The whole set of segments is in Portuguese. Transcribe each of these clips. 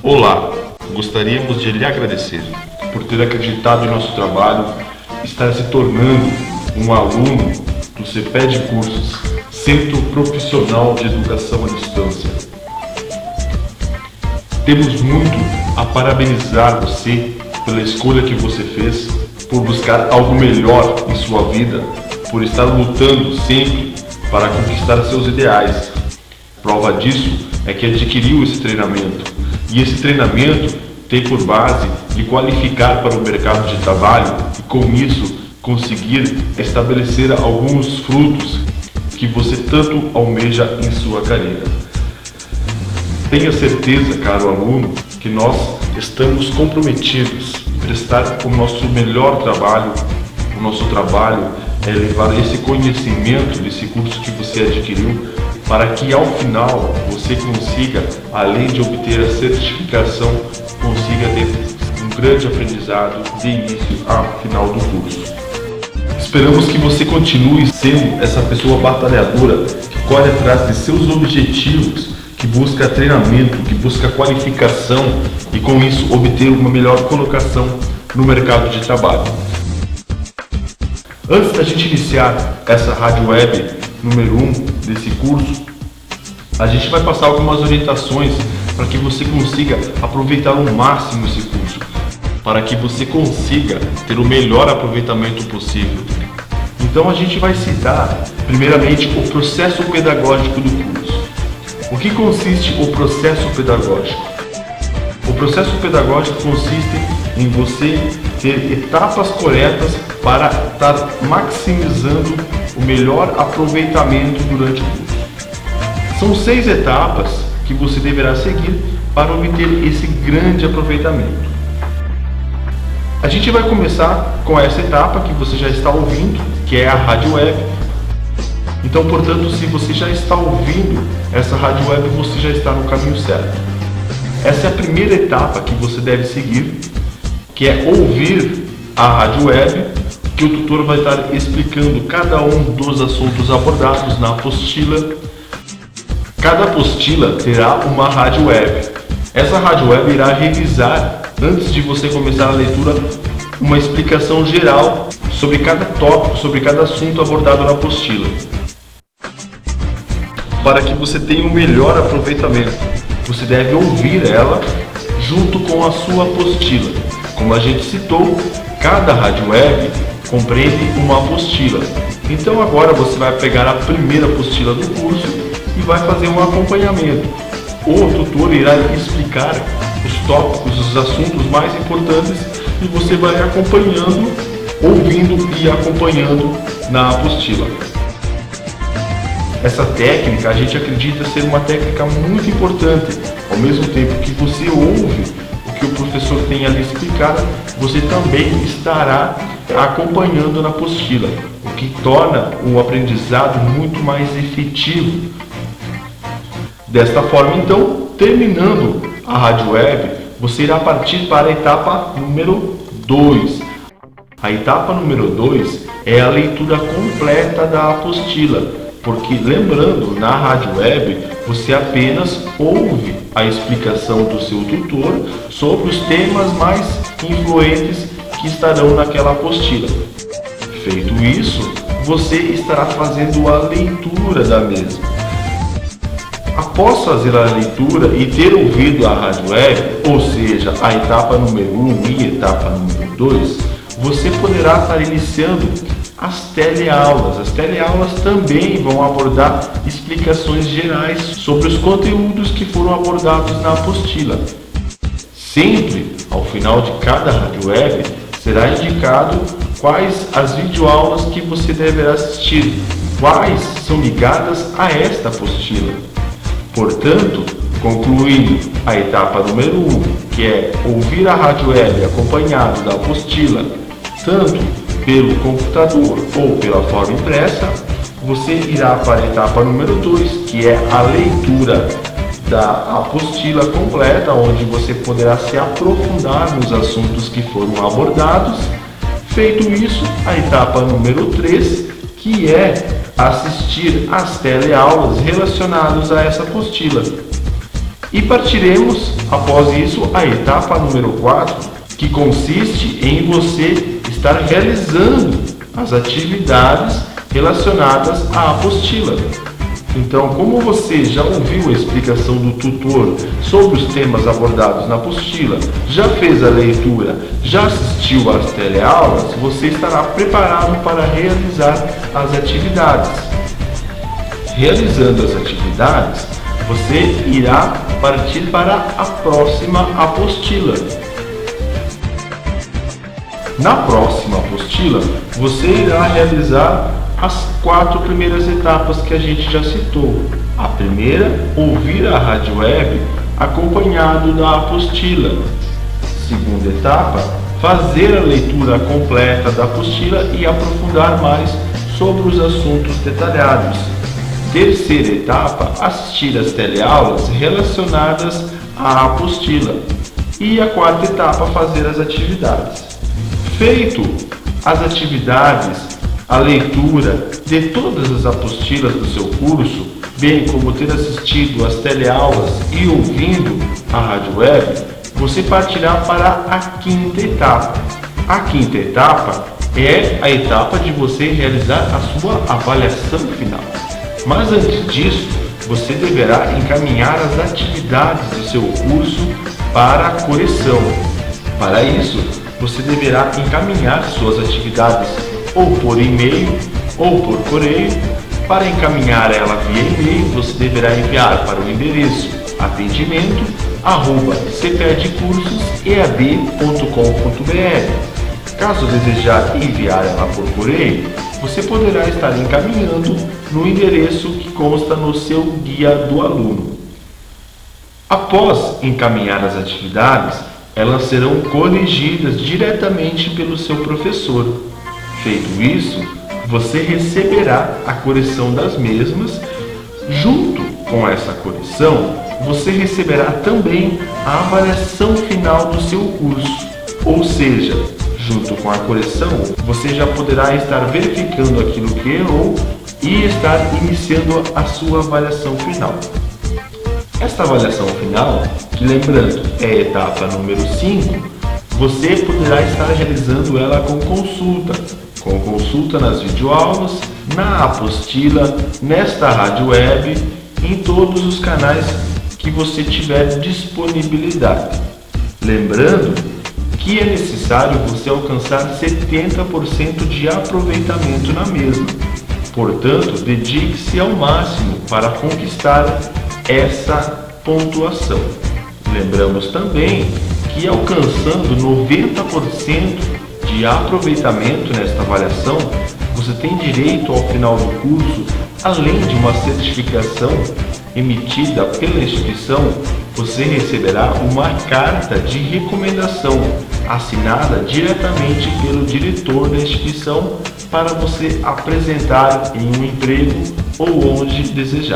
Olá, gostaríamos de lhe agradecer por ter acreditado em nosso trabalho, estar se tornando um aluno do CEPED Cursos, Centro Profissional de Educação à Distância. Temos muito a parabenizar você pela escolha que você fez, por buscar algo melhor em sua vida, por estar lutando sempre para conquistar seus ideais. Prova disso é que adquiriu esse treinamento, e esse treinamento tem por base de qualificar para o mercado de trabalho e com isso conseguir estabelecer alguns frutos que você tanto almeja em sua carreira. Tenha certeza, caro aluno, que nós estamos comprometidos em prestar o nosso melhor trabalho. O nosso trabalho é levar esse conhecimento desse curso que você adquiriu para que ao final você consiga, além de obter a certificação, consiga ter um grande aprendizado de início ao final do curso. Esperamos que você continue sendo essa pessoa batalhadora que corre atrás de seus objetivos, que busca treinamento, que busca qualificação e com isso obter uma melhor colocação no mercado de trabalho. Antes da gente iniciar essa rádio web número 1 desse curso, a gente vai passar algumas orientações para que você consiga aproveitar ao máximo esse curso, para que você consiga ter o melhor aproveitamento possível. Então a gente vai citar primeiramente o processo pedagógico do curso. O que consiste o processo pedagógico? O processo pedagógico consiste em você ter etapas corretas para estar maximizando o melhor aproveitamento durante o curso. São 6 etapas que você deverá seguir para obter esse grande aproveitamento. A gente vai começar com essa etapa que você já está ouvindo, que é a rádio web. Então, portanto, se você já está ouvindo essa rádio web, você já está no caminho certo. Essa é a primeira etapa que você deve seguir, que é ouvir a rádio web, que o tutor vai estar explicando cada um dos assuntos abordados na apostila. Cada apostila terá uma rádio web. Essa rádio web irá revisar, antes de você começar a leitura, uma explicação geral sobre cada tópico, sobre cada assunto abordado na apostila, para que você tenha um melhor aproveitamento. Você deve ouvir ela junto com a sua apostila. Como a gente citou, cada rádio web compreende uma apostila. Então agora você vai pegar a primeira apostila do curso e vai fazer um acompanhamento. O tutor irá explicar os tópicos, os assuntos mais importantes e você vai acompanhando, ouvindo e acompanhando na apostila. Essa técnica a gente acredita ser uma técnica muito importante. Ao mesmo tempo que você ouve o que o professor tem ali explicar, você também estará acompanhando na apostila, o que torna o aprendizado muito mais efetivo. Desta forma, então, terminando a rádio web, você irá partir para a etapa número 2. A etapa número 2 é a leitura completa da apostila, porque lembrando, na rádio web, você apenas ouve a explicação do seu tutor sobre os temas mais influentes que estarão naquela apostila. Feito isso, você estará fazendo a leitura da mesma. Após fazer a leitura e ter ouvido a rádio web, ou seja, a etapa número 1 e etapa número 2, você poderá estar iniciando as teleaulas. As teleaulas também vão abordar explicações gerais sobre os conteúdos que foram abordados na apostila. Sempre, ao final de cada rádio web, será indicado quais as videoaulas que você deverá assistir, quais são ligadas a esta apostila. Portanto, concluindo a etapa número 1, que é ouvir a rádio web acompanhado da apostila, tanto pelo computador ou pela forma impressa, você irá para a etapa número 2, que é a leitura da apostila completa, onde você poderá se aprofundar nos assuntos que foram abordados. Feito isso, a etapa número 3, que é assistir às teleaulas relacionadas a essa apostila. E partiremos, após isso, a etapa número 4, que consiste em você estar realizando as atividades relacionadas à apostila. Então, como você já ouviu a explicação do tutor sobre os temas abordados na apostila, já fez a leitura, já assistiu às teleaulas, você estará preparado para realizar as atividades. Realizando as atividades, você irá partir para a próxima apostila. Na próxima apostila, você irá realizar as 4 primeiras etapas que a gente já citou. A primeira, ouvir a rádio web acompanhado da apostila. Segunda etapa, fazer a leitura completa da apostila e aprofundar mais sobre os assuntos detalhados. Terceira etapa, assistir às teleaulas relacionadas à apostila. E a quarta etapa, fazer as atividades. Feito as atividades, a leitura de todas as apostilas do seu curso, bem como ter assistido às teleaulas e ouvindo a rádio web, você partirá para a quinta etapa. A quinta etapa é a etapa de você realizar a sua avaliação final. Mas antes disso, você deverá encaminhar as atividades do seu curso para a correção. Para isso, você deverá encaminhar suas atividades ou por e-mail ou por correio. Para encaminhar ela via e-mail, você deverá enviar para o endereço atendimento@cpadcursosead.com.br. Caso desejar enviar ela por correio, você poderá estar encaminhando no endereço que consta no seu guia do aluno. Após encaminhar as atividades, elas serão corrigidas diretamente pelo seu professor. Feito isso, você receberá a correção das mesmas. Junto com essa correção, você receberá também a avaliação final do seu curso. Ou seja, junto com a correção, você já poderá estar verificando aquilo que errou e estar iniciando a sua avaliação final. Esta avaliação final, que lembrando é a etapa número 5, você poderá estar realizando ela com consulta nas videoaulas, na apostila, nesta rádio web, em todos os canais que você tiver disponibilidade. Lembrando que é necessário você alcançar 70% de aproveitamento na mesma. Portanto, dedique-se ao máximo para conquistar essa pontuação. Lembramos também que alcançando 90% de aproveitamento nesta avaliação, você tem direito ao final do curso, além de uma certificação emitida pela instituição, você receberá uma carta de recomendação assinada diretamente pelo diretor da instituição para você apresentar em um emprego ou onde desejar.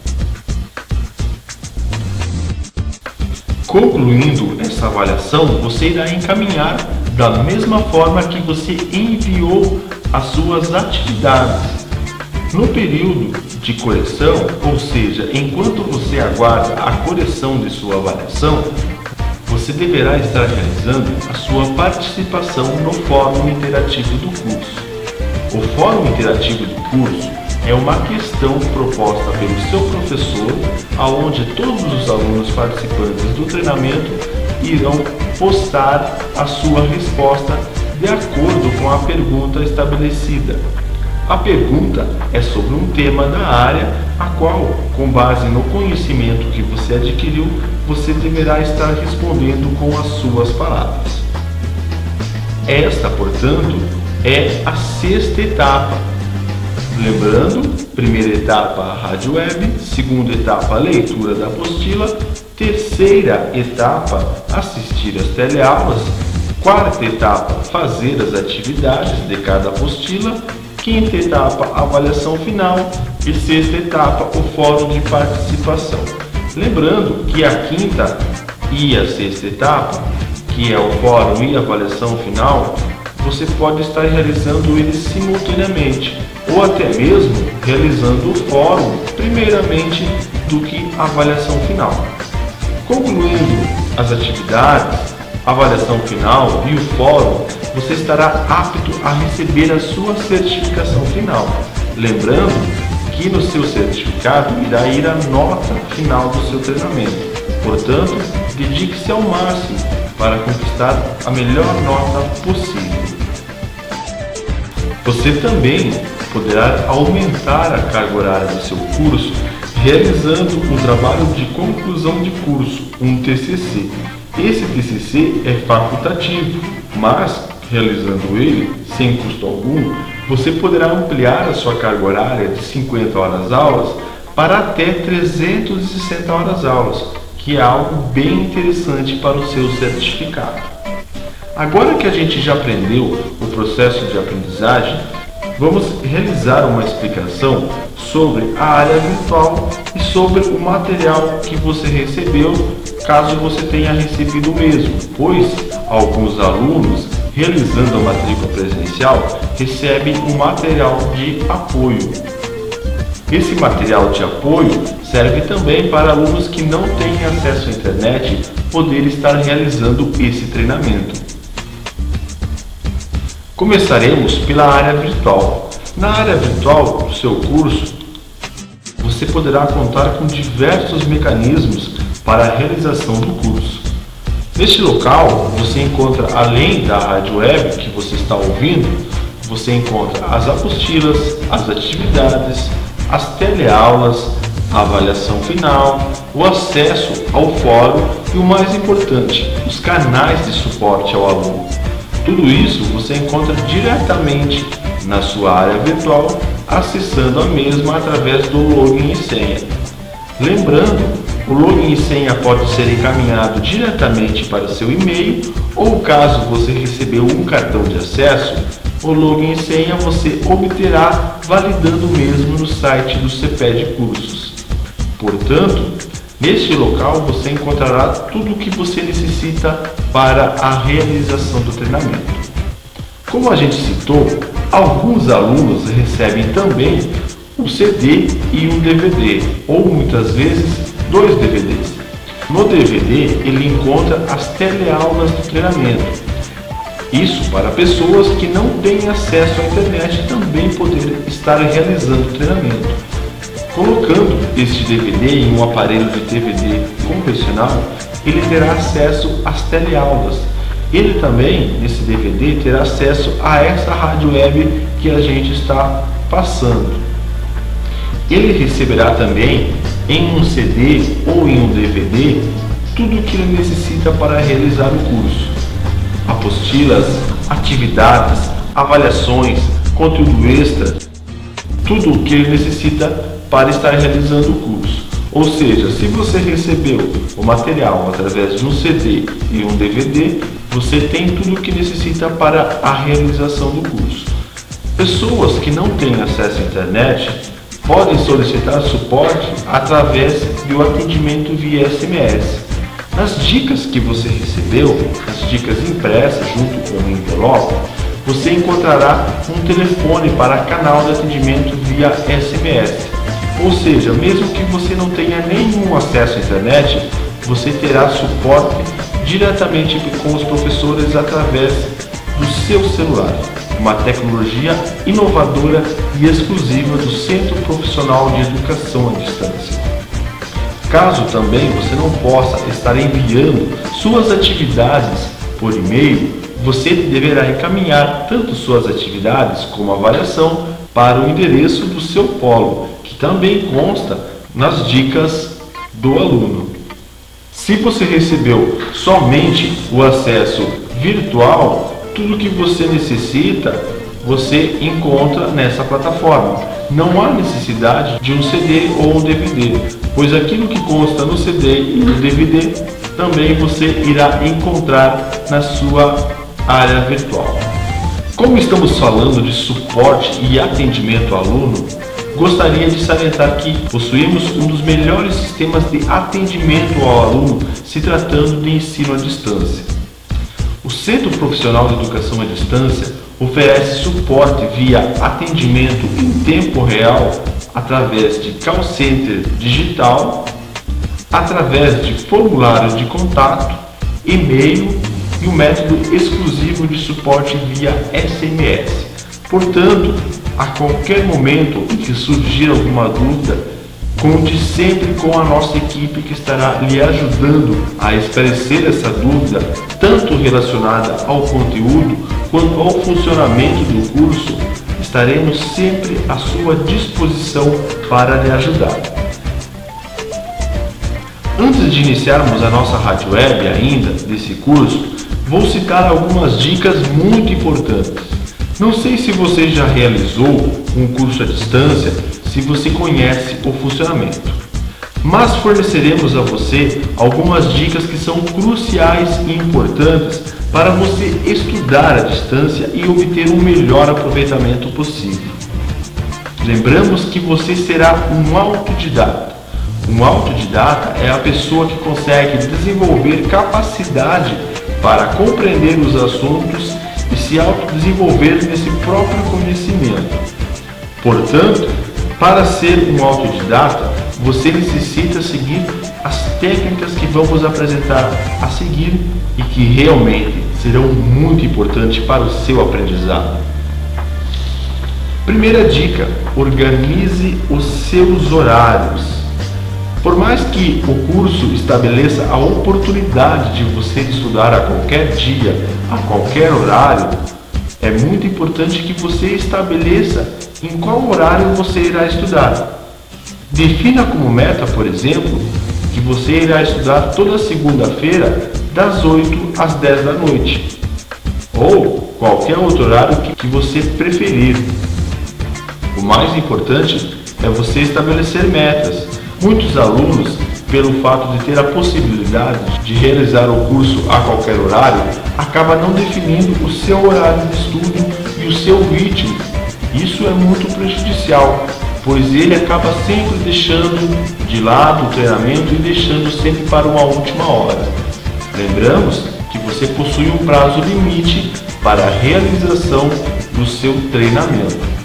Concluindo essa avaliação, você irá encaminhar da mesma forma que você enviou as suas atividades. No período de correção, ou seja, enquanto você aguarda a correção de sua avaliação, você deverá estar realizando a sua participação no Fórum Interativo do curso. O Fórum Interativo do curso é uma questão proposta pelo seu professor, aonde todos os alunos participantes do treinamento irão postar a sua resposta de acordo com a pergunta estabelecida. A pergunta é sobre um tema da área, a qual, com base no conhecimento que você adquiriu, você deverá estar respondendo com as suas palavras. Esta, portanto, é a sexta etapa. Lembrando, primeira etapa a rádio web, segunda etapa a leitura da apostila, terceira etapa assistir às teleaulas, quarta etapa fazer as atividades de cada apostila, quinta etapa a avaliação final e sexta etapa o fórum de participação. Lembrando que a quinta e a sexta etapa, que é o fórum e a avaliação final, você pode estar realizando eles simultaneamente, ou até mesmo realizando o fórum primeiramente do que a avaliação final. Concluindo as atividades, a avaliação final e o fórum, você estará apto a receber a sua certificação final. Lembrando que no seu certificado irá ir a nota final do seu treinamento. Portanto, dedique-se ao máximo para conquistar a melhor nota possível. Você também poderá aumentar a carga horária do seu curso realizando um trabalho de conclusão de curso, um TCC. Esse TCC é facultativo, mas realizando ele sem custo algum, você poderá ampliar a sua carga horária de 50 horas-aulas para até 360 horas-aulas, que é algo bem interessante para o seu certificado. Agora que a gente já aprendeu o processo de aprendizagem, vamos realizar uma explicação sobre a área virtual e sobre o material que você recebeu, caso você tenha recebido o mesmo, pois alguns alunos, realizando a matrícula presencial, recebem um material de apoio. Esse material de apoio serve também para alunos que não têm acesso à internet poder estar realizando esse treinamento. Começaremos pela área virtual. Na área virtual do seu curso, você poderá contar com diversos mecanismos para a realização do curso. Neste local, você encontra, além da rádio web que você está ouvindo, você encontra as apostilas, as atividades, as teleaulas, a avaliação final, o acesso ao fórum e, o mais importante, os canais de suporte ao aluno. Tudo isso você encontra diretamente na sua área virtual, acessando a mesma através do login e senha. Lembrando, o login e senha pode ser encaminhado diretamente para seu e-mail ou, caso você recebeu um cartão de acesso, o login e senha você obterá validando mesmo no site do CPED Cursos. Portanto, neste local você encontrará tudo o que você necessita para a realização do treinamento. Como a gente citou, alguns alunos recebem também um CD e um DVD, ou muitas vezes 2 DVDs. No DVD ele encontra as teleaulas do treinamento. Isso para pessoas que não têm acesso à internet também poder estar realizando o treinamento. Colocando este DVD em um aparelho de DVD convencional, ele terá acesso às teleaulas. Ele também, nesse DVD, terá acesso a essa rádio web que a gente está passando. Ele receberá também em um CD ou em um DVD tudo o que ele necessita para realizar o curso. Apostilas, atividades, avaliações, conteúdo extra, tudo o que ele necessita para estar realizando o curso. Ou seja, se você recebeu o material através de um CD e um DVD, você tem tudo o que necessita para a realização do curso. Pessoas que não têm acesso à internet podem solicitar suporte através do atendimento via SMS. Nas dicas que você recebeu, as dicas impressas junto com o envelope, você encontrará um telefone para canal de atendimento via SMS. Ou seja, mesmo que você não tenha nenhum acesso à internet, você terá suporte diretamente com os professores através do seu celular. Uma tecnologia inovadora e exclusiva do Centro Profissional de Educação à Distância. Caso também você não possa estar enviando suas atividades por e-mail, você deverá encaminhar tanto suas atividades como a avaliação para o endereço do seu polo, que também consta nas dicas do aluno. Se você recebeu somente o acesso virtual, tudo que você necessita, você encontra nessa plataforma. Não há necessidade de um CD ou um DVD, pois aquilo que consta no CD e no DVD também você irá encontrar na sua área virtual. Como estamos falando de suporte e atendimento ao aluno, gostaria de salientar que possuímos um dos melhores sistemas de atendimento ao aluno se tratando de ensino à distância. O Centro Profissional de Educação à Distância oferece suporte via atendimento em tempo real através de call center digital, através de formulário de contato, e-mail e um método exclusivo de suporte via SMS. Portanto, a qualquer momento em que surgir alguma dúvida, conte sempre com a nossa equipe que estará lhe ajudando a esclarecer essa dúvida, tanto relacionada ao conteúdo quanto ao funcionamento do curso. Estaremos sempre à sua disposição para lhe ajudar. Antes de iniciarmos a nossa rádio web ainda desse curso, vou citar algumas dicas muito importantes. Não sei se você já realizou um curso à distância, se você conhece o funcionamento, mas forneceremos a você algumas dicas que são cruciais e importantes para você estudar à distância e obter um melhor aproveitamento possível. Lembramos que você será um autodidata. Um autodidata é a pessoa que consegue desenvolver capacidade para compreender os assuntos e se autodesenvolver nesse próprio conhecimento. Portanto, para ser um autodidata, você necessita seguir as técnicas que vamos apresentar a seguir e que realmente serão muito importantes para o seu aprendizado. Primeira dica: organize os seus horários. Por mais que o curso estabeleça a oportunidade de você estudar a qualquer dia, a qualquer horário, é muito importante que você estabeleça em qual horário você irá estudar. Defina como meta, por exemplo, que você irá estudar toda segunda-feira das 8 às 10 da noite, ou qualquer outro horário que você preferir. O mais importante é você estabelecer metas. Muitos alunos, pelo fato de ter a possibilidade de realizar o curso a qualquer horário, acabam não definindo o seu horário de estudo e o seu ritmo. Isso é muito prejudicial, pois ele acaba sempre deixando de lado o treinamento e deixando sempre para uma última hora. Lembramos que você possui um prazo limite para a realização do seu treinamento.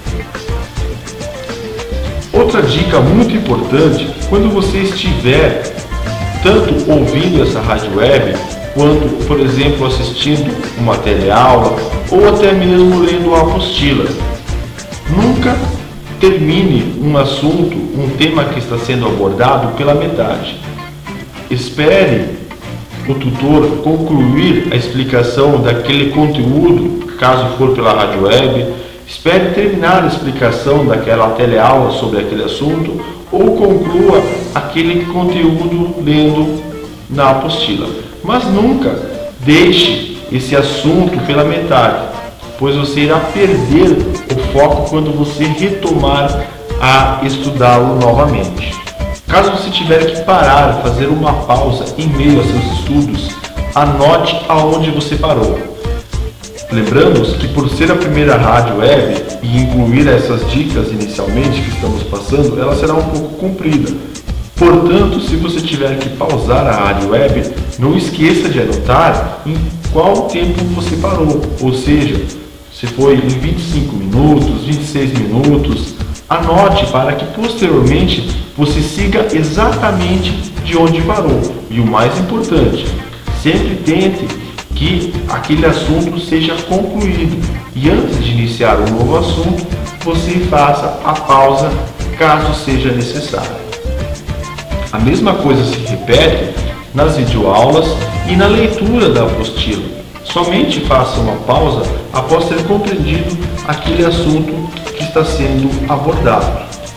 Outra dica muito importante: quando você estiver tanto ouvindo essa rádio web, quanto, por exemplo, assistindo uma teleaula ou até mesmo lendo uma apostila, nunca termine um assunto, um tema que está sendo abordado pela metade. Espere o tutor concluir a explicação daquele conteúdo, caso for pela rádio web. Espere terminar a explicação daquela teleaula sobre aquele assunto ou conclua aquele conteúdo lendo na apostila. Mas nunca deixe esse assunto pela metade, pois você irá perder o foco quando você retomar a estudá-lo novamente. Caso você tiver que parar, fazer uma pausa em meio a seus estudos, anote aonde você parou. Lembramos que, por ser a primeira rádio web e incluir essas dicas inicialmente que estamos passando, ela será um pouco comprida. Portanto, se você tiver que pausar a rádio web, não esqueça de anotar em qual tempo você parou. Ou seja, se foi em 25 minutos, 26 minutos, anote para que posteriormente você siga exatamente de onde parou. E o mais importante, sempre tente que aquele assunto seja concluído e antes de iniciar um novo assunto, você faça a pausa caso seja necessário. A mesma coisa se repete nas videoaulas e na leitura da apostila. Somente faça uma pausa após ter compreendido aquele assunto que está sendo abordado.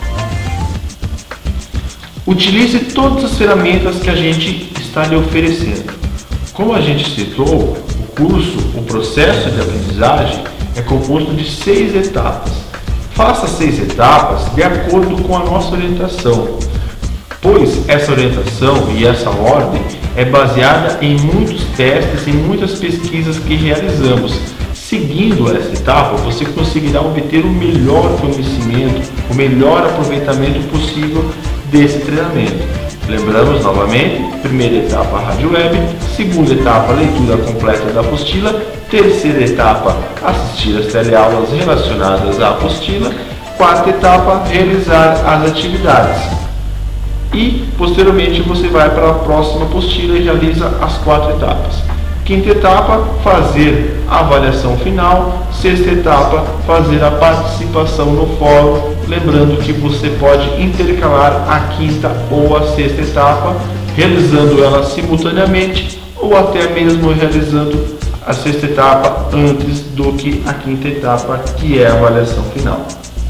Utilize todas as ferramentas que a gente está lhe oferecendo. Como a gente citou, o curso, o processo de aprendizagem é composto de 6 etapas. Faça 6 etapas de acordo com a nossa orientação, pois essa orientação e essa ordem é baseada em muitos testes, em muitas pesquisas que realizamos. Seguindo essa etapa, você conseguirá obter o melhor conhecimento, o melhor aproveitamento possível desse treinamento. Lembramos novamente: primeira etapa, rádio web; segunda etapa, leitura completa da apostila; terceira etapa, assistir às teleaulas relacionadas à apostila; quarta etapa, realizar as atividades. e posteriormente você vai para a próxima apostila e realiza as 4 etapas. Quinta etapa, fazer a avaliação final. Sexta etapa, fazer a participação no fórum. Lembrando que você pode intercalar a quinta ou a sexta etapa, realizando ela simultaneamente ou até mesmo realizando a sexta etapa antes do que a quinta etapa, que é a avaliação final.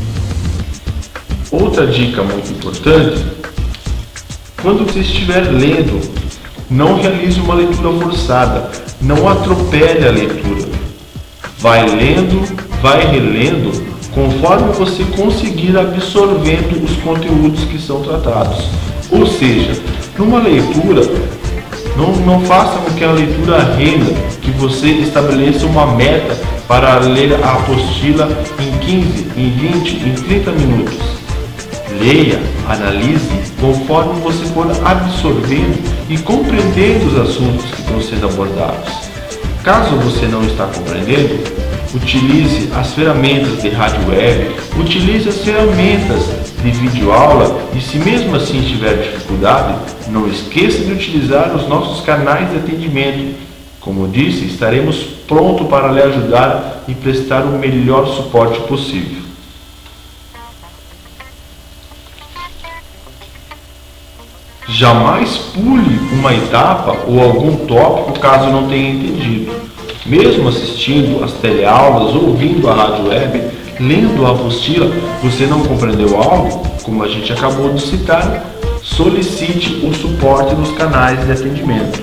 Outra dica muito importante: quando você estiver lendo, não realize uma leitura forçada, não atropele a leitura. Vai lendo, vai relendo, conforme você conseguir absorvendo os conteúdos que são tratados. Ou seja, numa leitura, não faça com que a leitura renda, que você estabeleça uma meta para ler a apostila em 15, em 20, em 30 minutos. Leia, analise conforme você for absorvendo e compreendendo os assuntos que estão sendo abordados. Caso você não está compreendendo, utilize as ferramentas de rádio web, utilize as ferramentas de videoaula e, se mesmo assim tiver dificuldade, não esqueça de utilizar os nossos canais de atendimento. Como disse, estaremos prontos para lhe ajudar e prestar o melhor suporte possível. Jamais pule uma etapa ou algum tópico caso não tenha entendido. Mesmo assistindo às teleaulas, ouvindo a rádio web, lendo a apostila, você não compreendeu algo? Como a gente acabou de citar, solicite o suporte nos canais de atendimento.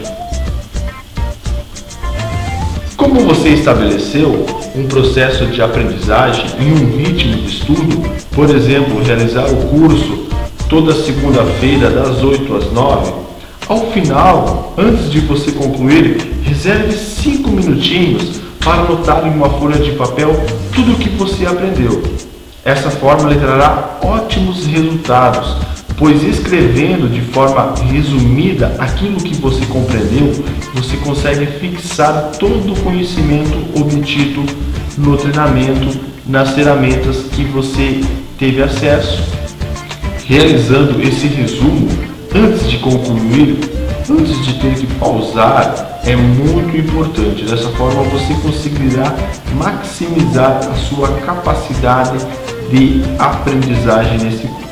Como você estabeleceu um processo de aprendizagem em um ritmo de estudo, por exemplo, realizar o curso toda segunda-feira das 8 às 9, ao final, antes de você concluir, reserve 5 minutinhos para anotar em uma folha de papel tudo o que você aprendeu. Essa forma lhe trará ótimos resultados, pois escrevendo de forma resumida aquilo que você compreendeu, você consegue fixar todo o conhecimento obtido no treinamento, nas ferramentas que você teve acesso. Realizando esse resumo, antes de concluir, antes de ter que pausar, é muito importante. Dessa forma você conseguirá maximizar a sua capacidade de aprendizagem nesse curso.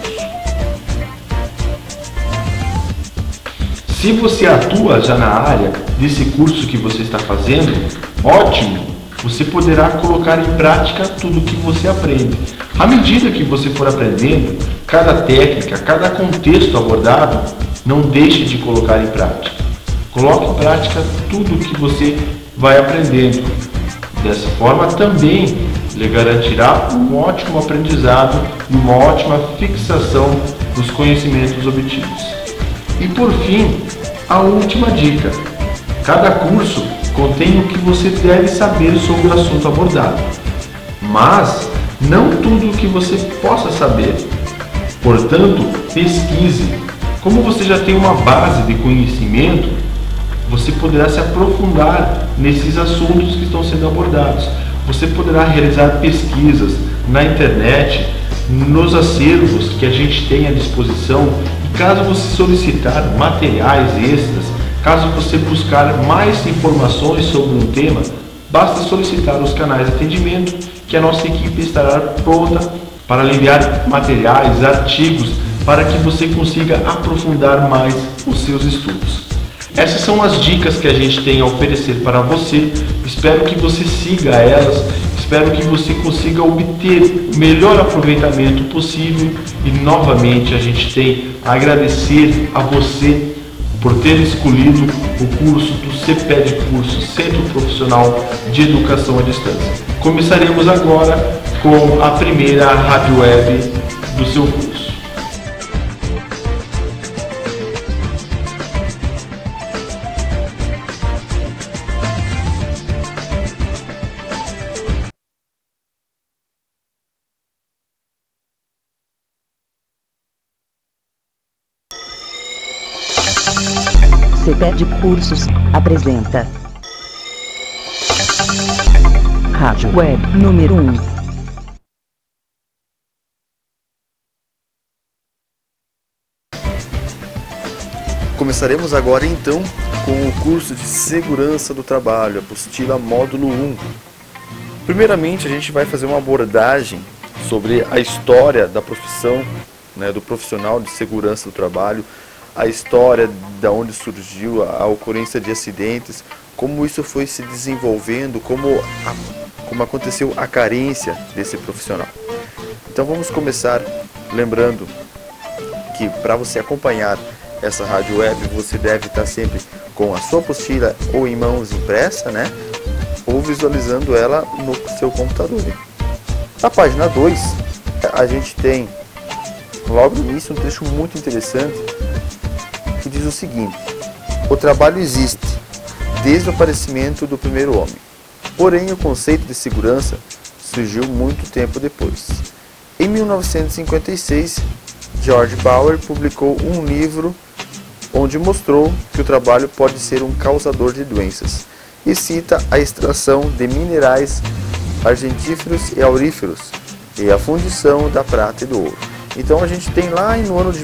Se você atua já na área desse curso que você está fazendo, ótimo! Você poderá colocar em prática tudo o que você aprende. À medida que você for aprendendo, cada técnica, cada contexto abordado, não deixe de colocar em prática. Coloque em prática tudo o que você vai aprendendo. Dessa forma também lhe garantirá um ótimo aprendizado e uma ótima fixação dos conhecimentos obtidos. E por fim, a última dica: cada curso contém o que você deve saber sobre o assunto abordado, mas não tudo o que você possa saber. Portanto, pesquise. Como você já tem uma base de conhecimento, você poderá se aprofundar nesses assuntos que estão sendo abordados. Você poderá realizar pesquisas na internet, nos acervos que a gente tem à disposição, e caso você solicitar materiais extras, caso você buscar mais informações sobre um tema, basta solicitar os canais de atendimento, que a nossa equipe estará pronta para lhe enviar materiais, artigos, para que você consiga aprofundar mais os seus estudos. Essas são as dicas que a gente tem a oferecer para você. Espero que você siga elas, espero que você consiga obter o melhor aproveitamento possível, e novamente a gente tem a agradecer a você por ter escolhido o curso do CPED Curso, Centro Profissional de Educação à Distância. Começaremos agora com a primeira rádio web do seu curso. CPED Cursos apresenta Rádio Web número 1. Começaremos agora então com o curso de Segurança do Trabalho, apostila módulo 1. Primeiramente a gente vai fazer uma abordagem sobre a história da profissão, do profissional de segurança do trabalho, a história de onde surgiu a ocorrência de acidentes, como isso foi se desenvolvendo, como aconteceu a carência desse profissional. Então vamos começar lembrando que para você acompanhar essa rádio web, você deve estar sempre com a sua apostila ou em mãos impressa, ou visualizando ela no seu computador. Na página 2, a gente tem logo no início um trecho muito interessante que diz o seguinte: o trabalho existe desde o aparecimento do primeiro homem, porém o conceito de segurança surgiu muito tempo depois. Em 1956, George Bauer publicou um livro onde mostrou que o trabalho pode ser um causador de doenças e cita a extração de minerais argentíferos e auríferos e a fundição da prata e do ouro. Então a gente tem lá no ano de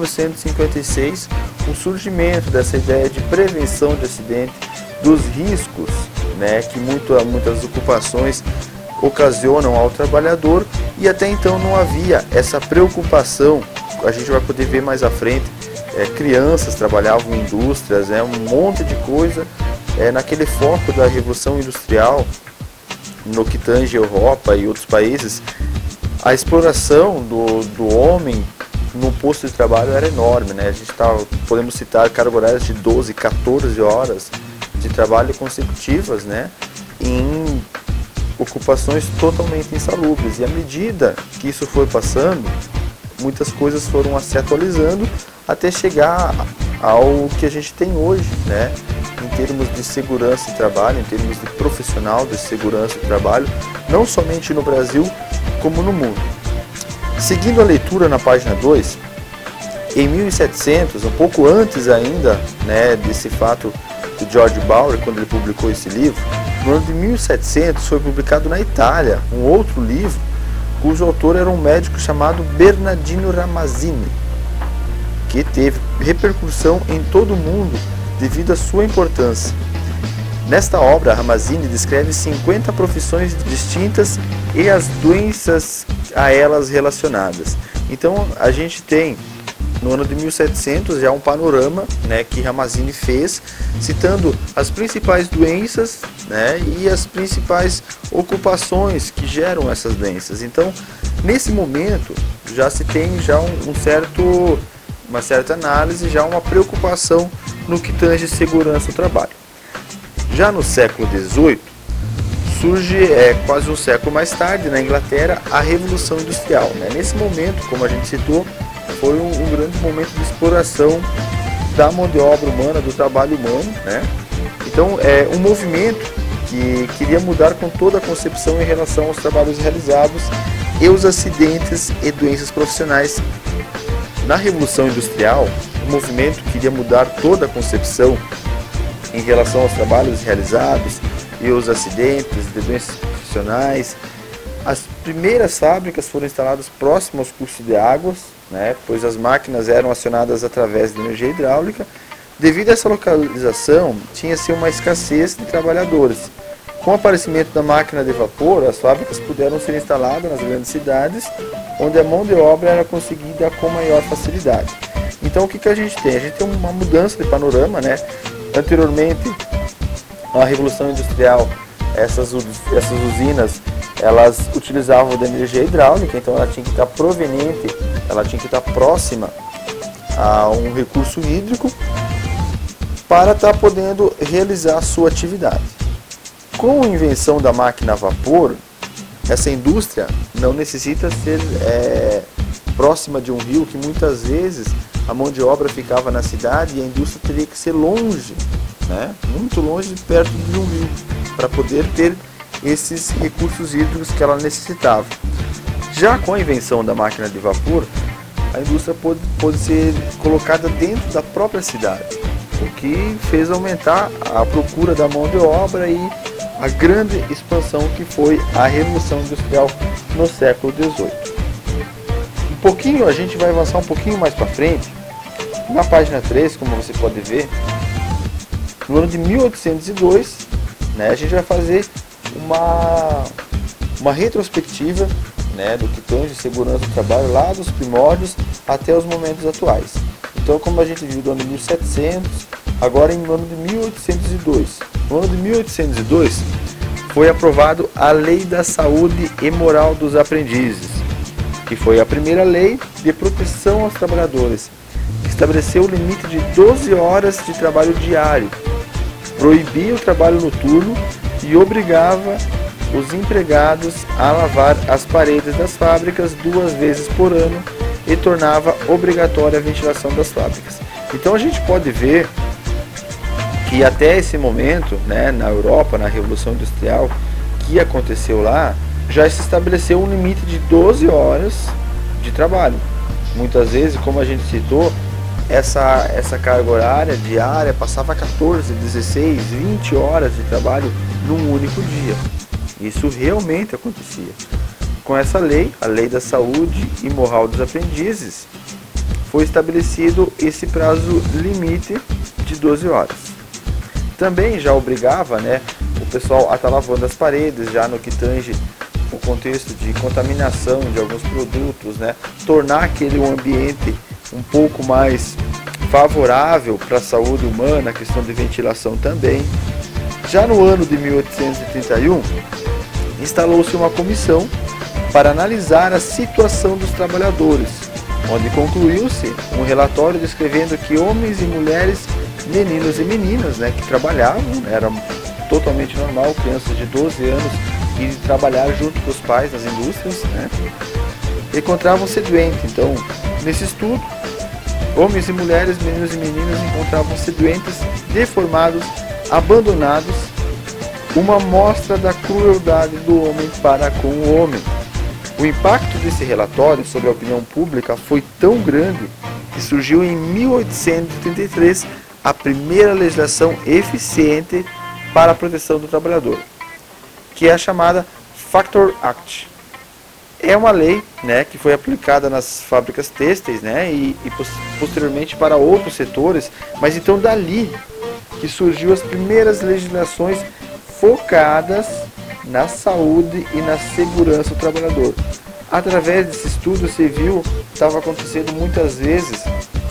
1956 o surgimento dessa ideia de prevenção de acidente, dos riscos que muitas ocupações ocasionam ao trabalhador, e até então não havia essa preocupação. A gente vai poder ver mais à frente, crianças trabalhavam em indústrias, um monte de coisa, naquele foco da Revolução Industrial, no que tange a Europa e outros países, a exploração do homem no posto de trabalho era enorme, A gente podemos citar cargas horárias de 12, 14 horas de trabalho consecutivas, em ocupações totalmente insalubres. E à medida que isso foi passando, muitas coisas foram se atualizando até chegar ao que a gente tem hoje, em termos de segurança de trabalho, em termos de profissional de segurança de trabalho, não somente no Brasil, como no mundo. Seguindo a leitura na página 2, em 1700, um pouco antes ainda desse fato de George Bauer, quando ele publicou esse livro, no ano de 1700 foi publicado na Itália um outro livro, cujo autor era um médico chamado Bernardino Ramazzini, que teve repercussão em todo o mundo devido à sua importância. Nesta obra, Ramazzini descreve 50 profissões distintas e as doenças a elas relacionadas. Então, a gente tem, no ano de 1700, já um panorama que Ramazzini fez, citando as principais doenças e as principais ocupações que geram essas doenças. Então, nesse momento, já se tem uma certa análise, já uma preocupação no que tange segurança do trabalho. Já no século XVIII, surge quase um século mais tarde, na Inglaterra, a Revolução Industrial. Nesse momento, como a gente citou, foi um grande momento de exploração da mão de obra humana, do trabalho humano. Então, é um movimento que queria mudar com toda a concepção em relação aos trabalhos realizados e os acidentes e doenças profissionais. Na Revolução Industrial, o movimento queria mudar toda a concepção em relação aos trabalhos realizados e os acidentes de doenças profissionais. As primeiras fábricas foram instaladas próximo aos cursos de águas, pois as máquinas eram acionadas através de energia hidráulica. Devido a essa localização, tinha-se uma escassez de trabalhadores. Com o aparecimento da máquina de vapor, as fábricas puderam ser instaladas nas grandes cidades, onde a mão de obra era conseguida com maior facilidade. Então, o que a gente tem? A gente tem uma mudança de panorama, Anteriormente, a Revolução Industrial, essas usinas, elas utilizavam de energia hidráulica, então ela tinha que estar proveniente, ela tinha que estar próxima a um recurso hídrico para estar podendo realizar a sua atividade. Com a invenção da máquina a vapor, essa indústria não necessita ser próxima de um rio, que muitas vezes a mão de obra ficava na cidade e a indústria teria que ser longe, muito longe, perto de um rio, para poder ter esses recursos hídricos que ela necessitava. Já com a invenção da máquina de vapor, a indústria pôde ser colocada dentro da própria cidade, o que fez aumentar a procura da mão de obra e a grande expansão que foi a Revolução Industrial no século XVIII. A gente vai avançar um pouquinho mais para frente. Na página 3, como você pode ver, no ano de 1802, né, a gente vai fazer uma retrospectiva, né, do que tange segurança do trabalho lá dos primórdios até os momentos atuais. Então, como a gente viu do ano de 1700, agora no ano de 1802. No ano de 1802 foi aprovado a Lei da Saúde e Moral dos Aprendizes, que foi a primeira lei de proteção aos trabalhadores, que estabeleceu o limite de 12 horas de trabalho diário, proibia o trabalho noturno e obrigava os empregados a lavar as paredes das fábricas 2 vezes por ano e tornava obrigatória a ventilação das fábricas. Então a gente pode ver que até esse momento, né, na Europa, na Revolução Industrial, que aconteceu lá, já se estabeleceu um limite de 12 horas de trabalho. Muitas vezes, como a gente citou, essa carga horária diária passava 14, 16, 20 horas de trabalho num único dia. Isso realmente acontecia. Com essa lei, a Lei da Saúde e Moral dos Aprendizes, foi estabelecido esse prazo limite de 12 horas. Também já obrigava, né, o pessoal a estar lavando as paredes, já no que tange o contexto de contaminação de alguns produtos, né, tornar aquele ambiente um pouco mais favorável para a saúde humana, a questão de ventilação também. Já no ano de 1831, instalou-se uma comissão para analisar a situação dos trabalhadores, onde concluiu-se um relatório descrevendo que homens e mulheres, meninos e meninas, né, que trabalhavam, era totalmente normal, crianças de 12 anos irem trabalhar junto com os pais nas indústrias, né, encontravam-se doentes. Então, nesse estudo, homens e mulheres, meninos e meninas encontravam-se doentes, deformados, abandonados, uma amostra da crueldade do homem para com o homem. O impacto desse relatório sobre a opinião pública foi tão grande que surgiu em 1833 a primeira legislação eficiente para a proteção do trabalhador, que é a chamada Factor Act. É uma lei, né, que foi aplicada nas fábricas têxteis, né, e posteriormente para outros setores, mas então dali que surgiu as primeiras legislações focadas na saúde e na segurança do trabalhador. Através desse estudo se viu que estava acontecendo muitas vezes,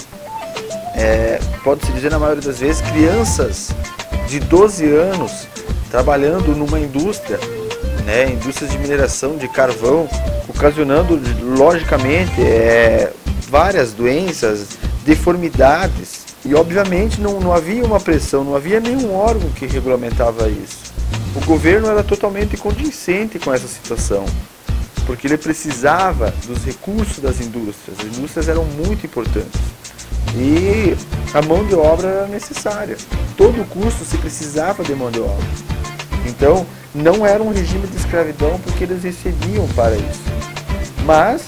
pode-se dizer na maioria das vezes, crianças de 12 anos trabalhando numa indústria, né, indústrias de mineração de carvão, ocasionando logicamente várias doenças, deformidades, e obviamente não havia uma pressão, não havia nenhum órgão que regulamentava isso. O governo era totalmente condizente com essa situação, porque ele precisava dos recursos das indústrias. As indústrias eram muito importantes e a mão de obra era necessária. Todo curso se precisava de mão de obra. Então, não era um regime de escravidão porque eles recebiam para isso. Mas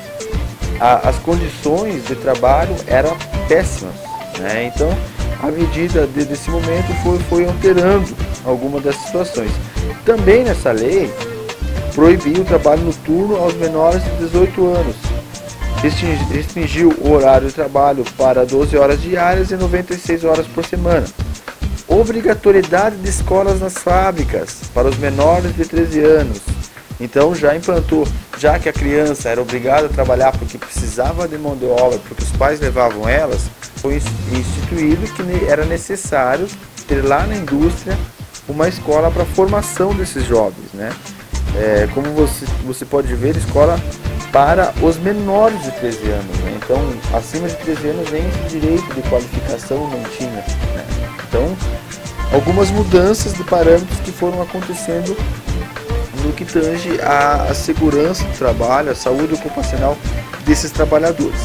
as condições de trabalho eram péssimas, né? Então, à medida desse momento foi alterando algumas das situações. Também nessa lei proibiu o trabalho noturno aos menores de 18 anos. Restringiu o horário de trabalho para 12 horas diárias e 96 horas por semana. Obrigatoriedade de escolas nas fábricas para os menores de 13 anos. Então já implantou, já que a criança era obrigada a trabalhar porque precisava de mão de obra, porque os pais levavam elas, foi instituído que era necessário ter lá na indústria uma escola para a formação desses jovens, né? Como você pode ver, escola para os menores de 13 anos, né? Então, acima de 13 anos nem esse direito de qualificação não tinha, né? Então, algumas mudanças de parâmetros que foram acontecendo no que tange a segurança do trabalho, a saúde ocupacional desses trabalhadores.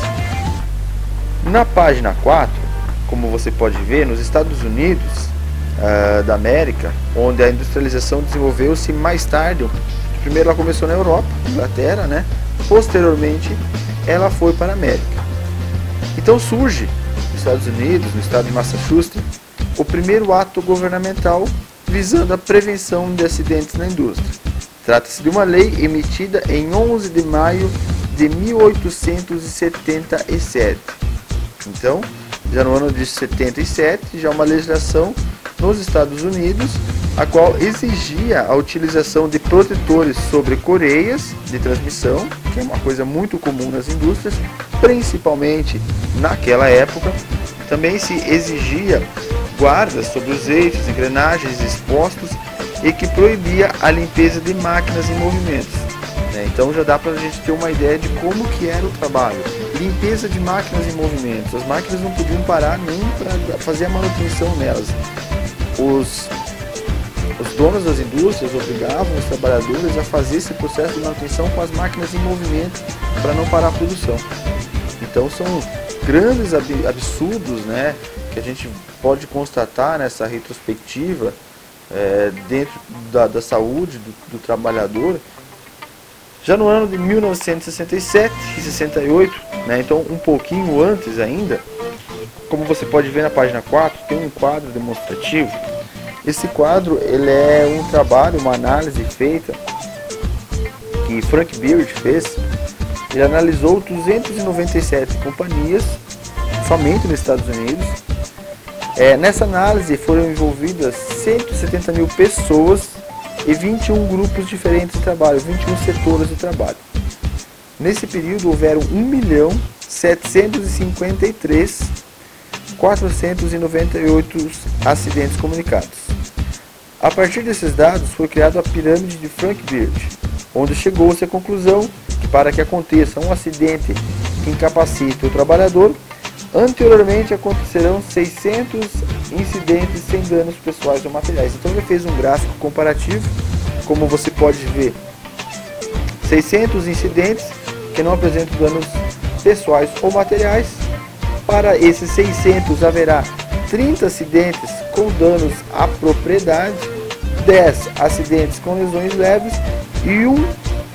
Na página 4, como você pode ver, nos Estados Unidos da América, onde a industrialização desenvolveu-se mais tarde, primeiro ela começou na Europa, Inglaterra, né? Posteriormente ela foi para a América. Então surge nos Estados Unidos, no estado de Massachusetts, o primeiro ato governamental visando a prevenção de acidentes na indústria. Trata-se de uma lei emitida em 11 de maio de 1877. Então, já no ano de 77, já uma legislação nos Estados Unidos, a qual exigia a utilização de protetores sobre correias de transmissão, que é uma coisa muito comum nas indústrias, principalmente naquela época. Também se exigia guardas sobre os eixos, engrenagens expostos e que proibia a limpeza de máquinas em movimentos. Então já dá para a gente ter uma ideia de como que era o trabalho. Limpeza de máquinas em movimentos. As máquinas não podiam parar nem para fazer a manutenção nelas. Os donos das indústrias obrigavam os trabalhadores a fazer esse processo de manutenção com as máquinas em movimento para não parar a produção. Então são grandes absurdos, né, que a gente pode constatar nessa retrospectiva dentro da saúde do trabalhador. Já no ano de 1967 e 68, né, então um pouquinho antes ainda, como você pode ver na página 4, tem um quadro demonstrativo. Esse quadro ele é um trabalho, uma análise feita que Frank Beard fez. Ele analisou 297 companhias, somente nos Estados Unidos. Nessa análise foram envolvidas 170 mil pessoas e 21 grupos diferentes de trabalho, 21 setores de trabalho. Nesse período houveram 1.753.498 acidentes comunicados. A partir desses dados foi criada a pirâmide de Frank Beard, onde chegou-se à conclusão que para que aconteça um acidente que incapacite o trabalhador, anteriormente acontecerão 600 incidentes sem danos pessoais ou materiais. Então ele fez um gráfico comparativo, como você pode ver, 600 incidentes que não apresentam danos pessoais ou materiais. Para esses 600 haverá 30 acidentes com danos à propriedade, 10 acidentes com lesões leves e um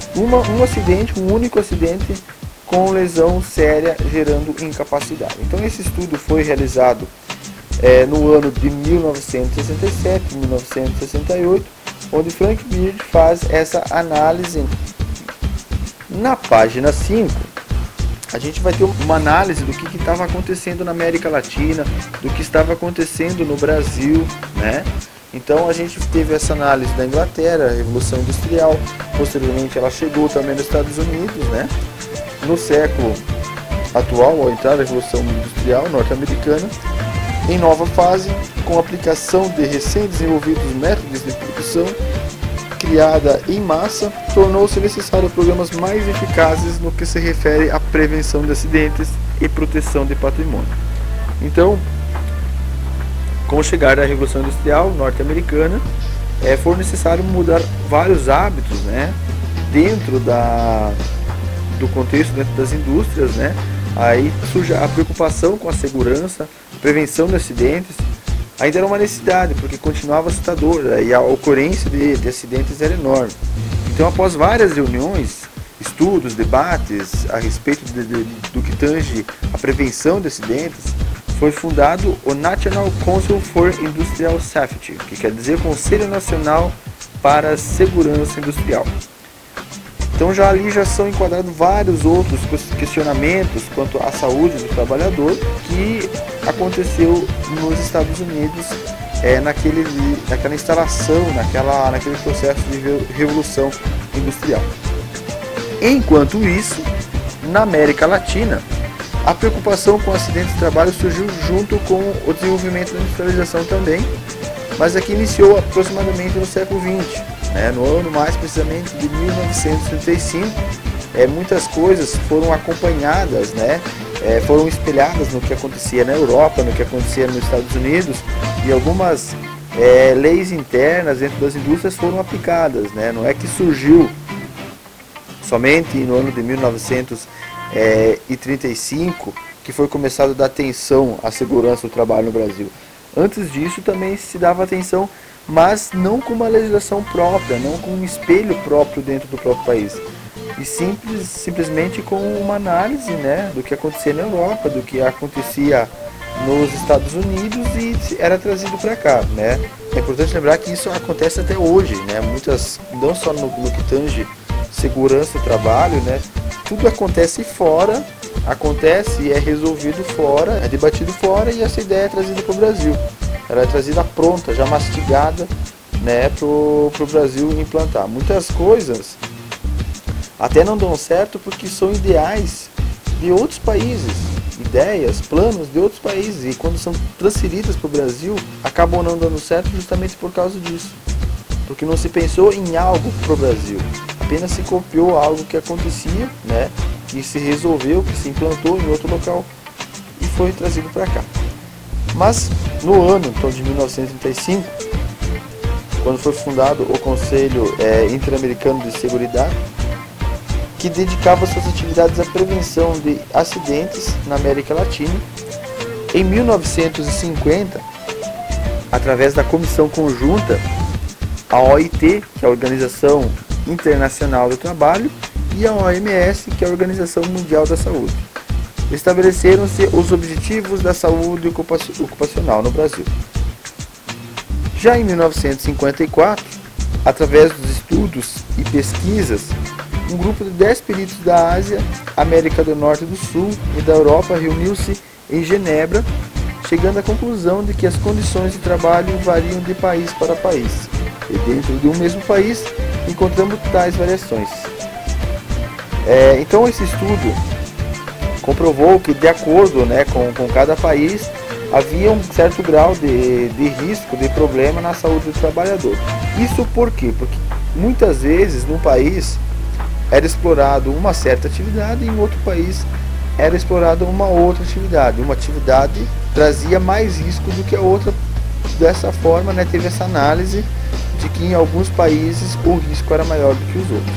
único acidente com lesão séria gerando incapacidade. Então esse estudo foi realizado no ano de 1967 e 1968, onde Frank Beard faz essa análise. Na página 5, a gente vai ter uma análise do que estava acontecendo na América Latina, do que estava acontecendo no Brasil, né? Então a gente teve essa análise da Inglaterra, a Revolução Industrial, posteriormente ela chegou também nos Estados Unidos, né? No século atual, ao entrar a Revolução Industrial norte-americana, em nova fase, com a aplicação de recém-desenvolvidos métodos de produção, criada em massa, tornou-se necessário programas mais eficazes no que se refere à prevenção de acidentes e proteção de patrimônio. Então, com o chegar da Revolução Industrial norte-americana, foi necessário mudar vários hábitos, né, dentro do contexto, dentro das indústrias, né. Aí surge a preocupação com a segurança, prevenção de acidentes. Ainda era uma necessidade, porque continuava assustadora e a ocorrência de acidentes era enorme. Então, após várias reuniões, estudos, debates a respeito do que tange a prevenção de acidentes, foi fundado o National Council for Industrial Safety, que quer dizer Conselho Nacional para a Segurança Industrial. Então já ali já são enquadrados vários outros questionamentos quanto à saúde do trabalhador que aconteceu nos Estados Unidos naquela instalação, naquele processo de revolução industrial. Enquanto isso, na América Latina, a preocupação com acidentes de trabalho surgiu junto com o desenvolvimento da industrialização também, mas aqui iniciou aproximadamente no século XX, né, no ano mais precisamente de 1935. Muitas coisas foram acompanhadas, né, foram espelhadas no que acontecia na Europa, no que acontecia nos Estados Unidos, e algumas leis internas dentro das indústrias foram aplicadas, né, não é que surgiu somente no ano de 1935 que foi começado a dar atenção à segurança do trabalho no Brasil. Antes disso também se dava atenção, mas não com uma legislação própria, não com um espelho próprio dentro do próprio país, e simplesmente com uma análise, né, do que acontecia na Europa, do que acontecia nos Estados Unidos e era trazido para cá, né. É importante lembrar que isso acontece até hoje, né, não só no que tange segurança do trabalho, né, tudo acontece fora acontece e é resolvido fora, é debatido fora, e essa ideia é trazida para o Brasil. Ela é trazida pronta, já mastigada, né, para o Brasil implantar. Muitas coisas até não dão certo porque são ideais de outros países, ideias, planos de outros países, e quando são transferidas para o Brasil, acabam não dando certo justamente por causa disso. Porque não se pensou em algo para o Brasil, apenas se copiou algo que acontecia, né, que se resolveu, que se implantou em outro local e foi trazido para cá. Mas no ano então, de 1935, quando foi fundado o Conselho Interamericano de Seguridade, que dedicava suas atividades à prevenção de acidentes na América Latina, em 1950, através da Comissão Conjunta, a OIT, que é a Organização Internacional do Trabalho, e a OMS, que é a Organização Mundial da Saúde, estabeleceram-se os Objetivos da Saúde Ocupacional no Brasil. Já em 1954, através dos estudos e pesquisas, um grupo de 10 peritos da Ásia, América do Norte e do Sul e da Europa reuniu-se em Genebra, chegando à conclusão de que as condições de trabalho variam de país para país, e dentro de um mesmo país encontramos tais variações. Então esse estudo comprovou que, de acordo, né, com cada país, havia um certo grau de risco, de problema na saúde do trabalhador. Isso por quê? Porque muitas vezes num país era explorado uma certa atividade e em outro país era explorada uma outra atividade. Uma atividade trazia mais risco do que a outra. Dessa forma, né, teve essa análise de que em alguns países o risco era maior do que os outros.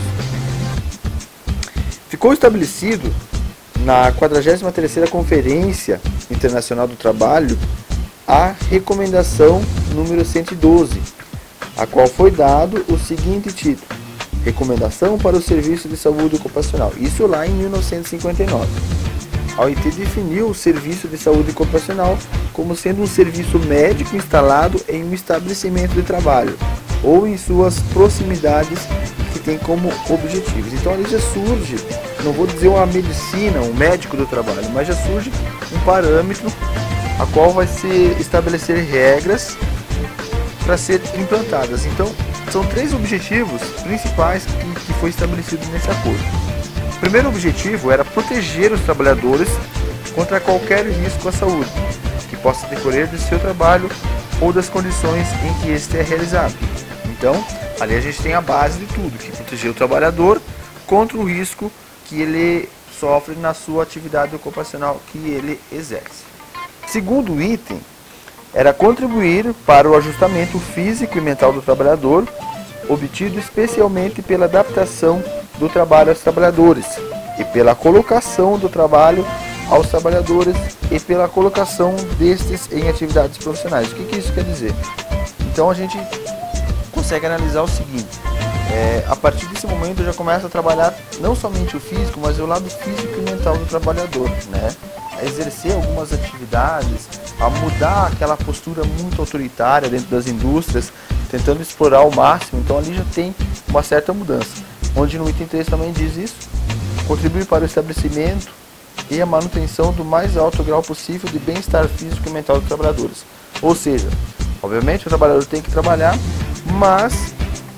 Ficou estabelecido na 43ª Conferência Internacional do Trabalho a recomendação número 112, a qual foi dado o seguinte título: Recomendação para o Serviço de Saúde Ocupacional. Isso lá em 1959. A OIT definiu o Serviço de Saúde Ocupacional como sendo um serviço médico instalado em um estabelecimento de trabalho ou em suas proximidades que tem como objetivos. Então ali já surge, não vou dizer uma medicina, um médico do trabalho, mas já surge um parâmetro a qual vai se estabelecer regras para ser implantadas. Então são 3 objetivos principais que foi estabelecido nesse acordo. O primeiro objetivo era proteger os trabalhadores contra qualquer risco à saúde que possa decorrer do seu trabalho ou das condições em que este é realizado. Então, ali a gente tem a base de tudo, que é proteger o trabalhador contra o risco que ele sofre na sua atividade ocupacional que ele exerce. Segundo item, era contribuir para o ajustamento físico e mental do trabalhador, obtido especialmente pela adaptação do trabalho aos trabalhadores e pela colocação do trabalho aos trabalhadores e pela colocação destes em atividades profissionais. O que isso quer dizer? Então a gente consegue analisar o seguinte: a partir desse momento eu já começo a trabalhar não somente o físico, mas o lado físico e mental do trabalhador, né? A exercer algumas atividades, a mudar aquela postura muito autoritária dentro das indústrias, tentando explorar ao máximo. Então ali já tem uma certa mudança, onde no item 3 também diz isso: contribuir para o estabelecimento e a manutenção do mais alto grau possível de bem-estar físico e mental dos trabalhadores. Ou seja, obviamente o trabalhador tem que trabalhar, mas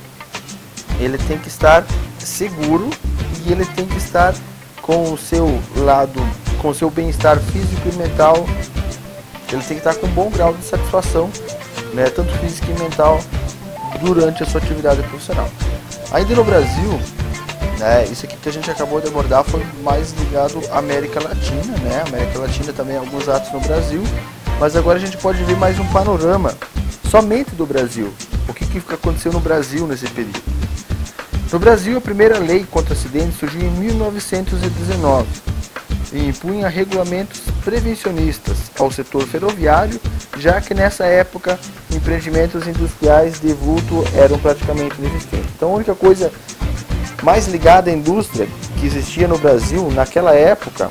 ele tem que estar seguro e ele tem que estar com o seu lado, com o seu bem-estar físico e mental, ele tem que estar com um bom grau de satisfação, né, tanto física e mental, durante a sua atividade profissional. Ainda no Brasil, né, isso aqui que a gente acabou de abordar foi mais ligado à América Latina, né? A América Latina também alguns atos no Brasil, mas agora a gente pode ver mais um panorama somente do Brasil. O que aconteceu no Brasil nesse período? No Brasil, a primeira lei contra acidentes surgiu em 1919 e impunha regulamentos prevencionistas ao setor ferroviário, já que nessa época empreendimentos industriais de vulto eram praticamente inexistentes. Então a única coisa mais ligada à indústria que existia no Brasil naquela época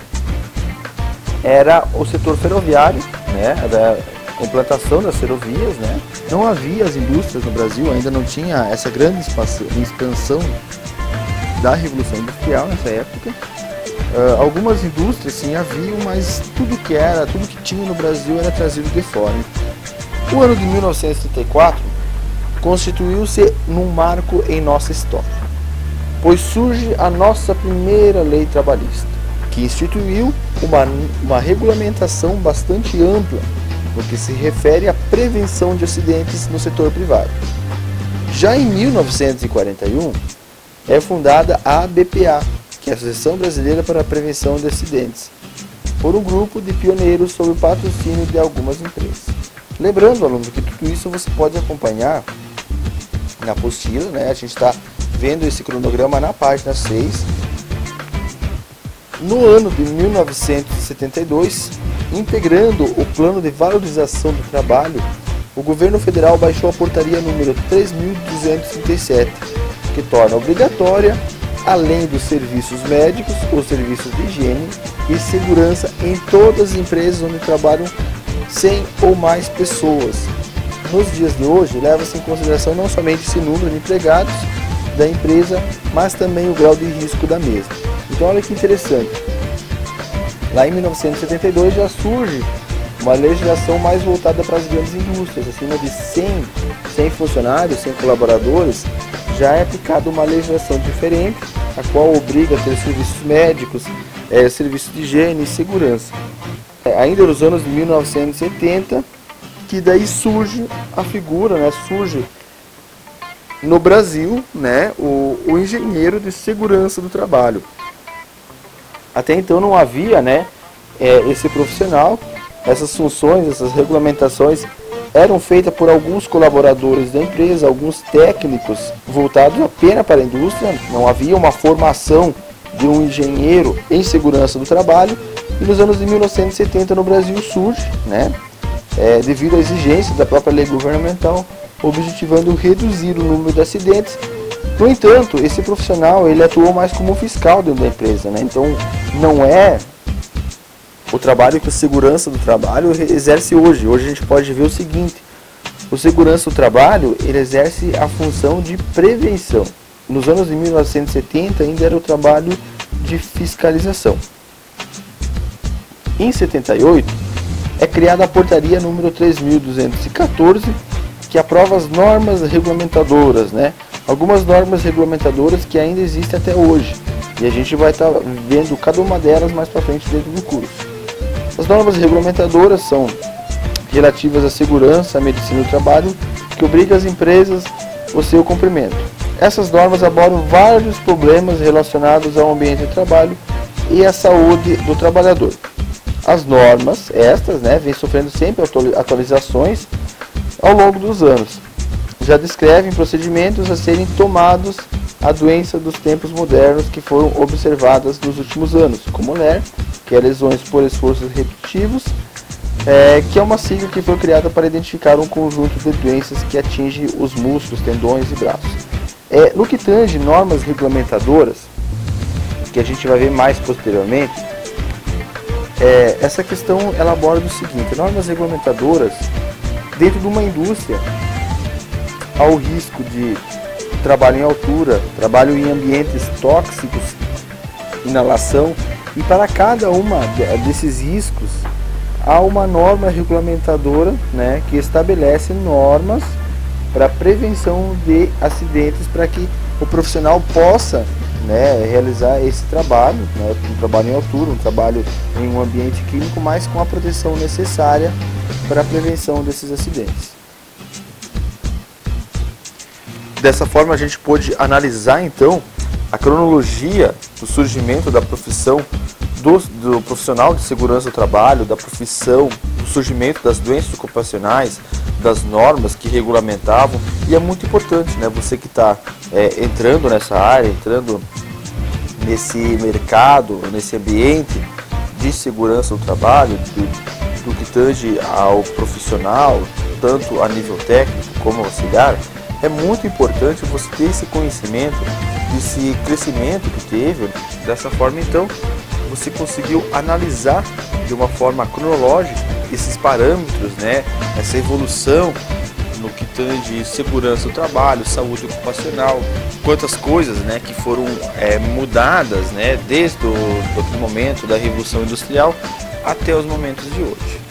era o setor ferroviário, né? A implantação das ferrovias, né? Não havia as indústrias no Brasil, ainda não tinha essa grande expansão da Revolução Industrial nessa época. Algumas indústrias sim haviam, mas tudo que tinha no Brasil era trazido de fora. O ano de 1934 constituiu-se num marco em nossa história, pois surge a nossa primeira lei trabalhista, que instituiu uma regulamentação bastante ampla no que se refere à prevenção de acidentes no setor privado. Já em 1941 é fundada a ABPA, que é a Associação Brasileira para a Prevenção de Acidentes, por um grupo de pioneiros sob o patrocínio de algumas empresas. Lembrando, aluno, que tudo isso você pode acompanhar na apostila, né? A gente está vendo esse cronograma na página 6. No ano de 1972, integrando o Plano de Valorização do Trabalho, o governo federal baixou a portaria número 3.237, que torna obrigatória, além dos serviços médicos, os serviços de higiene e segurança em todas as empresas onde trabalham 100 ou mais pessoas. Nos dias de hoje, leva-se em consideração não somente esse número de empregados da empresa, mas também o grau de risco da mesma. Então olha que interessante, lá em 1972 já surge uma legislação mais voltada para as grandes indústrias, acima de 100 funcionários, 100 colaboradores, já é aplicada uma legislação diferente, a qual obriga a ter serviços médicos, serviços de higiene e segurança. Ainda nos anos de 1970, que daí surge a figura, né, surge no Brasil, né, o engenheiro de segurança do trabalho. Até então não havia, né, esse profissional, essas funções, essas regulamentações eram feitas por alguns colaboradores da empresa, alguns técnicos voltados apenas para a indústria, não havia uma formação de um engenheiro em segurança do trabalho, e nos anos de 1970 no Brasil surge, né, devido à exigência da própria lei governamental, objetivando reduzir o número de acidentes. No entanto, esse profissional ele atuou mais como fiscal dentro da empresa, né? Então não é o trabalho que o segurança do trabalho exerce hoje. Hoje a gente pode ver o seguinte: o segurança do trabalho ele exerce a função de prevenção. Nos anos de 1970 ainda era o trabalho de fiscalização. Em 78 é criada a portaria número 3.214, que aprova as normas regulamentadoras, né? Algumas normas regulamentadoras que ainda existem até hoje, e a gente vai estar vendo cada uma delas mais para frente dentro do curso. As normas regulamentadoras são relativas à segurança, à medicina do trabalho, que obrigam as empresas ao seu cumprimento. Essas normas abordam vários problemas relacionados ao ambiente de trabalho e à saúde do trabalhador. As normas, estas, né, vêm sofrendo sempre atualizações ao longo dos anos. Já descrevem procedimentos a serem tomados à doença dos tempos modernos que foram observadas nos últimos anos, como LER, que é lesões por esforços repetitivos, que é uma sigla que foi criada para identificar um conjunto de doenças que atinge os músculos, tendões e braços. No que tange normas regulamentadoras, que a gente vai ver mais posteriormente, essa questão ela aborda o seguinte: normas regulamentadoras dentro de uma indústria, ao risco de trabalho em altura, trabalho em ambientes tóxicos, inalação, e para cada uma desses riscos há uma norma regulamentadora, né, que estabelece normas para prevenção de acidentes, para que o profissional possa, né, realizar esse trabalho, né, um trabalho em altura, um trabalho em um ambiente químico, mas com a proteção necessária para a prevenção desses acidentes. Dessa forma a gente pôde analisar então a cronologia do surgimento da profissão do profissional de segurança do trabalho, da profissão, do surgimento das doenças ocupacionais, das normas que regulamentavam. E é muito importante, né, você que está entrando nessa área, entrando nesse mercado, nesse ambiente de segurança do trabalho, do que tange ao profissional, tanto a nível técnico como auxiliar, é muito importante você ter esse conhecimento, esse crescimento que teve. Dessa forma, então, você conseguiu analisar de uma forma cronológica esses parâmetros, né, essa evolução no que tange segurança do trabalho, saúde ocupacional, quantas coisas, né, que foram mudadas, né, desde aquele momento da Revolução Industrial até os momentos de hoje.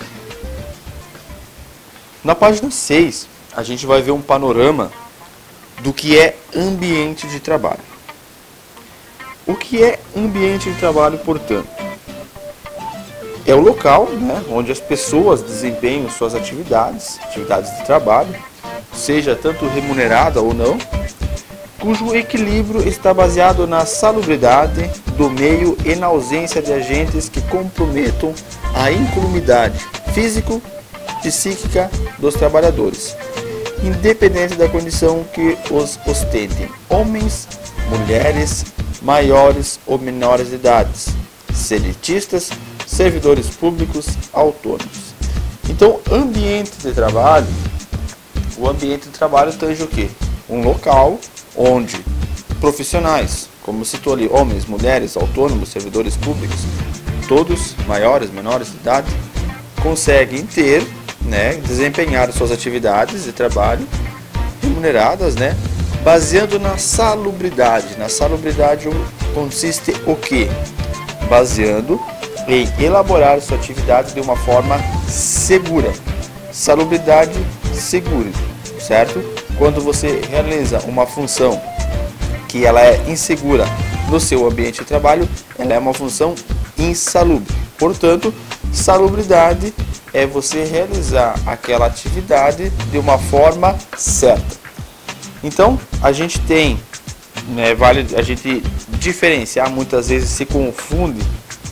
Na página 6, a gente vai ver um panorama do que é ambiente de trabalho. O que é ambiente de trabalho, portanto? É o local, né, onde as pessoas desempenham suas atividades de trabalho, seja tanto remunerada ou não, cujo equilíbrio está baseado na salubridade do meio e na ausência de agentes que comprometam a incolumidade físico, psíquica dos trabalhadores, independente da condição que os ostentem, homens, mulheres, maiores ou menores de idades, seletistas, servidores públicos, autônomos. Então, ambiente de trabalho, o ambiente de trabalho tange o quê? Um local onde profissionais, como citou ali, homens, mulheres, autônomos, servidores públicos, todos maiores, menores de idade, conseguem ter, né, desempenhar suas atividades de trabalho remuneradas, né, baseando na salubridade. Na salubridade consiste o quê? Baseando em elaborar sua atividade de uma forma segura. Salubridade segura, certo? Quando você realiza uma função que ela é insegura no seu ambiente de trabalho, ela é uma função insalubre. Portanto, salubridade é você realizar aquela atividade de uma forma certa. Então, a gente tem, né, vale a gente diferenciar, muitas vezes se confunde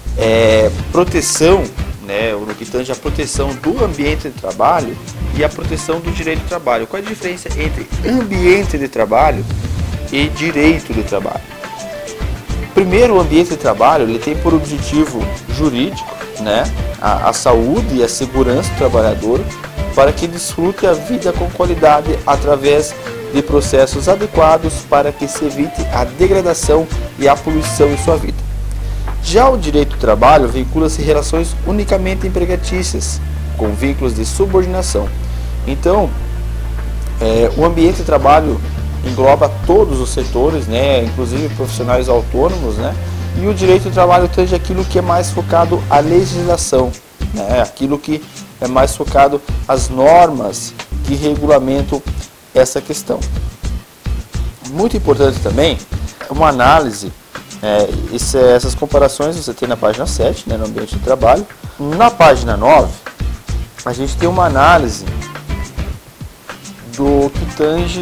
proteção, né, no que tange a proteção do ambiente de trabalho e a proteção do direito de trabalho. Qual é a diferença entre ambiente de trabalho e direito de trabalho? Primeiro, o ambiente de trabalho ele tem por objetivo jurídico, né, a saúde e a segurança do trabalhador para que desfrute a vida com qualidade através de processos adequados para que se evite a degradação e a poluição em sua vida. Já o direito do trabalho vincula-se relações unicamente empregatícias, com vínculos de subordinação. Então, o ambiente de trabalho engloba todos os setores, né, inclusive profissionais autônomos, né, e o direito do trabalho tange aquilo que é mais focado à legislação, né, aquilo que é mais focado às normas que regulamentam essa questão. Muito importante também uma análise, essas comparações você tem na página 7, né, no ambiente de trabalho. Na página 9, a gente tem uma análise do que tange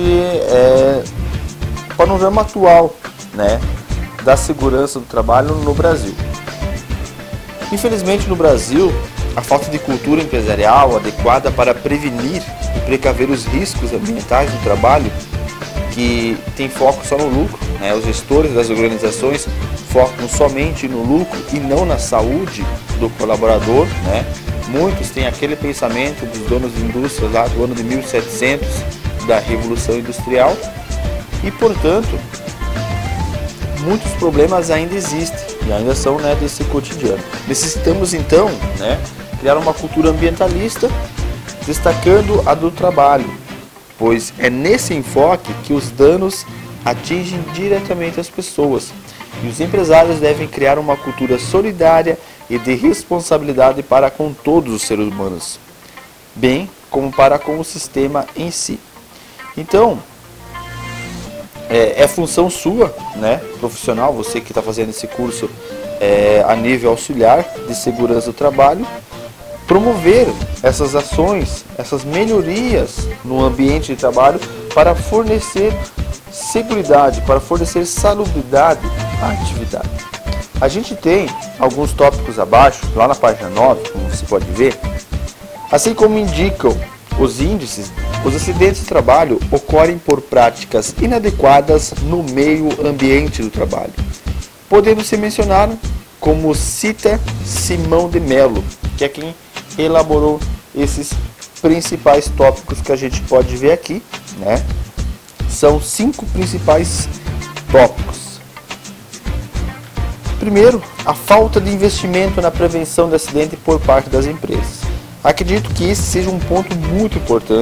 o panorama atual, né, da segurança do trabalho no Brasil. Infelizmente, no Brasil, a falta de cultura empresarial adequada para prevenir e precaver os riscos ambientais do trabalho, que tem foco só no lucro, né? Os gestores das organizações focam somente no lucro e não na saúde do colaborador, né? Muitos têm aquele pensamento dos donos de indústria lá do ano de 1700, da Revolução Industrial, e portanto muitos problemas ainda existem e ainda são, né, desse cotidiano. Necessitamos então, né, criar uma cultura ambientalista, destacando a do trabalho, pois é nesse enfoque que os danos atingem diretamente as pessoas, e os empresários devem criar uma cultura solidária e de responsabilidade para com todos os seres humanos, bem como para com o sistema em si. Então, é função sua, né, profissional, você que está fazendo esse curso a nível auxiliar de segurança do trabalho, promover essas ações, essas melhorias no ambiente de trabalho para fornecer seguridade, para fornecer salubridade à atividade. A gente tem alguns tópicos abaixo, lá na página 9, como você pode ver, assim como indicam os índices, os acidentes de trabalho ocorrem por práticas inadequadas no meio ambiente do trabalho. Podendo-se mencionar como cita Simão de Mello, que é quem elaborou esses principais tópicos que a gente pode ver aqui, né? São 5 principais tópicos. Primeiro, a falta de investimento na prevenção de acidente por parte das empresas. Acredito que esse seja um ponto muito importante,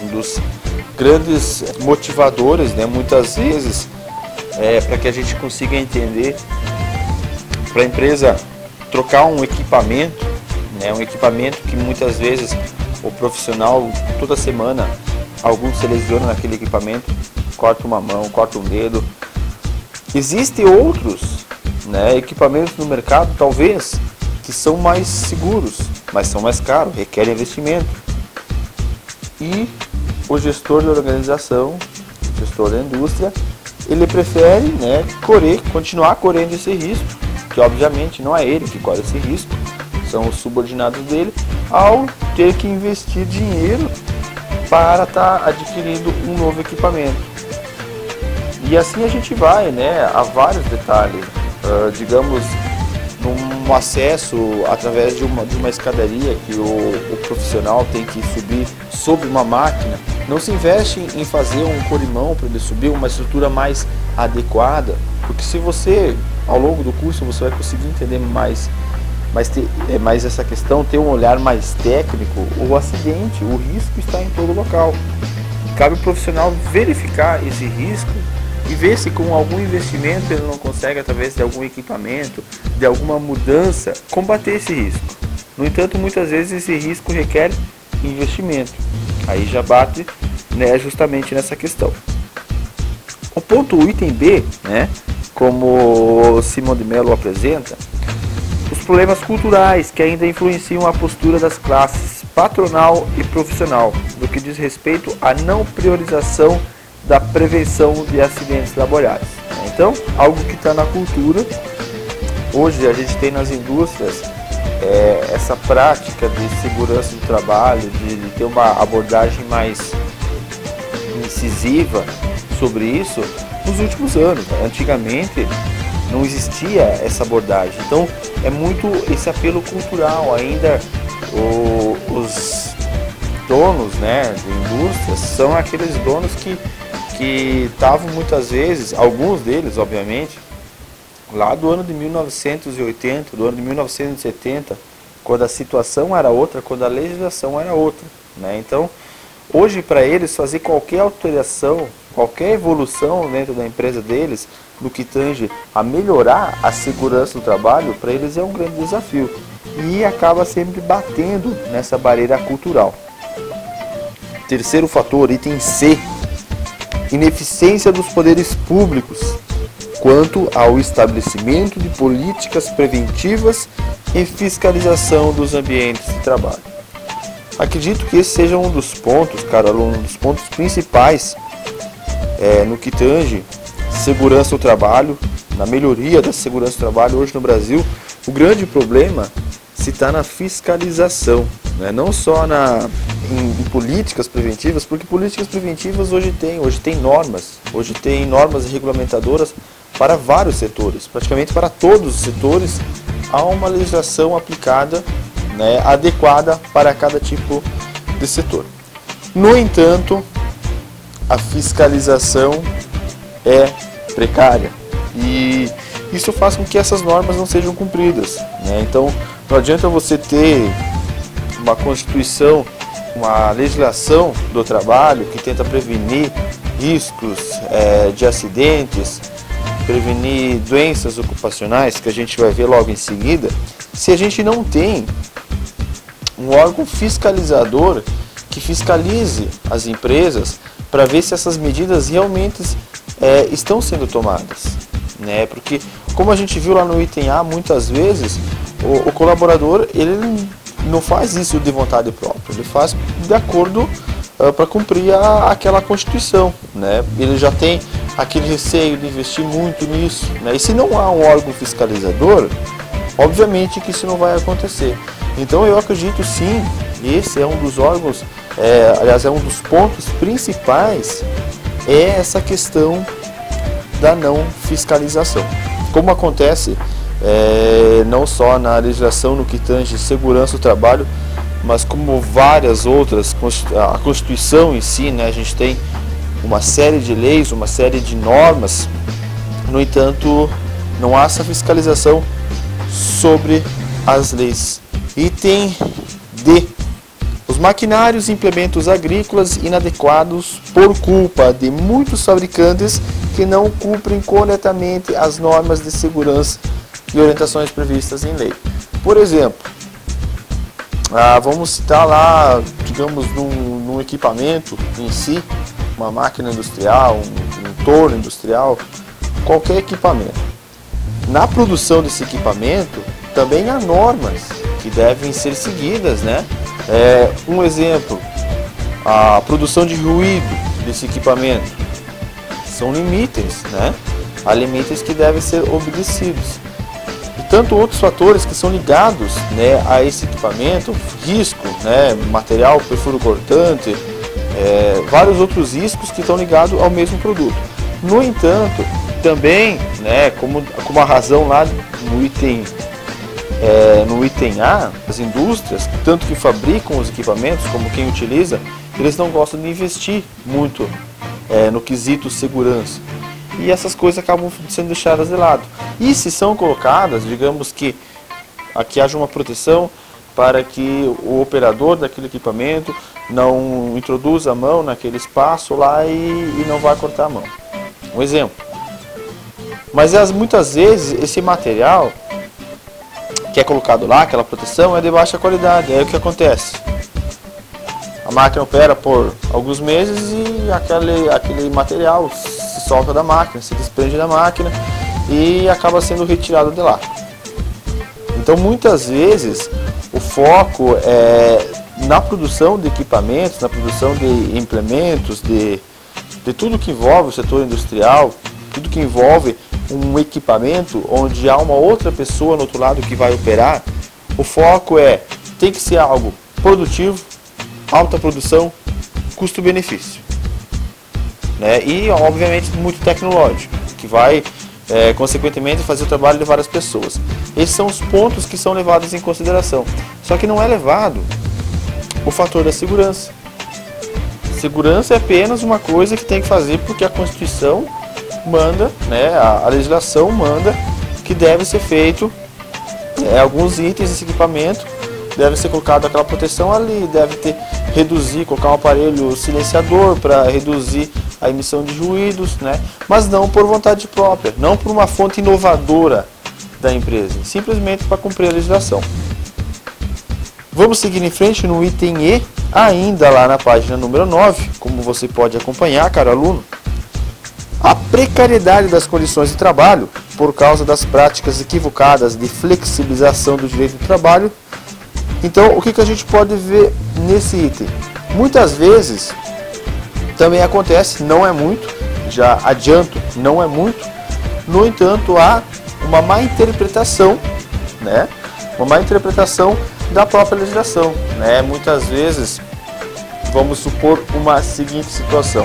Um dos grandes motivadores, né, muitas vezes, para que a gente consiga entender, para a empresa trocar um equipamento, né, um equipamento que muitas vezes o profissional, toda semana, alguns se lesionam naquele equipamento, corta uma mão, corta um dedo. Existem outros, né, equipamentos no mercado, talvez, que são mais seguros, mas são mais caros, requerem investimento. E o gestor da organização, o gestor da indústria, ele prefere, né, continuar correndo esse risco, que obviamente não é ele que corre esse risco, são os subordinados dele, ao ter que investir dinheiro para estar adquirindo um novo equipamento. E assim a gente vai, né, a vários detalhes, digamos, num acesso através de uma escadaria que o profissional tem que subir sobre uma máquina. Não se investe em fazer um corrimão para ele subir, uma estrutura mais adequada, porque se você, ao longo do curso, você vai conseguir entender mais essa questão, ter um olhar mais técnico, o acidente, o risco está em todo local. Cabe ao profissional verificar esse risco e ver se com algum investimento ele não consegue, através de algum equipamento, de alguma mudança, combater esse risco. No entanto, muitas vezes esse risco requer investimento. Aí já bate, né, justamente nessa questão. O item B, né, como o Simão de Mello apresenta, os problemas culturais que ainda influenciam a postura das classes patronal e profissional, no que diz respeito à não priorização da prevenção de acidentes laborais. Então, algo que está na cultura. Hoje a gente tem nas indústrias essa prática de segurança do trabalho, de ter uma abordagem mais incisiva sobre isso nos últimos anos. Antigamente não existia essa abordagem, então é muito esse apelo cultural. Ainda os donos, né, de indústrias são aqueles donos que estavam muitas vezes, alguns deles obviamente, lá do ano de 1980, do ano de 1970, quando a situação era outra, quando a legislação era outra, né? Então, hoje para eles fazer qualquer alteração, qualquer evolução dentro da empresa deles, no que tange a melhorar a segurança do trabalho, para eles é um grande desafio e acaba sempre batendo nessa barreira cultural. Terceiro fator, item C, ineficiência dos poderes públicos quanto ao estabelecimento de políticas preventivas e fiscalização dos ambientes de trabalho. Acredito que esse seja um dos pontos, cara, um dos pontos principais no que tange segurança do trabalho, na melhoria da segurança do trabalho hoje no Brasil. O grande problema se está na fiscalização, né? Não só em políticas preventivas, porque políticas preventivas hoje tem normas regulamentadoras para vários setores, praticamente para todos os setores. Há uma legislação aplicada, né, adequada para cada tipo de setor. No entanto, a fiscalização é precária e isso faz com que essas normas não sejam cumpridas, né? Então, não adianta você ter uma Constituição, uma legislação do trabalho que tenta prevenir riscos de acidentes, prevenir doenças ocupacionais, que a gente vai ver logo em seguida, se a gente não tem um órgão fiscalizador que fiscalize as empresas para ver se essas medidas realmente estão sendo tomadas, né? Porque, como a gente viu lá no item A, muitas vezes o colaborador ele não faz isso de vontade própria, ele faz de acordo para cumprir aquela Constituição, né? Ele já tem aquele receio de investir muito nisso, né? E se não há um órgão fiscalizador, obviamente que isso não vai acontecer. Então eu acredito sim, esse é um dos órgãos, aliás, é um dos pontos principais, é essa questão da não fiscalização. Como acontece não só na legislação no que tange segurança do trabalho, mas como várias outras, a Constituição em si, né, a gente tem uma série de leis, uma série de normas, no entanto, não há essa fiscalização sobre as leis. Item D, Os maquinários e implementos agrícolas inadequados por culpa de muitos fabricantes que não cumprem corretamente as normas de segurança e orientações previstas em lei. Por exemplo, vamos citar lá, digamos, num equipamento em si, uma máquina industrial, um torno industrial, qualquer equipamento. Na produção desse equipamento, também há normas que devem ser seguidas, né? Um exemplo, a produção de ruído desse equipamento. São limites, né? Há limites que devem ser obedecidos. E tanto outros fatores que são ligados, né, a esse equipamento, risco, né, material, perfuro cortante, vários outros riscos que estão ligados ao mesmo produto. No entanto, também, né, como a razão lá no item A, as indústrias, tanto que fabricam os equipamentos como quem utiliza, eles não gostam de investir muito no quesito segurança. E essas coisas acabam sendo deixadas de lado. E se são colocadas, digamos que aqui haja uma proteção para que o operador daquele equipamento não introduza a mão naquele espaço lá e não vá cortar a mão. Um exemplo. Mas muitas vezes esse material que é colocado lá, aquela proteção, é de baixa qualidade. Aí o que acontece? A máquina opera por alguns meses e aquele material se solta da máquina, se desprende da máquina e acaba sendo retirado de lá. Então muitas vezes o foco é na produção de equipamentos, na produção de implementos, de tudo que envolve o setor industrial, tudo que envolve um equipamento onde há uma outra pessoa no outro lado que vai operar. O foco tem que ser algo produtivo, alta produção, custo-benefício, né? E obviamente muito tecnológico, que vai consequentemente fazer o trabalho de várias pessoas. Esses são os pontos que são levados em consideração. Só que não é levado o fator da segurança. Segurança é apenas uma coisa que tem que fazer porque a Constituição manda, né, a legislação manda que deve ser feito alguns itens desse equipamento, deve ser colocado aquela proteção ali, deve colocar um aparelho silenciador para reduzir a emissão de ruídos, né, mas não por vontade própria, não por uma fonte inovadora da empresa, simplesmente para cumprir a legislação. Vamos seguir em frente no item E, ainda lá na página número 9, como você pode acompanhar, caro aluno. A precariedade das condições de trabalho, por causa das práticas equivocadas de flexibilização do direito do trabalho. Então, o que a gente pode ver nesse item? Muitas vezes, também acontece, não é muito, já adianto, não é muito, no entanto, há uma má interpretação, né? Uma má interpretação da própria legislação, né? Muitas vezes, vamos supor uma seguinte situação.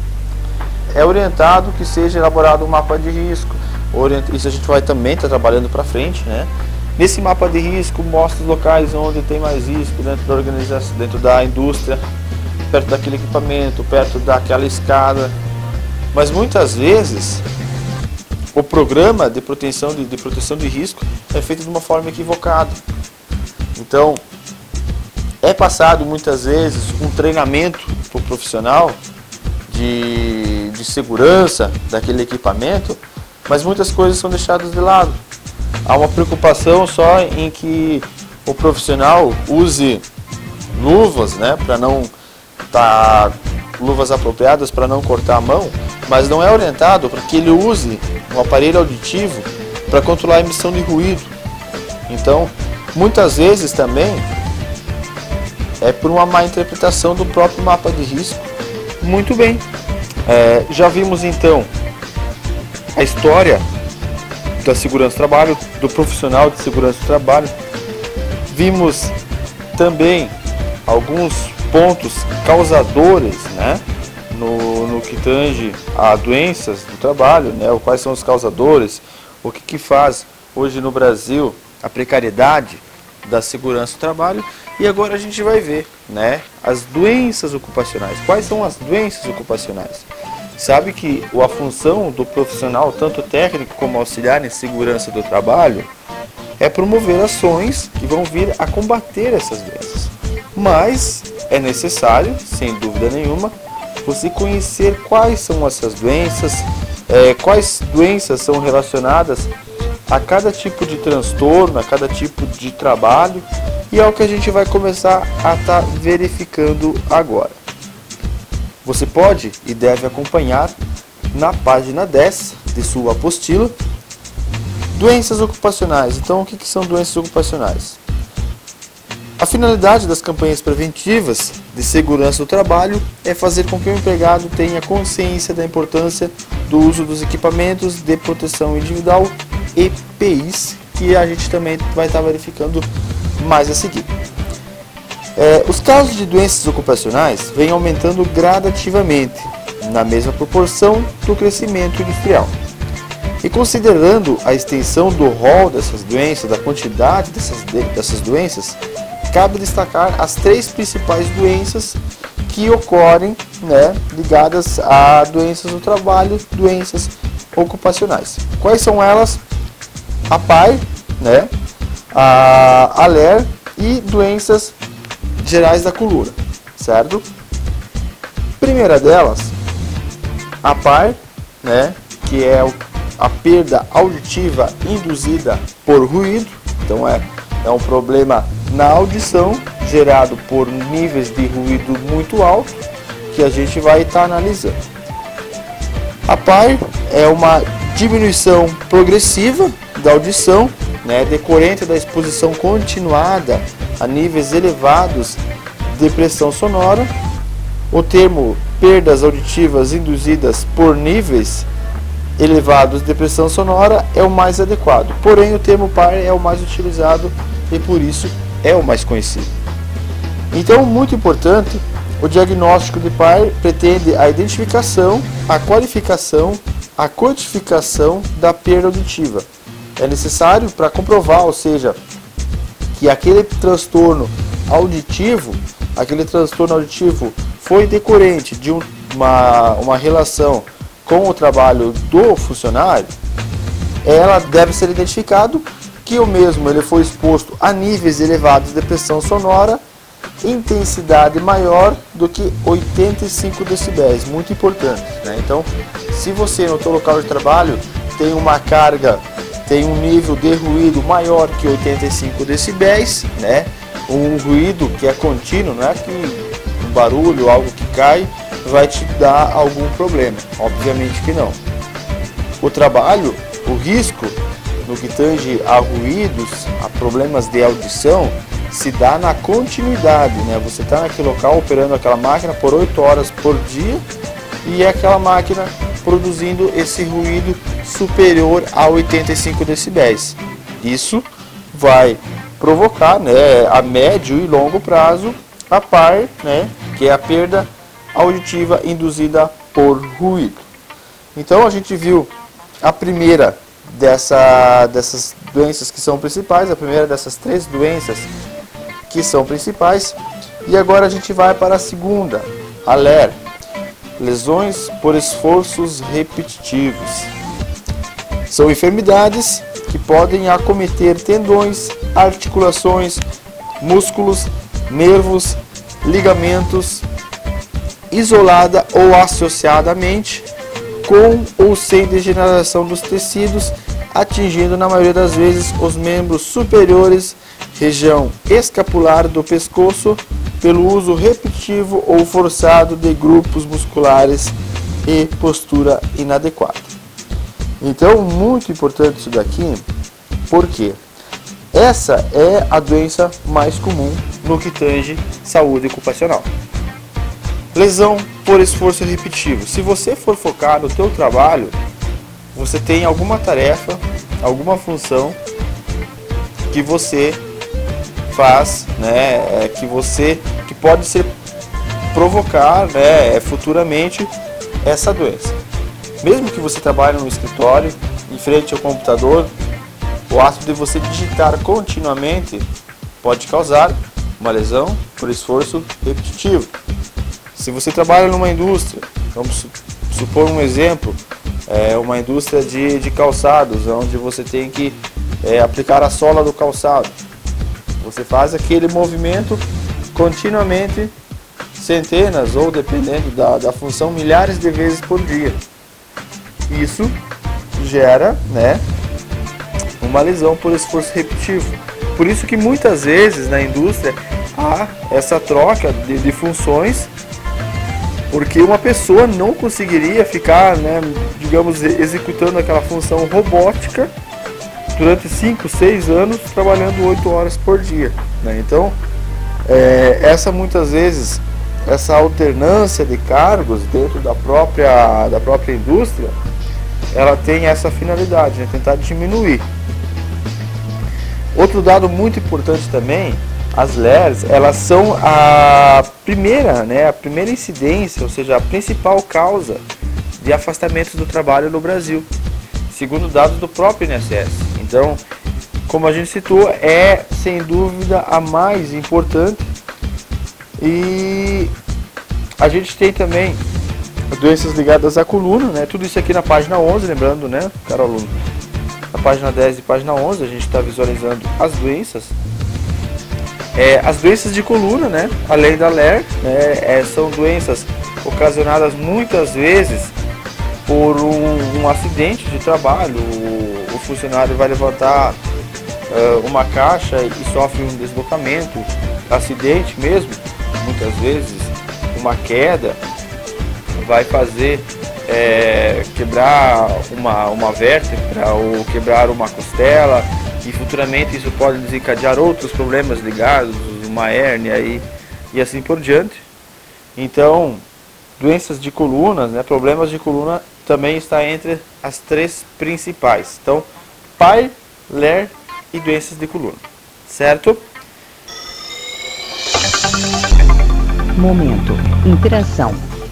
É orientado que seja elaborado um mapa de risco. Isso a gente vai também estar trabalhando para frente, né? Nesse mapa de risco mostra os locais onde tem mais risco dentro da organização, dentro da indústria, perto daquele equipamento, perto daquela escada. Mas muitas vezes o programa de proteção de risco é feito de uma forma equivocada. Então é passado muitas vezes um treinamento para o profissional de segurança daquele equipamento, mas muitas coisas são deixadas de lado. Há uma preocupação só em que o profissional use luvas, né, para não luvas apropriadas para não cortar a mão, mas não é orientado para que ele use um aparelho auditivo para controlar a emissão de ruído. Então, muitas vezes também é por uma má interpretação do próprio mapa de risco. Muito bem. Já vimos então a história da segurança do trabalho, do profissional de segurança do trabalho. Vimos também alguns pontos causadores, né, no que tange a doenças do trabalho, né, quais são os causadores, o que faz hoje no Brasil a precariedade da segurança do trabalho. E agora a gente vai ver, né, as doenças ocupacionais. Quais são as doenças ocupacionais? Sabe que a função do profissional, tanto técnico como auxiliar em segurança do trabalho, é promover ações que vão vir a combater essas doenças. Mas é necessário, sem dúvida nenhuma, você conhecer quais são essas doenças, quais doenças são relacionadas a cada tipo de transtorno, a cada tipo de trabalho, e é o que a gente vai começar a estar verificando agora. Você pode e deve acompanhar na página 10 de sua apostila, doenças ocupacionais. Então, o que são doenças ocupacionais? A finalidade das campanhas preventivas de segurança do trabalho é fazer com que o empregado tenha consciência da importância do uso dos equipamentos de proteção individual EPIs, que a gente também vai estar verificando mais a seguir. Os casos de doenças ocupacionais vêm aumentando gradativamente, na mesma proporção do crescimento industrial. E considerando a extensão do rol dessas doenças, da quantidade dessas doenças, cabe destacar as 3 principais doenças que ocorrem, ligadas a doenças do trabalho, doenças ocupacionais. Quais são elas? A PAI, a ALER e doenças gerais da coluna, certo? Primeira delas, a PAI, que é a perda auditiva induzida por ruído. Então é um problema na audição gerado por níveis de ruído muito alto que a gente vai estar analisando. A PAI é uma diminuição progressiva da audição, decorrente da exposição continuada a níveis elevados de pressão sonora. O termo perdas auditivas induzidas por níveis elevados de pressão sonora é o mais adequado, porém o termo PAI é o mais utilizado e por isso é o mais conhecido. Então, muito importante, o diagnóstico de PAI pretende a identificação, a qualificação, a quantificação da perda auditiva. É necessário para comprovar, ou seja, que aquele transtorno auditivo foi decorrente de uma relação com o trabalho do funcionário. Ela deve ser identificado que o mesmo ele foi exposto a níveis elevados de pressão sonora, intensidade maior do que 85 decibéis, muito importante, Então, se você no seu local de trabalho tem uma carga, tem um nível de ruído maior que 85 decibéis, um ruído que é contínuo, não é que um barulho, algo que cai, vai te dar algum problema, obviamente que não. O trabalho, o risco no que tange a ruídos, a problemas de audição, se dá na continuidade, Você está naquele local operando aquela máquina por 8 horas por dia e é aquela máquina produzindo esse ruído superior a 85 decibéis. Isso vai provocar, a médio e longo prazo, a PAI, que é a perda auditiva induzida por ruído. Então a gente viu a primeira dessas doenças que são principais, a primeira dessas 3 doenças que são principais, e agora a gente vai para a segunda, a LER, lesões por esforços repetitivos. São enfermidades que podem acometer tendões, articulações, músculos, nervos, ligamentos, isolada ou associadamente, com ou sem degeneração dos tecidos, atingindo na maioria das vezes os membros superiores, região escapular do pescoço, pelo uso repetitivo ou forçado de grupos musculares e postura inadequada. Então, muito importante isso daqui, porque essa é a doença mais comum no que tange saúde ocupacional. Lesão por esforço repetitivo. Se você for focar no teu trabalho, você tem alguma tarefa, alguma função que você faz, que pode ser provocar, futuramente essa doença. Mesmo que você trabalhe no escritório, em frente ao computador, o ato de você digitar continuamente pode causar uma lesão por esforço repetitivo. Se você trabalha numa indústria, vamos supor um exemplo, uma indústria de calçados, onde você tem que aplicar a sola do calçado. Você faz aquele movimento continuamente, centenas ou, dependendo da função, milhares de vezes por dia. Isso gera, né, uma lesão por esforço repetitivo. Por isso que muitas vezes na indústria há essa troca de funções, porque uma pessoa não conseguiria ficar, né, digamos, executando aquela função robótica durante 5, 6 anos, trabalhando 8 horas por dia, né? Então, muitas vezes, essa alternância de cargos dentro da própria indústria, ela tem essa finalidade, né, tentar diminuir. Outro dado muito importante também, as LERs, elas são a primeira incidência, ou seja, a principal causa de afastamentos do trabalho no Brasil, segundo dados do próprio INSS. Então, como a gente citou, é sem dúvida a mais importante. E a gente tem também doenças ligadas à coluna, né? Tudo isso aqui na página 11, lembrando, né, caro aluno? Na página 10 e página 11 a gente está visualizando as doenças. As doenças de coluna, né, além da LER, né, são doenças ocasionadas muitas vezes por um acidente de trabalho. O funcionário vai levantar uma caixa e sofre um deslocamento, acidente mesmo, muitas vezes uma queda, vai fazer quebrar uma vértebra ou quebrar uma costela, e futuramente isso pode desencadear outros problemas ligados, uma hérnia e assim por diante. Então, doenças de colunas, né, problemas de coluna também está entre as 3 principais. Então, PAI, LER e doenças de coluna, certo? Momento interação.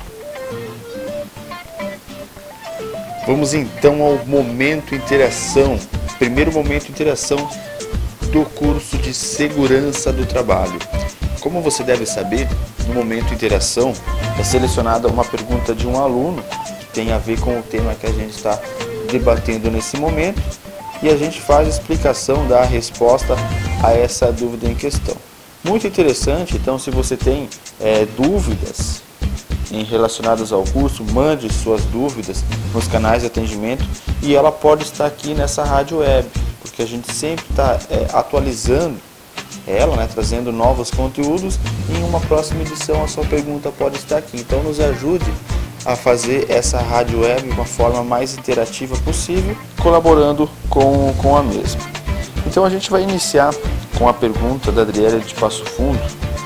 Vamos então ao momento interação. Primeiro momento interação do curso de segurança do trabalho. Como você deve saber, no momento interação é selecionada uma pergunta de um aluno que tem a ver com o tema que a gente está debatendo nesse momento, e a gente faz a explicação da resposta a essa dúvida em questão. Muito interessante, então, se você tem dúvidas relacionadas ao curso, mande suas dúvidas nos canais de atendimento, e ela pode estar aqui nessa rádio web, porque a gente sempre está atualizando ela, né, trazendo novos conteúdos, e em uma próxima edição a sua pergunta pode estar aqui. Então nos ajude a fazer essa rádio web de uma forma mais interativa possível, colaborando com a mesma. Então a gente vai iniciar com a pergunta da Adriele de Passo Fundo,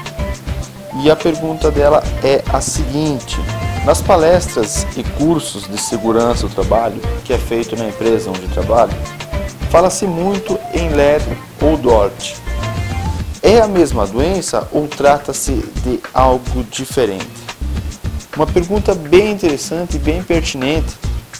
e a pergunta dela é a seguinte: nas palestras e cursos de segurança do trabalho que é feito na empresa onde trabalho, fala-se muito em LER ou DORT. É a mesma doença ou trata-se de algo diferente? Uma pergunta bem interessante e bem pertinente,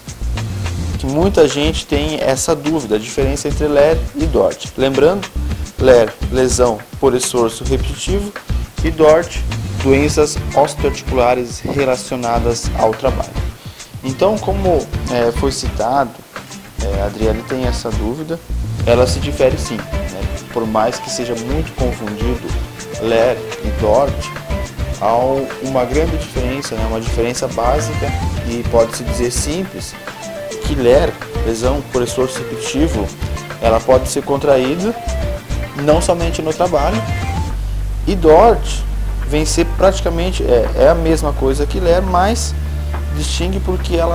que muita gente tem essa dúvida, a diferença entre LER e DORT. Lembrando, LER, lesão por esforço repetitivo, e DORT, doenças osteoarticulares relacionadas ao trabalho. Então, como foi citado, a Adriele tem essa dúvida, ela se difere sim, né? Por mais que seja muito confundido LER e DORT, há uma grande diferença, né? Uma diferença básica, e pode-se dizer simples, que LER, lesão por esforço repetitivo, ela pode ser contraída não somente no trabalho, e DORT vem ser praticamente a mesma coisa que LER, mas distingue porque ela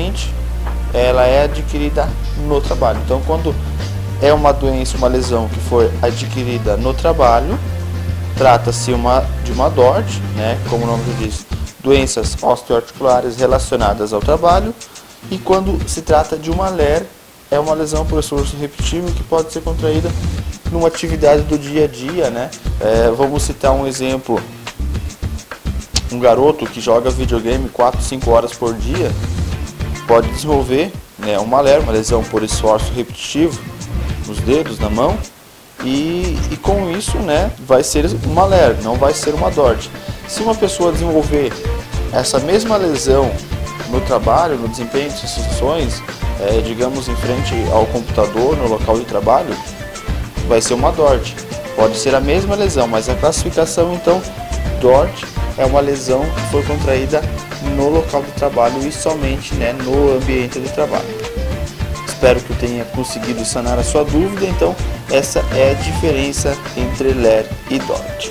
é adquirida no trabalho. Então, quando é uma doença, uma lesão que for adquirida no trabalho, trata-se de uma DORT, né, como o nome diz, doenças osteoarticulares relacionadas ao trabalho. E quando se trata de uma LER, é uma lesão por esforço repetitivo que pode ser contraída numa atividade do dia a dia, né? Vamos citar um exemplo: um garoto que joga videogame 4, 5 horas por dia pode desenvolver, né, uma LER, uma lesão por esforço repetitivo nos dedos, na mão, e com isso, né, vai ser uma LER, não vai ser uma DORT. Se uma pessoa desenvolver essa mesma lesão no trabalho, no desempenho de funções, digamos em frente ao computador, no local de trabalho, vai ser uma DORT. Pode ser a mesma lesão, mas a classificação então, DORT é uma lesão que foi contraída no local de trabalho e somente, né, no ambiente de trabalho. Espero que eu tenha conseguido sanar a sua dúvida. Então, essa é a diferença entre LER e DORT.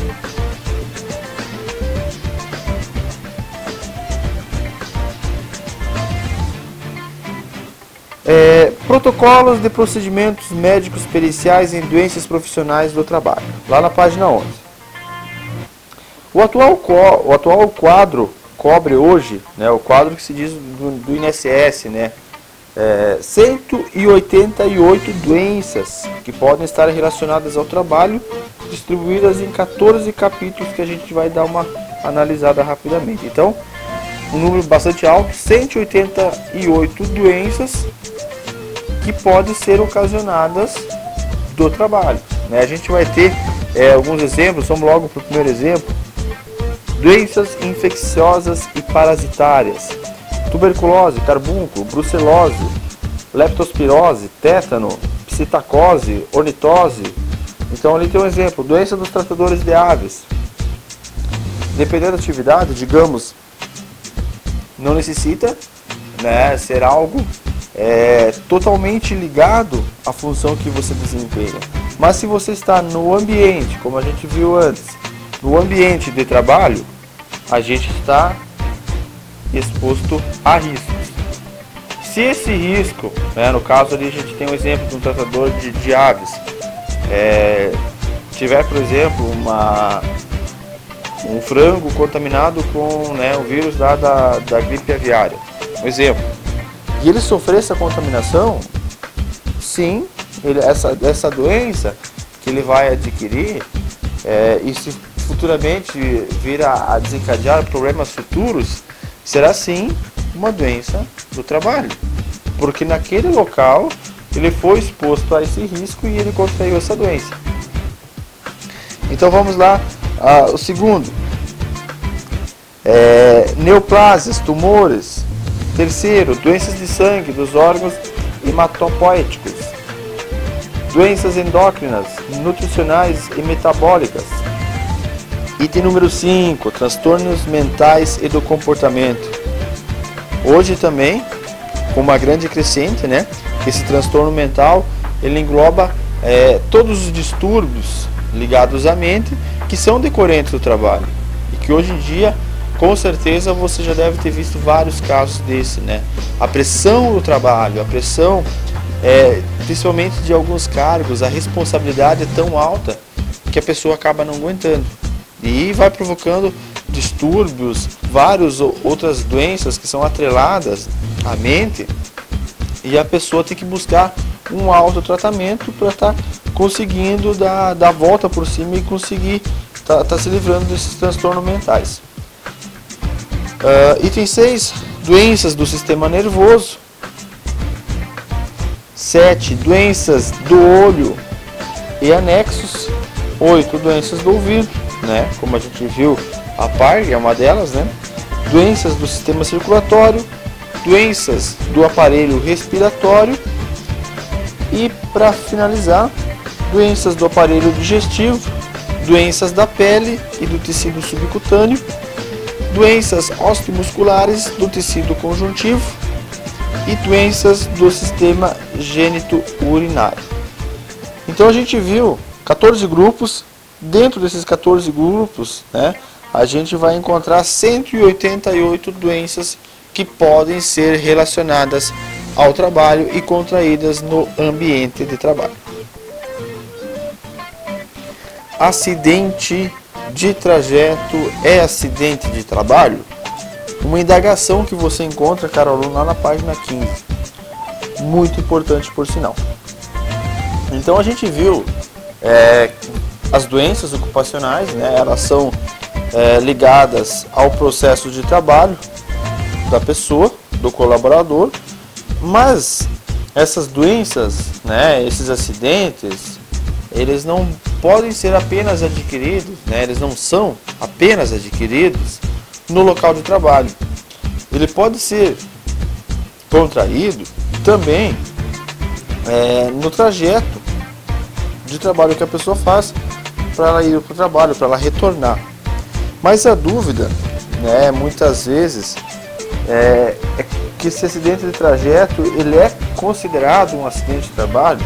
Protocolos de procedimentos médicos periciais em doenças profissionais do trabalho, lá na página 11. O atual quadro cobre hoje, né, o quadro que se diz do INSS, né, 188 doenças que podem estar relacionadas ao trabalho, distribuídas em 14 capítulos que a gente vai dar uma analisada rapidamente. Então, um número bastante alto, 188 doenças que podem ser ocasionadas do trabalho, né? A gente vai ter alguns exemplos. Vamos logo para o primeiro exemplo: doenças infecciosas e parasitárias, tuberculose, carbúnculo, brucelose, leptospirose, tétano, psitacose, ornitose. Então ali tem um exemplo: doença dos tratadores de aves. Dependendo da atividade, digamos, não necessita, né, ser algo totalmente ligado à função que você desempenha. Mas se você está no ambiente, como a gente viu antes, no ambiente de trabalho, a gente está exposto a riscos. Se esse risco, né, no caso ali a gente tem um exemplo de um tratador de aves, tiver, por exemplo, um frango contaminado com, né, o vírus da gripe aviária, um exemplo, e ele sofrer essa contaminação, sim, essa doença que ele vai adquirir, e se futuramente vir a desencadear problemas futuros, será sim uma doença do trabalho, porque naquele local ele foi exposto a esse risco e ele contraiu essa doença. Então vamos lá, o segundo, neoplasias, tumores. Terceiro, doenças de sangue dos órgãos hematopoéticos, doenças endócrinas, nutricionais e metabólicas. Item número 5, transtornos mentais e do comportamento. Hoje também, com uma grande crescente, né, esse transtorno mental, ele engloba todos os distúrbios ligados à mente que são decorrentes do trabalho. E que hoje em dia, com certeza, você já deve ter visto vários casos desse, né? A pressão do trabalho, a pressão, principalmente de alguns cargos, a responsabilidade é tão alta que a pessoa acaba não aguentando. E vai provocando distúrbios, várias outras doenças que são atreladas à mente, e a pessoa tem que buscar um autotratamento para estar conseguindo dar a volta por cima e conseguir tá se livrando desses transtornos mentais. Item 6, doenças do sistema nervoso. 7, doenças do olho e anexos. 8, doenças do ouvido, né? Como a gente viu, a PAR é uma delas, né? Doenças do sistema circulatório, doenças do aparelho respiratório e, para finalizar, doenças do aparelho digestivo, doenças da pele e do tecido subcutâneo, doenças osteomusculares do tecido conjuntivo e doenças do sistema gênito-urinário. Então a gente viu 14 grupos. Dentro desses 14 grupos, né, a gente vai encontrar 188 doenças que podem ser relacionadas ao trabalho e contraídas no ambiente de trabalho. Acidente de trajeto é acidente de trabalho? Uma indagação que você encontra, caro aluno, lá na página 15. Muito importante, por sinal. Então a gente viu as doenças ocupacionais, né, elas são ligadas ao processo de trabalho da pessoa, do colaborador, mas essas doenças, né, esses acidentes, eles não podem ser apenas adquiridos, né, eles não são apenas adquiridos no local de trabalho. Ele pode ser contraído também no trajeto de trabalho que a pessoa faz para ela ir para o trabalho, para ela retornar. Mas a dúvida, né, muitas vezes, é que esse acidente de trajeto ele é considerado um acidente de trabalho.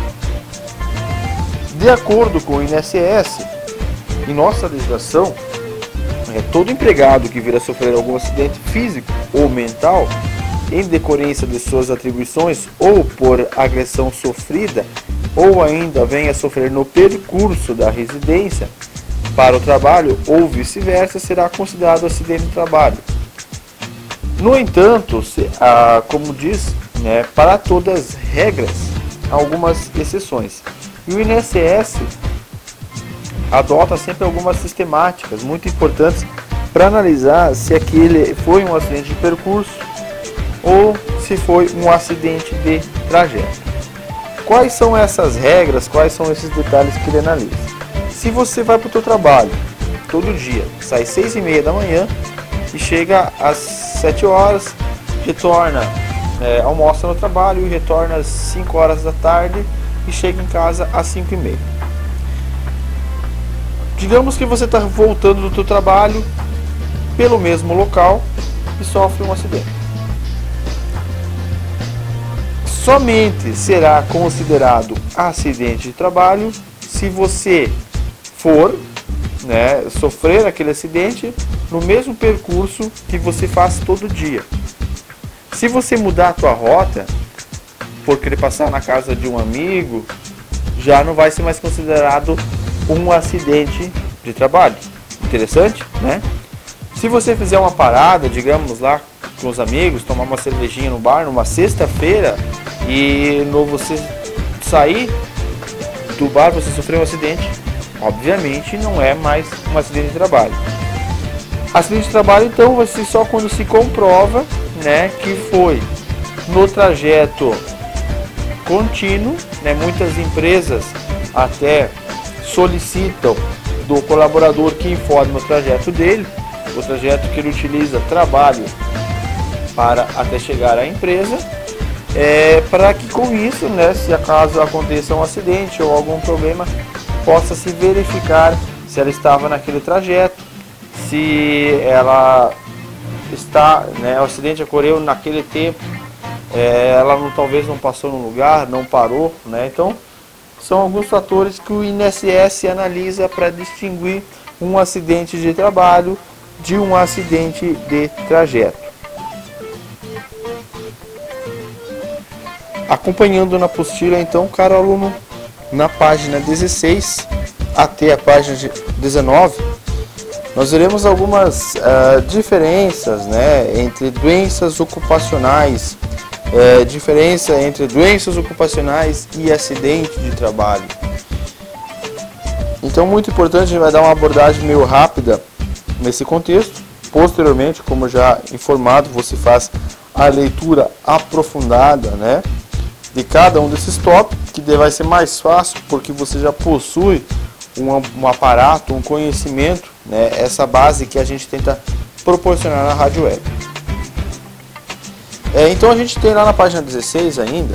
De acordo com o INSS, em nossa legislação, todo empregado que vir a sofrer algum acidente físico ou mental em decorrência de suas atribuições ou por agressão sofrida ou ainda venha a sofrer no percurso da residência para o trabalho ou vice-versa, será considerado acidente de trabalho. No entanto, como diz, né, para todas as regras, há algumas exceções. E o INSS adota sempre algumas sistemáticas muito importantes para analisar se aquele foi um acidente de percurso ou se foi um acidente de trajeto. Quais são essas regras, quais são esses detalhes que ele analisa? Se você vai para o seu trabalho todo dia, sai 6h30 da manhã e chega às 7 horas, retorna, almoça no trabalho e retorna às 5 horas da tarde e chega em casa às 5h30. Digamos que você está voltando do seu trabalho pelo mesmo local e sofre um acidente. Somente será considerado acidente de trabalho se você for, né, sofrer aquele acidente no mesmo percurso que você faz todo dia. Se você mudar a tua rota por querer passar na casa de um amigo, já não vai ser mais considerado um acidente de trabalho. Interessante, né? Se você fizer uma parada, digamos lá com os amigos, tomar uma cervejinha no bar numa sexta-feira e você sair do bar, você sofreu um acidente, obviamente não é mais um acidente de trabalho. Acidente de trabalho então vai ser só quando se comprova, né, que foi no trajeto contínuo, né? Muitas empresas até solicitam do colaborador que informe o trajeto dele, o trajeto que ele utiliza, trabalho para até chegar à empresa, para que com isso, né, se acaso aconteça um acidente ou algum problema, possa se verificar se ela estava naquele trajeto, se ela está, né, o acidente ocorreu naquele tempo, ela talvez não passou no lugar, não parou, né? Então são alguns fatores que o INSS analisa para distinguir um acidente de trabalho de um acidente de trajeto. Acompanhando na apostila, então, caro aluno, na página 16 até a página 19, nós veremos algumas diferenças, né, entre doenças ocupacionais, diferença entre doenças ocupacionais e acidente de trabalho. Então, muito importante, a gente vai dar uma abordagem meio rápida nesse contexto. Posteriormente, como já informado, você faz a leitura aprofundada, né, de cada um desses tópicos, que vai ser mais fácil porque você já possui um aparato, um conhecimento, né, essa base que a gente tenta proporcionar na rádio web. Então a gente tem lá na página 16 ainda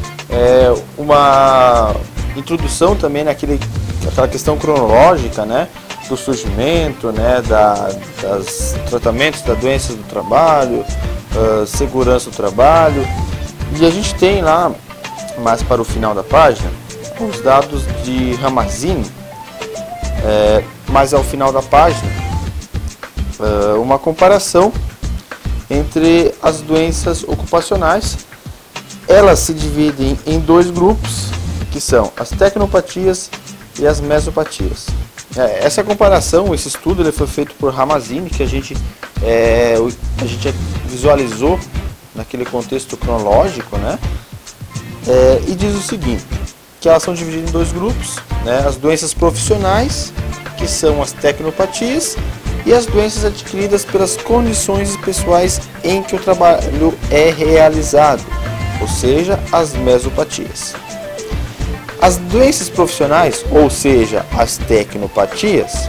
uma introdução também naquela questão cronológica, né, do surgimento, né, das tratamentos das doenças do trabalho, segurança do trabalho, e a gente tem lá, mais para o final da página, os dados de Ramazzini, mas ao final da página, uma comparação entre as doenças ocupacionais. Elas se dividem em dois grupos, que são as tecnopatias e as mesopatias. Essa comparação, esse estudo, ele foi feito por Ramazzini, que a gente visualizou naquele contexto cronológico, né? E diz o seguinte, que elas são divididas em dois grupos, né? As doenças profissionais, que são as tecnopatias, e as doenças adquiridas pelas condições pessoais em que o trabalho é realizado, ou seja, as mesopatias. As doenças profissionais, ou seja, as tecnopatias,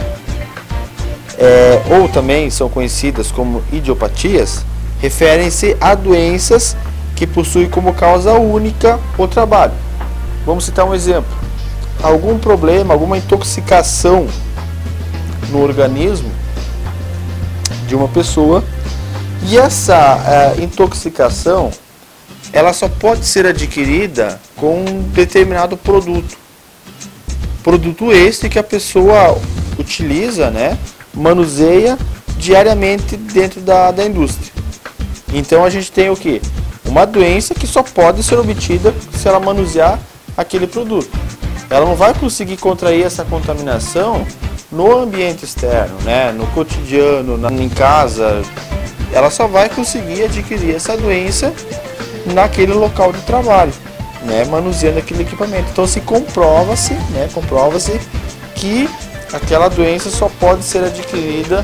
ou também são conhecidas como idiopatias, referem-se a doenças que possuem como causa única o trabalho. Vamos citar um exemplo. algum problema, alguma intoxicação no organismo de uma pessoa, e essa intoxicação ela só pode ser adquirida com um determinado produto. Produto este que a pessoa utiliza, né, manuseia diariamente dentro da indústria. Então a gente tem o que? Uma doença que só pode ser obtida se ela manusear aquele produto. Ela não vai conseguir contrair essa contaminação no ambiente externo, né, no cotidiano, em casa. Ela só vai conseguir adquirir essa doença naquele local de trabalho, né, manuseando aquele equipamento. Então comprova-se que aquela doença só pode ser adquirida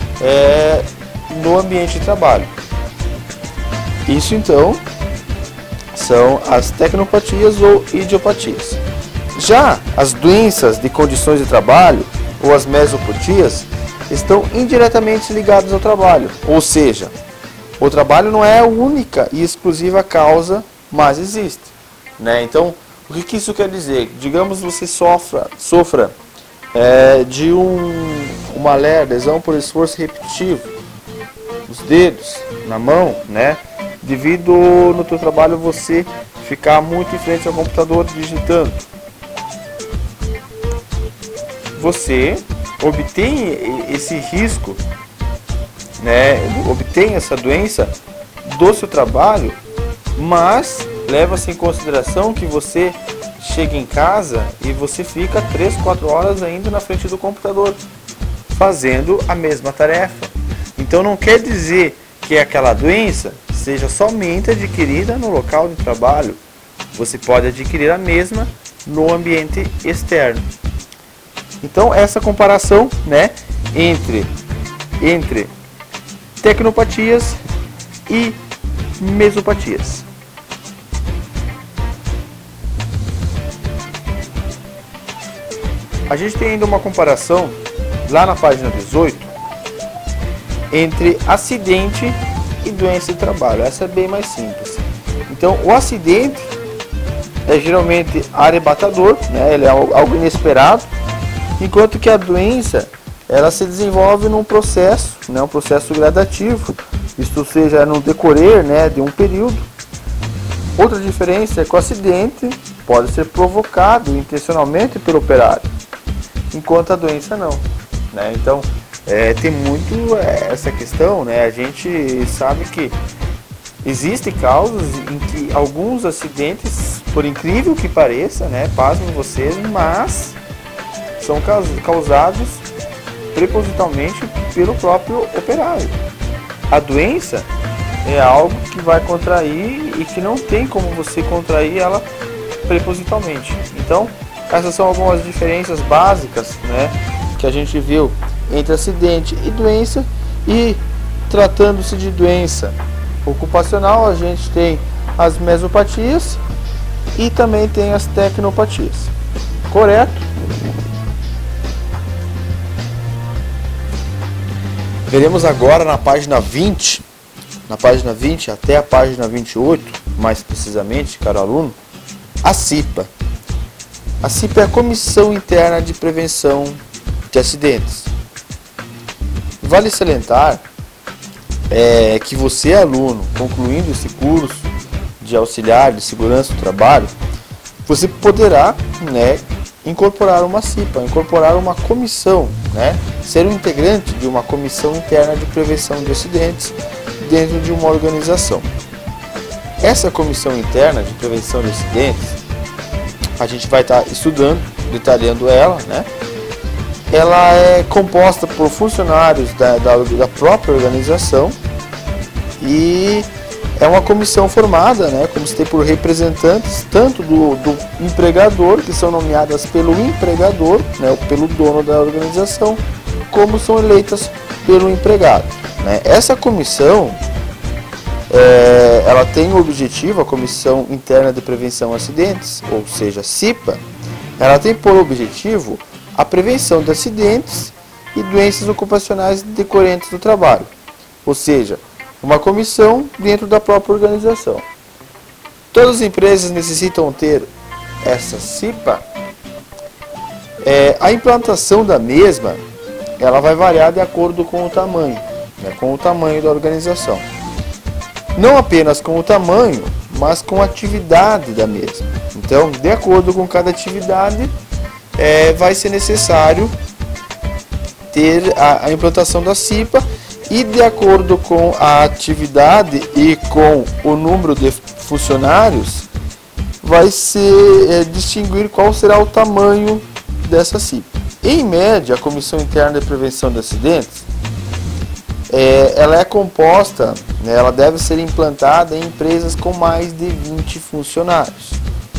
no ambiente de trabalho. Isso então são as tecnopatias ou idiopatias. Já as doenças de condições de trabalho ou as mesopatias estão indiretamente ligadas ao trabalho, ou seja, o trabalho não é a única e exclusiva causa, mas existe, né? Então, o que isso quer dizer? Digamos você sofra de uma lesão por esforço repetitivo nos dedos, na mão, né? Devido no teu trabalho você ficar muito em frente ao computador digitando. Você obtém esse risco, né, obtém essa doença do seu trabalho, mas leva-se em consideração que você chega em casa e você fica 3, 4 horas ainda na frente do computador fazendo a mesma tarefa. Então não quer dizer que aquela doença seja somente adquirida no local de trabalho. Você pode adquirir a mesma no ambiente externo. Então essa comparação, né, entre tecnopatias e mesopatias. A gente tem ainda uma comparação lá na página 18 entre acidente e doença de trabalho. Essa é bem mais simples. Então o acidente é geralmente arrebatador, né, ele é algo inesperado, enquanto que a doença ela se desenvolve num processo, né, um processo gradativo, isto seja, no decorrer, né, de um período. Outra diferença é que o acidente pode ser provocado intencionalmente pelo operário, enquanto a doença não, né? Então tem muito essa questão, né? A gente sabe que existem causas em que alguns acidentes, por incrível que pareça, né, pasmem vocês, mas são causados propositalmente pelo próprio operário. A doença é algo que vai contrair e que não tem como você contrair ela propositalmente. Então, essas são algumas diferenças básicas, né, que a gente viu entre acidente e doença. E tratando-se de doença ocupacional, a gente tem as mesopatias e também tem as tecnopatias. Correto? Veremos agora na página 20, até a página 28, mais precisamente, caro aluno, a CIPA. A CIPA é a Comissão Interna de Prevenção de Acidentes. Vale salientar que você, aluno, concluindo esse curso de auxiliar de segurança do trabalho, você poderá, né, incorporar uma CIPA, incorporar uma comissão, né, ser um integrante de uma comissão interna de prevenção de acidentes dentro de uma organização. Essa comissão interna de prevenção de acidentes, a gente vai estar estudando, detalhando ela, né? Ela é composta por funcionários da própria organização e é uma comissão formada, né, como se tem por representantes tanto do empregador, que são nomeadas pelo empregador, né, pelo dono da organização, como são eleitas pelo empregado, né. Essa comissão, ela tem o objetivo, a Comissão Interna de Prevenção a Acidentes, ou seja, CIPA, ela tem por objetivo a prevenção de acidentes e doenças ocupacionais decorrentes do trabalho, ou seja, uma comissão dentro da própria organização. Todas as empresas necessitam ter essa CIPA A implantação da mesma, ela vai variar de acordo com o tamanho, né, com o tamanho da organização. Não apenas com o tamanho, mas com a atividade da mesma. Então, de acordo com cada atividade, vai ser necessário ter a implantação da CIPA, e de acordo com a atividade e com o número de funcionários, vai ser distinguir qual será o tamanho dessa CIPA. Em média, a Comissão Interna de Prevenção de Acidentes, ela é composta, né, ela deve ser implantada em empresas com mais de 20 funcionários,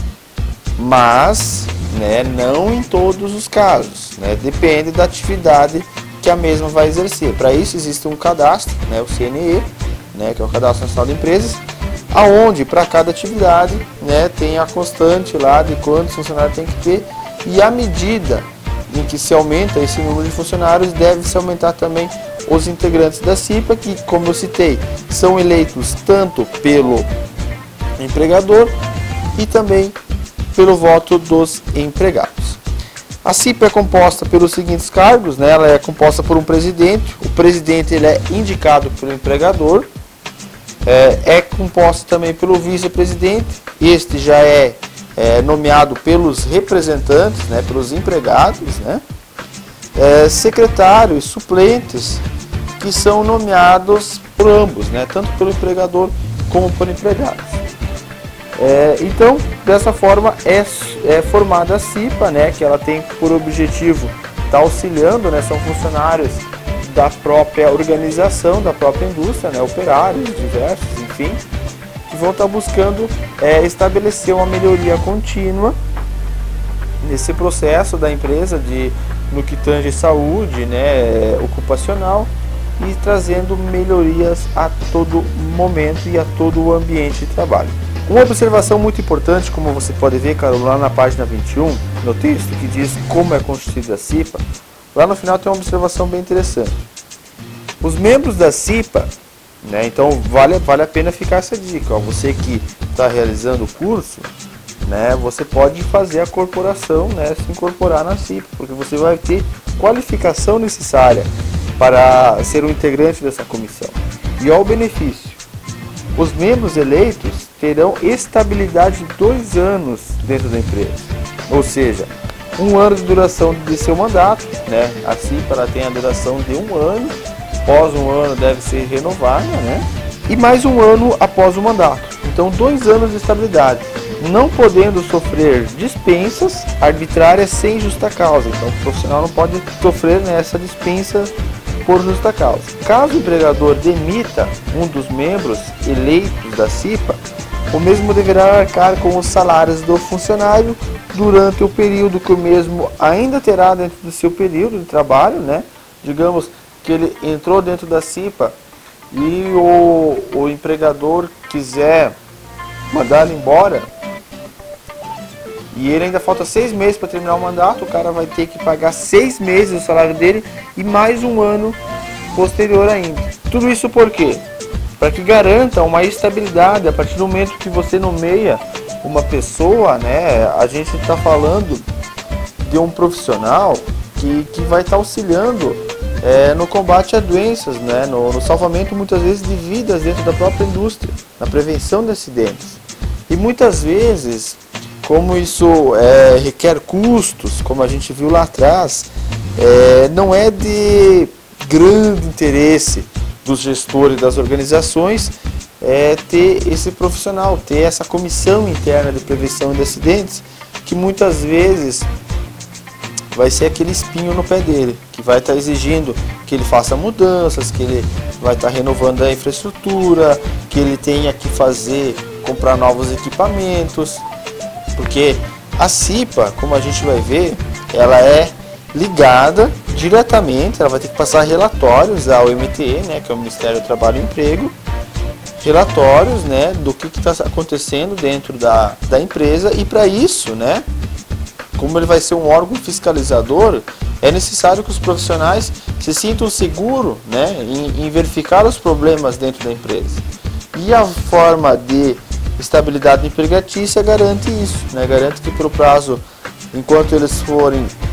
mas, né, não em todos os casos, né, depende da atividade que a mesma vai exercer. Para isso existe um cadastro, né, o CNE, né, que é o Cadastro Nacional de Empresas, aonde para cada atividade, né, tem a constante lá de quantos funcionários tem que ter, e à medida em que se aumenta esse número de funcionários, deve se aumentar também os integrantes da CIPA, que, como eu citei, são eleitos tanto pelo empregador e também pelo voto dos empregados. A CIPA é composta pelos seguintes cargos, né? Ela é composta por um presidente. O presidente ele é indicado pelo empregador. É composta também pelo vice-presidente. Este já é nomeado pelos representantes, né? Pelos empregados, né? Secretários, suplentes, que são nomeados por ambos, né? Tanto pelo empregador como por empregados. Então, dessa forma é formada a CIPA, né, que ela tem por objetivo estar auxiliando, né, são funcionários da própria organização, da própria indústria, né, operários diversos, enfim, que vão estar buscando estabelecer uma melhoria contínua nesse processo da empresa no que tange saúde, né, ocupacional, e trazendo melhorias a todo momento e a todo o ambiente de trabalho. Uma observação muito importante, como você pode ver, Carol, lá na página 21, no texto que diz como é constituída a CIPA, lá no final tem uma observação bem interessante. Os membros da CIPA, né, então vale a pena ficar essa dica, ó, você que está realizando o curso, né, você pode fazer a corporação, né, se incorporar na CIPA, porque você vai ter qualificação necessária para ser um integrante dessa comissão. E ao benefício, os membros eleitos terão estabilidade de 2 anos dentro da empresa, ou seja, 1 ano de duração de seu mandato, né? A CIPA ela tem a duração de 1 ano, após 1 ano deve ser renovada, né? E mais 1 ano após o mandato. Então 2 anos de estabilidade, não podendo sofrer dispensas arbitrárias sem justa causa. Então o profissional não pode sofrer nessa dispensa por justa causa. Caso o empregador demita um dos membros eleitos da CIPA, o mesmo deverá arcar com os salários do funcionário durante o período que o mesmo ainda terá dentro do seu período de trabalho, né? Digamos que ele entrou dentro da CIPA e o empregador quiser mandar ele embora e ele ainda falta 6 meses para terminar o mandato, o cara vai ter que pagar 6 meses do salário dele e mais 1 ano posterior ainda. Tudo isso por quê? Para que garanta uma estabilidade. A partir do momento que você nomeia uma pessoa, né, a gente está falando de um profissional que vai estar auxiliando no combate a doenças, né, no salvamento muitas vezes de vidas dentro da própria indústria, na prevenção de acidentes. E muitas vezes, como isso requer custos, como a gente viu lá atrás, não é de grande interesse dos gestores das organizações ter esse profissional, ter essa comissão interna de prevenção de acidentes, que muitas vezes vai ser aquele espinho no pé dele, que vai estar exigindo que ele faça mudanças, que ele vai estar renovando a infraestrutura, que ele tenha que comprar novos equipamentos, porque a CIPA, como a gente vai ver, ela é ligada diretamente, ela vai ter que passar relatórios ao MTE, né, que é o Ministério do Trabalho e Emprego, relatórios, né, do que está acontecendo dentro da empresa, e para isso, né, como ele vai ser um órgão fiscalizador, é necessário que os profissionais se sintam seguros, né, em verificar os problemas dentro da empresa. E a forma de estabilidade empregatícia garante isso, né, garante que pelo prazo, enquanto eles forem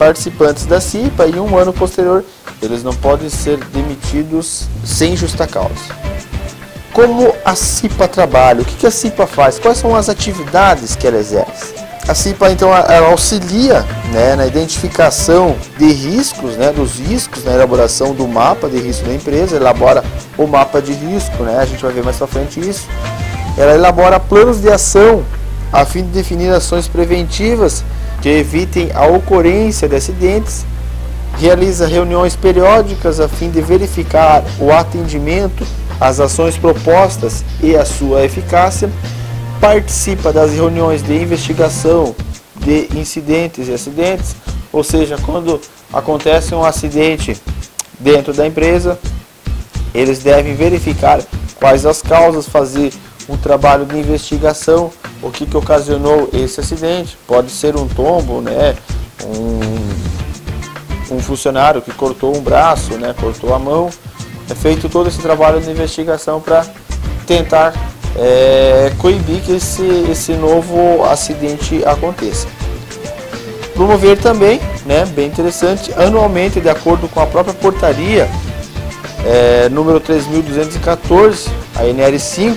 participantes da CIPA e um ano posterior eles não podem ser demitidos sem justa causa. Como a CIPA trabalha? O que a CIPA faz? Quais são as atividades que ela exerce? A CIPA, então, ela auxilia, né, na identificação de riscos, né, dos riscos, na elaboração do mapa de risco da empresa, elabora o mapa de risco, né, a gente vai ver mais pra frente isso. Ela elabora planos de ação a fim de definir ações preventivas que evitem a ocorrência de acidentes, realiza reuniões periódicas a fim de verificar o atendimento às ações propostas e a sua eficácia, participa das reuniões de investigação de incidentes e acidentes, ou seja, quando acontece um acidente dentro da empresa, eles devem verificar quais as causas, fazer um trabalho de investigação, o que ocasionou esse acidente. Pode ser um tombo, né, um funcionário que cortou um braço, né, cortou a mão. É feito todo esse trabalho de investigação para tentar coibir que esse novo acidente aconteça. Promover também, né, bem interessante, anualmente, de acordo com a própria portaria número 3.214, a NR5,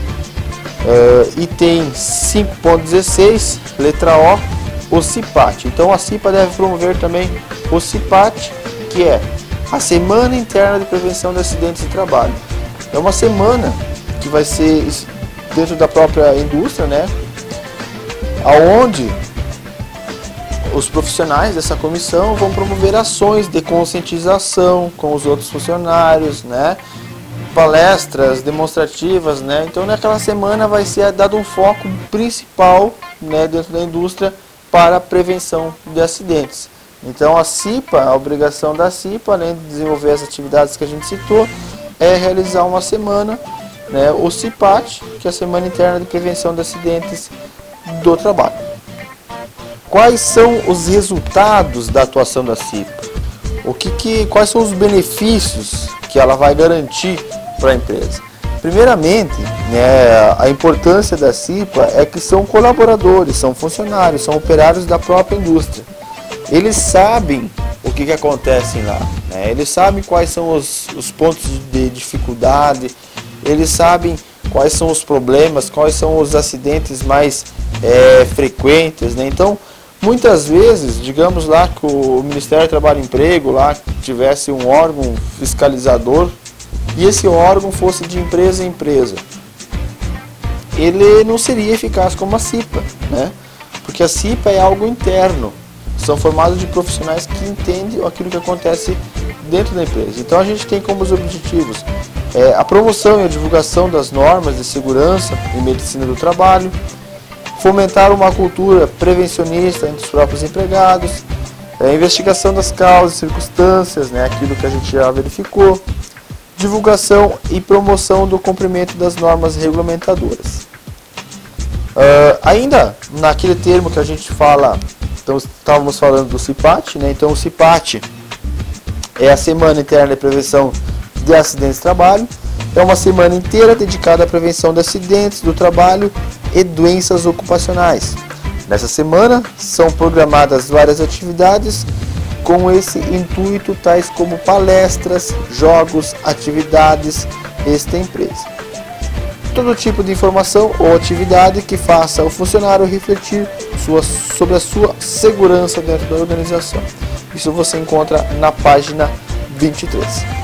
item 5.16, letra O, o CIPAT. Então a CIPA deve promover também o CIPAT, que é a Semana Interna de Prevenção de Acidentes de Trabalho. É uma semana que vai ser dentro da própria indústria, né, aonde os profissionais dessa comissão vão promover ações de conscientização com os outros funcionários, né, palestras demonstrativas, né. Então naquela semana vai ser dado um foco principal, né, dentro da indústria para a prevenção de acidentes. Então a CIPA, a obrigação da CIPA, além de desenvolver as atividades que a gente citou, é realizar uma semana, né, o CIPAT, que é a Semana Interna de Prevenção de Acidentes do Trabalho. Quais são os resultados da atuação da CIPA? Quais são os benefícios que ela vai garantir para a empresa? Primeiramente, né, a importância da CIPA é que são colaboradores, são funcionários, são operários da própria indústria. Eles sabem o que acontece lá, né? Eles sabem quais são os pontos de dificuldade, eles sabem quais são os problemas, quais são os acidentes mais frequentes, né? Então, muitas vezes, digamos lá que o Ministério do Trabalho e Emprego lá tivesse um órgão fiscalizador e esse órgão fosse de empresa em empresa, ele não seria eficaz como a CIPA, né? Porque a CIPA é algo interno, são formados de profissionais que entendem aquilo que acontece dentro da empresa. Então a gente tem como os objetivos a promoção e a divulgação das normas de segurança e medicina do trabalho, fomentar uma cultura prevencionista entre os próprios empregados, a investigação das causas e circunstâncias, né, aquilo que a gente já verificou, divulgação e promoção do cumprimento das normas regulamentadoras. Ainda naquele termo que a gente fala, então estávamos falando do CIPAT, né? Então o CIPAT é a Semana Interna de Prevenção de Acidentes de Trabalho, é uma semana inteira dedicada à prevenção de acidentes do trabalho e doenças ocupacionais. Nessa semana são programadas várias atividades com esse intuito, tais como palestras, jogos, atividades extra-empresa. Todo tipo de informação ou atividade que faça o funcionário refletir sobre a sua segurança dentro da organização. Isso você encontra na página 23.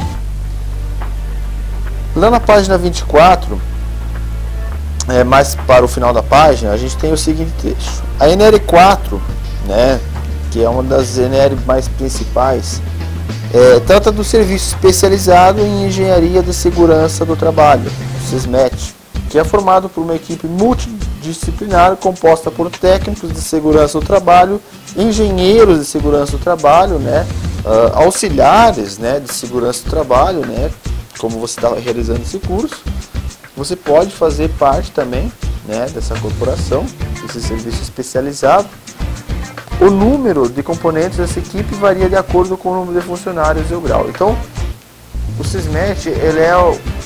Lá na página 24, mais para o final da página, a gente tem o seguinte trecho. A NR4, né, que é uma das NR mais principais, trata do serviço especializado em engenharia de segurança do trabalho, o SISMET, que é formado por uma equipe multidisciplinar composta por técnicos de segurança do trabalho, engenheiros de segurança do trabalho, né, auxiliares, né, de segurança do trabalho, né, como você está realizando esse curso. Você pode fazer parte também, né, dessa corporação, desse serviço especializado. O número de componentes dessa equipe varia de acordo com o número de funcionários e o grau. Então, o SISMET, ele é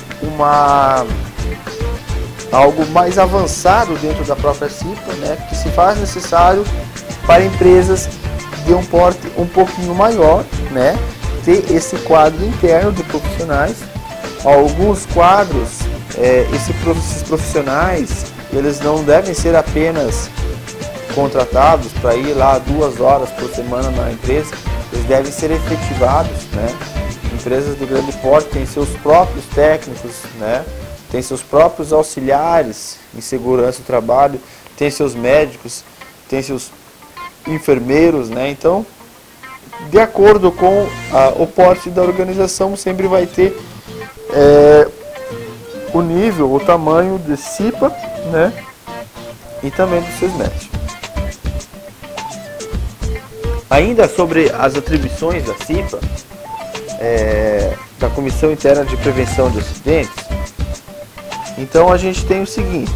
algo mais avançado dentro da própria CIPA, né, que se faz necessário para empresas de um porte um pouquinho maior, né? Ter esse quadro interno de profissionais. Alguns quadros, esses profissionais, eles não devem ser apenas contratados para ir lá 2 horas por semana na empresa, eles devem ser efetivados, né? Empresas de grande porte têm seus próprios técnicos, né? Tem seus próprios auxiliares em segurança do trabalho, tem seus médicos, tem seus enfermeiros, né? Então, de acordo com o porte da organização, sempre vai ter o nível, o tamanho de CIPA, né? E também do SESMET. Ainda sobre as atribuições da CIPA, da Comissão Interna de Prevenção de Acidentes, então a gente tem o seguinte: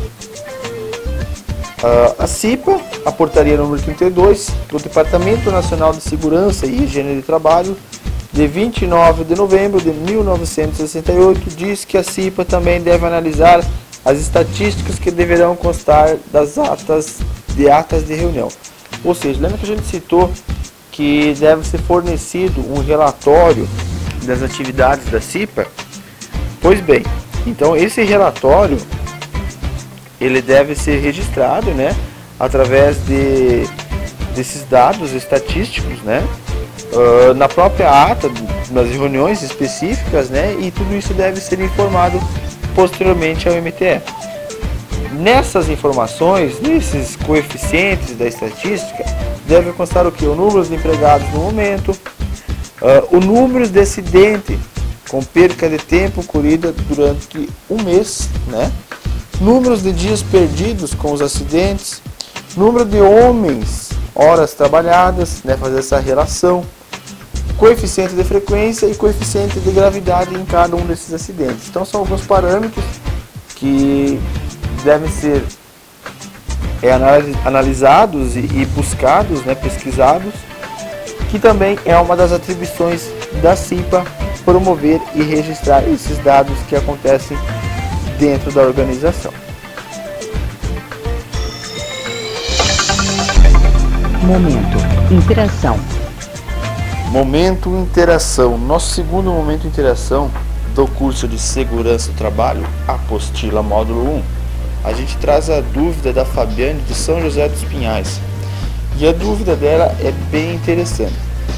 a CIPA, a portaria número 32 do Departamento Nacional de Segurança e Higiene de Trabalho, de 29 de novembro de 1968, diz que a CIPA também deve analisar as estatísticas que deverão constar das atas de reunião. Ou seja, lembra que a gente citou que deve ser fornecido um relatório das atividades da CIPA? Pois bem, então esse relatório ele deve ser registrado, né, através desses dados estatísticos, né, na própria ata, nas reuniões específicas, né, e tudo isso deve ser informado posteriormente ao MTE. Nessas informações, nesses coeficientes da estatística, deve constar o que? O número de empregados no momento, o número de acidente com perca de tempo ocorrida durante um mês, né? Números de dias perdidos com os acidentes, número de homens, horas trabalhadas, né? Fazer essa relação, coeficiente de frequência e coeficiente de gravidade em cada um desses acidentes. Então são alguns parâmetros que devem ser analisados e buscados, né, pesquisados, que também é uma das atribuições da CIPA, promover e registrar esses dados que acontecem dentro da organização. Momento interação. Momento interação. Nosso segundo momento interação do curso de Segurança do Trabalho, apostila módulo 1. A gente traz a dúvida da Fabiane de São José dos Pinhais. E a dúvida dela é bem interessante.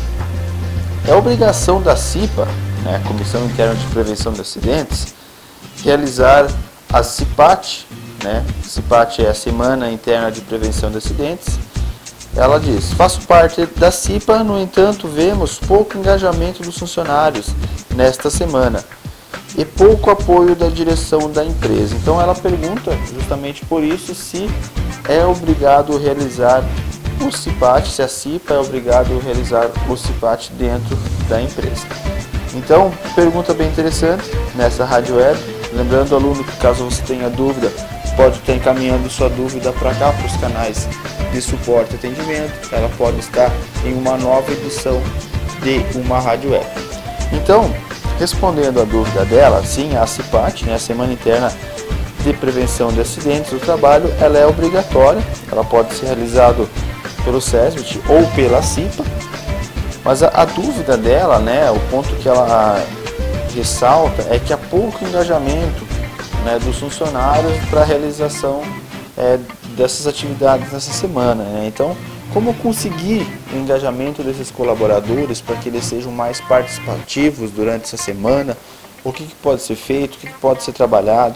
É obrigação da CIPA, né, Comissão Interna de Prevenção de Acidentes, realizar a CIPAT, né? CIPAT é a Semana Interna de Prevenção de Acidentes. Ela diz: faço parte da CIPA, no entanto, vemos pouco engajamento dos funcionários nesta semana e pouco apoio da direção da empresa. Então ela pergunta justamente por isso se é obrigado realizar o CIPAT, se a CIPA é obrigado a realizar o CIPAT dentro da empresa. Então, pergunta bem interessante nessa rádio web. Lembrando, aluno, que caso você tenha dúvida, pode estar encaminhando sua dúvida para cá, para os canais de suporte e atendimento. Ela pode estar em uma nova edição de uma rádio web. Então, respondendo a dúvida dela, sim, a CIPAT, né, a Semana Interna de Prevenção de Acidentes do Trabalho, ela é obrigatória. Ela pode ser realizada pelo SESMIT ou pela CIPA, mas a dúvida dela, né, o ponto que ela ressalta é que há pouco engajamento, né, dos funcionários para a realização dessas atividades nessa semana, né? Então, como conseguir o engajamento desses colaboradores para que eles sejam mais participativos durante essa semana? O que pode ser feito, o que pode ser trabalhado?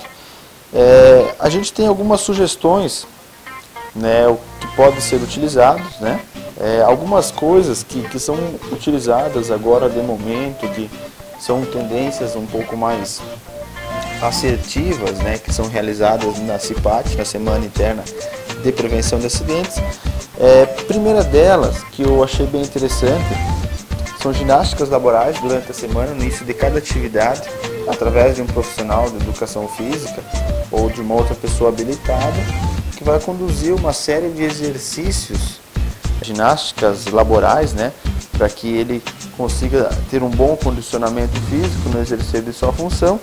A gente tem algumas sugestões, né, o que pode ser utilizado, né? Algumas coisas que são utilizadas agora de momento, que são tendências um pouco mais assertivas, né, que são realizadas na CIPAT, na Semana Interna de Prevenção de Acidentes. Primeira delas, que eu achei bem interessante, são ginásticas laborais durante a semana, no início de cada atividade, através de um profissional de educação física ou de uma outra pessoa habilitada, que vai conduzir uma série de exercícios, ginásticas laborais, né, para que ele consiga ter um bom condicionamento físico no exercício de sua função.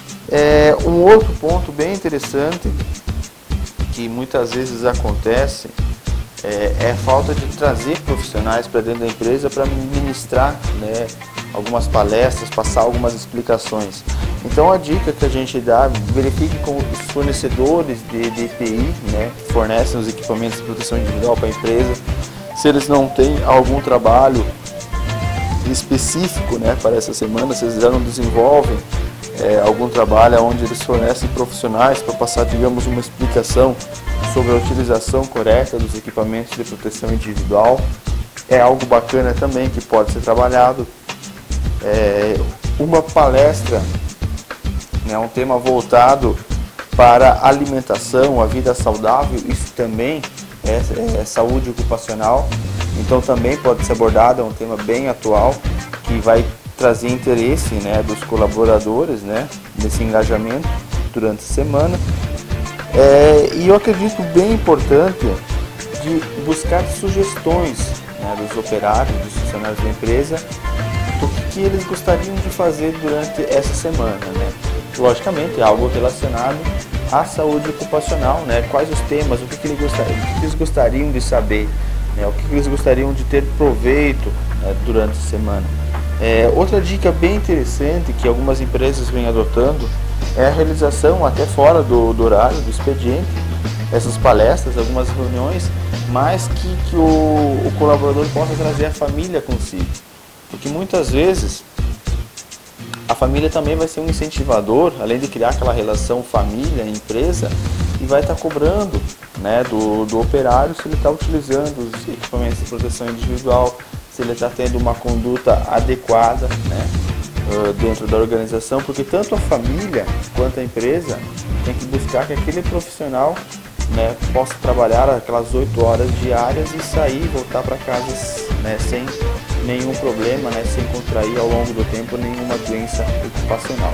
Um outro ponto bem interessante, que muitas vezes acontece, é a falta de trazer profissionais para dentro da empresa para ministrar, né, algumas palestras, passar algumas explicações. Então a dica que a gente dá, verifique com os fornecedores de EPI, né, que fornecem os equipamentos de proteção individual para a empresa, se eles não têm algum trabalho específico, né, para essa semana, se eles já não desenvolvem algum trabalho onde eles fornecem profissionais para passar, digamos, uma explicação sobre a utilização correta dos equipamentos de proteção individual. É algo bacana também que pode ser trabalhado. Uma palestra, né, um tema voltado para a alimentação, a vida saudável, isso também é saúde ocupacional, então também pode ser abordado, é um tema bem atual, que vai trazer interesse, né, dos colaboradores, né, nesse engajamento durante a semana. E eu acredito bem importante de buscar sugestões, né, dos operários, dos funcionários da empresa, do que eles gostariam de fazer durante essa semana, né? Logicamente, algo relacionado à saúde ocupacional, né? Quais os temas, o que eles gostariam de saber, né? O que eles gostariam de ter proveito, né, durante a semana. Outra dica bem interessante que algumas empresas vêm adotando é a realização até fora do horário, do expediente, essas palestras, algumas reuniões, mas que o colaborador possa trazer a família consigo. Porque muitas vezes a família também vai ser um incentivador, além de criar aquela relação família-empresa, e vai estar cobrando, né, do operário se ele está utilizando os equipamentos de proteção individual, se ele está tendo uma conduta adequada, né, dentro da organização, porque tanto a família quanto a empresa tem que buscar que aquele profissional, né, possa trabalhar aquelas 8 horas diárias e sair e voltar para casa, né, sem nenhum problema, né, sem contrair ao longo do tempo nenhuma doença ocupacional.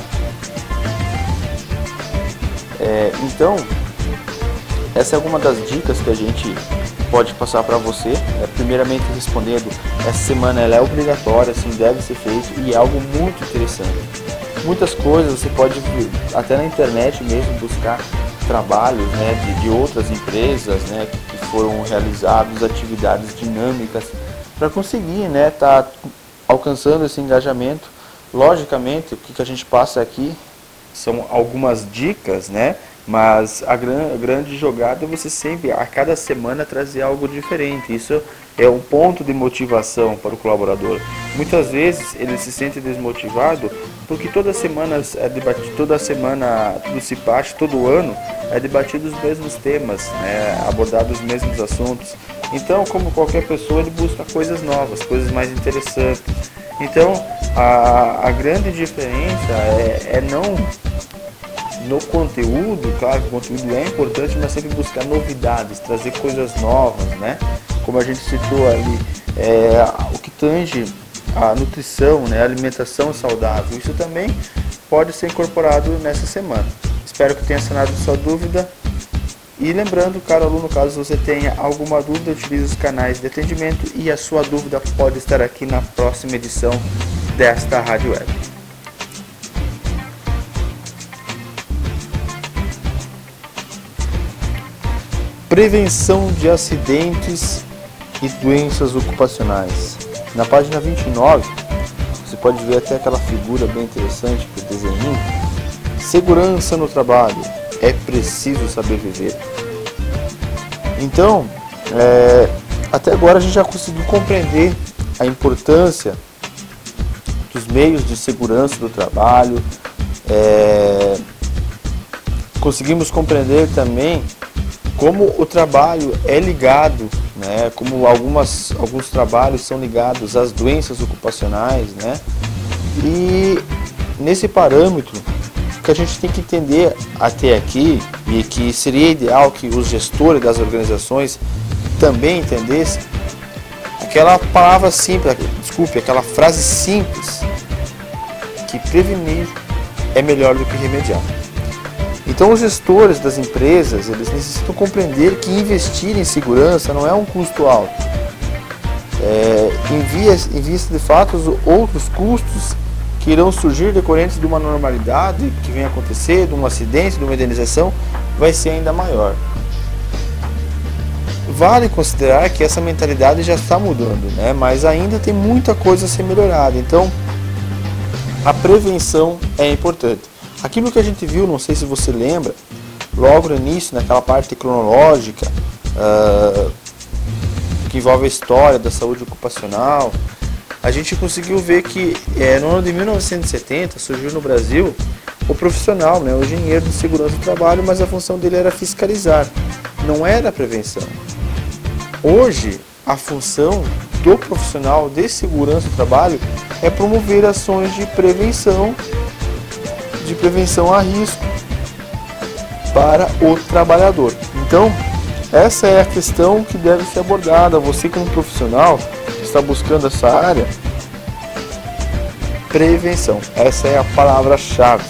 Então, essa é alguma das dicas que a gente pode passar para você. Primeiramente respondendo, essa semana ela é obrigatória, assim, deve ser feito, e é algo muito interessante. Muitas coisas você pode até na internet mesmo buscar trabalhos, né, de outras empresas, né, que foram realizados, atividades dinâmicas, para conseguir, né, tá alcançando esse engajamento. Logicamente, o que a gente passa aqui são algumas dicas, né, mas a grande jogada é você sempre, a cada semana, trazer algo diferente. Isso é um ponto de motivação para o colaborador. Muitas vezes ele se sente desmotivado porque toda semana é debatido, todo CIPAT, todo ano é debatido os mesmos temas, né, abordados os mesmos assuntos. Então, como qualquer pessoa, ele busca coisas novas, coisas mais interessantes. Então, a grande diferença é não no conteúdo. Claro que o conteúdo é importante, mas sempre buscar novidades, trazer coisas novas, né? Como a gente citou ali, o que tange a nutrição, né, a alimentação saudável, isso também pode ser incorporado nessa semana. Espero que tenha sanado sua dúvida. E lembrando, caro aluno, caso você tenha alguma dúvida, utilize os canais de atendimento e a sua dúvida pode estar aqui na próxima edição desta Rádio Web. Prevenção de acidentes e doenças ocupacionais. Na página 29, você pode ver até aquela figura bem interessante que eu desenhei. Segurança no trabalho. É preciso saber viver. Então, até agora a gente já conseguiu compreender a importância dos meios de segurança do trabalho. Conseguimos compreender também como o trabalho é ligado, né, como alguns trabalhos são ligados às doenças ocupacionais, né, e nesse parâmetro que a gente tem que entender até aqui, e que seria ideal que os gestores das organizações também entendessem, aquela palavra simples, aquela frase simples, que prevenir é melhor do que remediar. Então os gestores das empresas, eles necessitam compreender que investir em segurança não é um custo alto. Em vista de fato os outros custos que irão surgir decorrentes de uma normalidade que vem acontecer, de um acidente, de uma indenização, vai ser ainda maior. vale considerar que essa mentalidade já está mudando, né? Mas ainda tem muita coisa a ser melhorada. Então, a prevenção é importante. Aquilo que a gente viu, não sei se você lembra, logo no início, naquela parte cronológica, que envolve a história da saúde ocupacional, a gente conseguiu ver que no ano de 1970 surgiu no Brasil o profissional, né, o engenheiro de segurança do trabalho, mas a função dele era fiscalizar, não era a prevenção. Hoje, a função do profissional de segurança do trabalho é promover ações de prevenção a risco para o trabalhador. Então, essa é a questão que deve ser abordada. Você como profissional que está buscando essa área, prevenção, essa é a palavra-chave.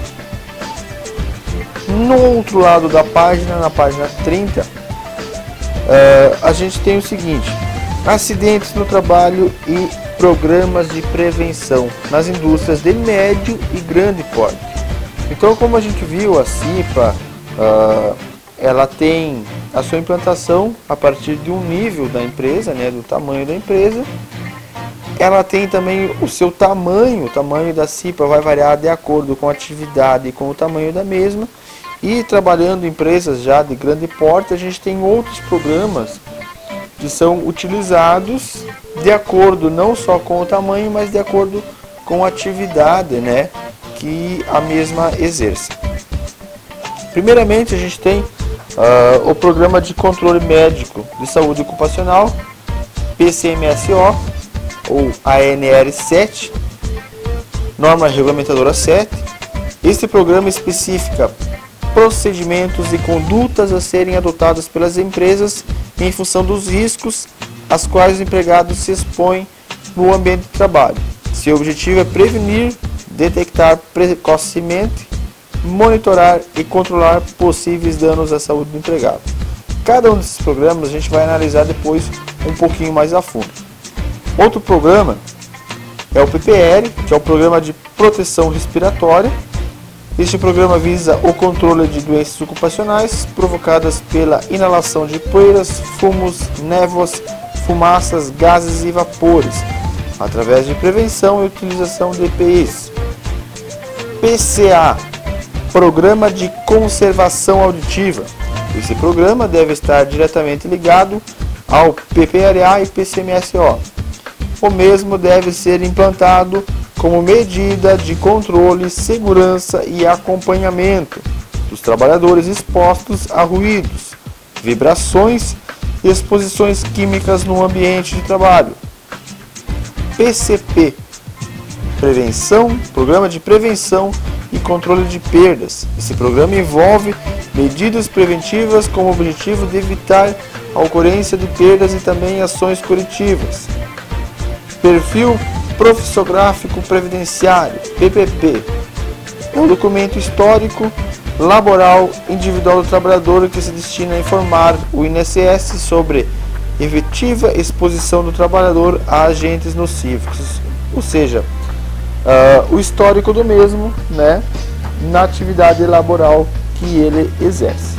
No outro lado da página, na página 30, a gente tem o seguinte: acidentes no trabalho e programas de prevenção nas indústrias de médio e grande porte. Então, como a gente viu, a CIPA, ela tem a sua implantação a partir de um nível da empresa, né, do tamanho da empresa. Ela tem também o seu tamanho, o tamanho da CIPA vai variar de acordo com a atividade e com o tamanho da mesma. E trabalhando em empresas já de grande porte, a gente tem outros programas que são utilizados de acordo não só com o tamanho, mas de acordo com a atividade, né, que a mesma exerce. Primeiramente, a gente tem o Programa de Controle Médico de Saúde Ocupacional, PCMSO, ou ANR 7, Norma Regulamentadora 7. Este programa especifica procedimentos e condutas a serem adotados pelas empresas em função dos riscos aos quais o empregado se expõe no ambiente de trabalho. Seu objetivo é prevenir, detectar precocemente, monitorar e controlar possíveis danos à saúde do empregado. Cada um desses programas a gente vai analisar depois um pouquinho mais a fundo. Outro programa é o PPR, que é o Programa de Proteção Respiratória. Este programa visa o controle de doenças ocupacionais provocadas pela inalação de poeiras, fumos, névoas, fumaças, gases e vapores, através de prevenção e utilização de EPIs. PCA, Programa de Conservação Auditiva. Esse programa deve estar diretamente ligado ao PPRA e PCMSO. O mesmo deve ser implantado como medida de controle, segurança e acompanhamento dos trabalhadores expostos a ruídos, vibrações e exposições químicas no ambiente de trabalho. PCP, Programa de Prevenção e Controle de Perdas. Esse programa envolve medidas preventivas com o objetivo de evitar a ocorrência de perdas e também ações corretivas. Perfil Profissográfico Previdenciário, PPP, é um documento histórico laboral individual do trabalhador que se destina a informar o INSS sobre efetiva exposição do trabalhador a agentes nocivos, ou seja, o histórico do mesmo, né, na atividade laboral que ele exerce.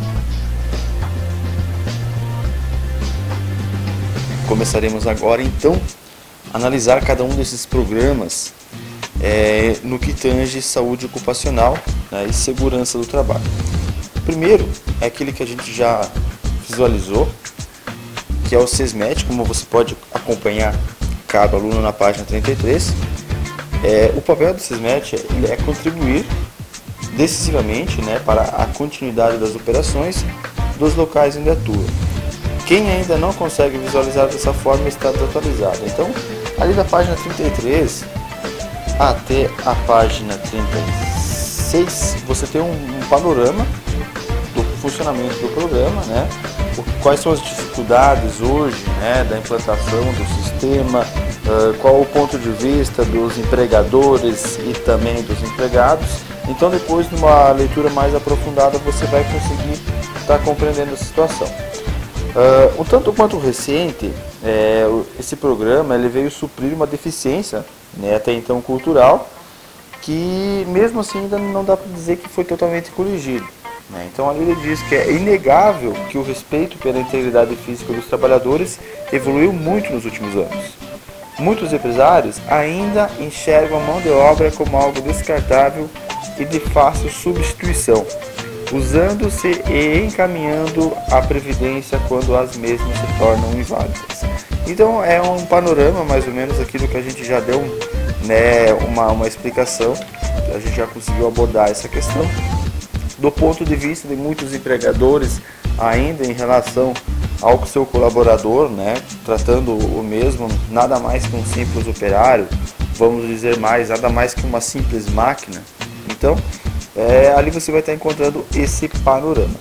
Começaremos agora então analisar cada um desses programas no que tange saúde ocupacional, né, e segurança do trabalho. O primeiro é aquele que a gente já visualizou, que é o SESMET, como você pode acompanhar cada aluno na página 33. O papel do SESMET é contribuir decisivamente, né, para a continuidade das operações dos locais onde atua. Quem ainda não consegue visualizar dessa forma está desatualizado. Então, ali da página 33 até a página 36, você tem um panorama do funcionamento do programa, né? Quais são as dificuldades hoje, né, da implantação do sistema, qual o ponto de vista dos empregadores e também dos empregados. Então, depois de uma leitura mais aprofundada, você vai conseguir estar compreendendo a situação. Um tanto quanto recente, esse programa ele veio suprir uma deficiência, né, até então cultural, que mesmo assim ainda não dá para dizer que foi totalmente corrigido. né? Então ali ele diz que é inegável que o respeito pela integridade física dos trabalhadores evoluiu muito nos últimos anos. Muitos empresários ainda enxergam a mão de obra como algo descartável e de fácil substituição, usando-se e encaminhando a previdência quando as mesmas se tornam inválidas. Então é um panorama mais ou menos aquilo que a gente já deu, né, uma explicação, a gente já conseguiu abordar essa questão do ponto de vista de muitos empregadores ainda em relação ao seu colaborador, né, tratando o mesmo nada mais que um simples operário, vamos dizer mais, nada mais que uma simples máquina. Então ali você vai estar encontrando esse panorama.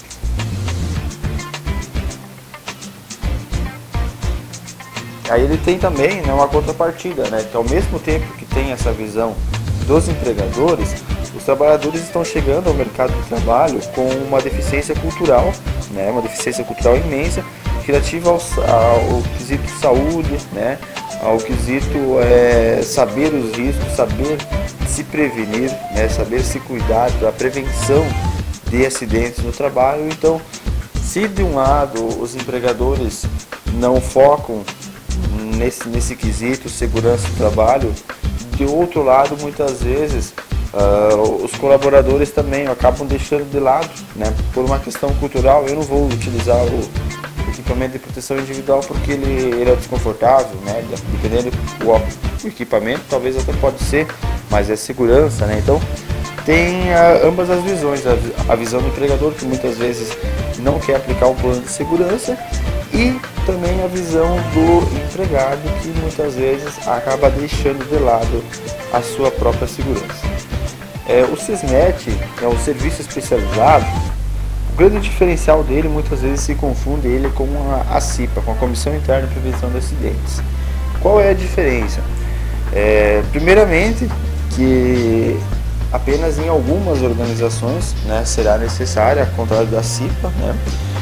Aí ele tem também, né, uma contrapartida, né, que ao mesmo tempo que tem essa visão dos empregadores, os trabalhadores estão chegando ao mercado de trabalho com uma deficiência cultural, né, uma deficiência cultural imensa, relativa ao quesito saúde, né, ao quesito saber os riscos, saber se prevenir, né, saber se cuidar da prevenção de acidentes no trabalho. Então, se de um lado os empregadores não focam nesse quesito segurança do trabalho, de outro lado muitas vezes os colaboradores também acabam deixando de lado, né, por uma questão cultural. Eu não vou utilizar o equipamento de proteção individual porque ele é desconfortável, né, dependendo do equipamento, talvez até pode ser, mas é segurança, né? Então tem ambas as visões, a visão do empregador que muitas vezes não quer aplicar um plano de segurança e também a visão do empregado que muitas vezes acaba deixando de lado a sua própria segurança. O SESMET é um serviço especializado. O grande diferencial dele muitas vezes se confunde ele com a CIPA, com a Comissão Interna de Prevenção de Acidentes. Qual é a diferença? Primeiramente, que apenas em algumas organizações, né, será necessária, ao contrário da CIPA, né?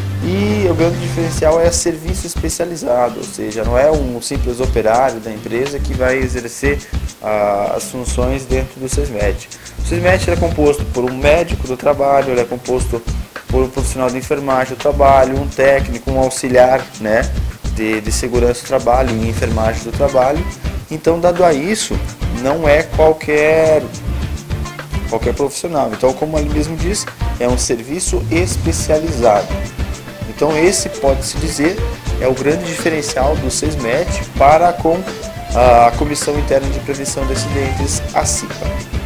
E o grande diferencial é serviço especializado, ou seja, não é um simples operário da empresa que vai exercer as funções dentro do SESMET. O SESMET é composto por um médico do trabalho, ele é composto por um profissional de enfermagem do trabalho, um técnico, um auxiliar, né, de segurança do trabalho e enfermagem do trabalho. Então, dado a isso, não é qualquer profissional. Então, como ele mesmo diz, é um serviço especializado. Então, esse pode-se dizer é o grande diferencial do SESMET para com a Comissão Interna de Prevenção de Acidentes, a CIPA.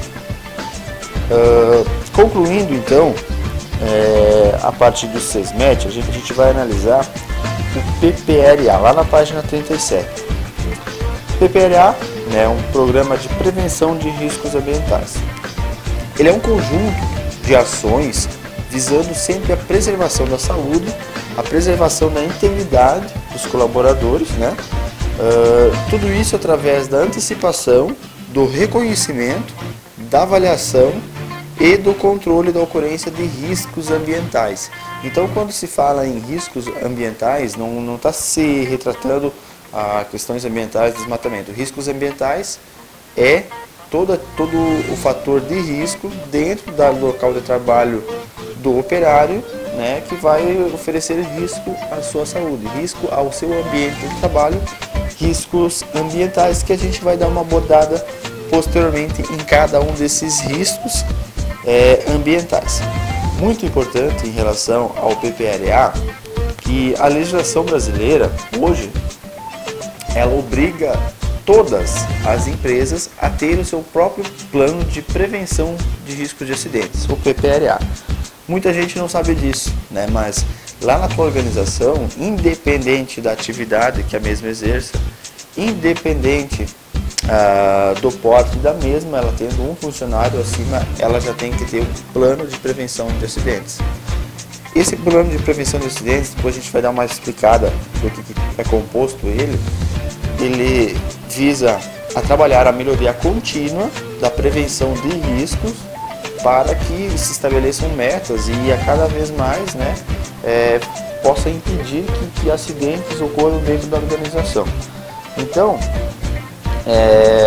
Concluindo, então, a parte do SESMET, a gente vai analisar o PPRA, lá na página 37. O PPRA é um programa de prevenção de riscos ambientais. Ele é um conjunto de ações visando sempre a preservação da saúde, a preservação da integridade dos colaboradores, né? Tudo isso através da antecipação, do reconhecimento, da avaliação e do controle da ocorrência de riscos ambientais. Então, quando se fala em riscos ambientais, não está se retratando a questões ambientais de desmatamento. Riscos ambientais é todo o fator de risco dentro do local de trabalho do operário, né, que vai oferecer risco à sua saúde, risco ao seu ambiente de trabalho, riscos ambientais que a gente vai dar uma abordada posteriormente em cada um desses riscos ambientais. Muito importante em relação ao PPRA, que a legislação brasileira hoje ela obriga todas as empresas a ter o seu próprio plano de prevenção de risco de acidentes, o PPRA. Muita gente não sabe disso, né? Mas lá na tua organização, independente da atividade que a mesma exerça, independente do porte da mesma, ela tendo um funcionário acima, ela já tem que ter um plano de prevenção de acidentes. Esse plano de prevenção de acidentes, depois a gente vai dar uma explicada do que é composto ele visa a trabalhar a melhoria contínua da prevenção de riscos para que se estabeleçam metas e a cada vez mais, né, possa impedir que acidentes ocorram dentro da organização. Então,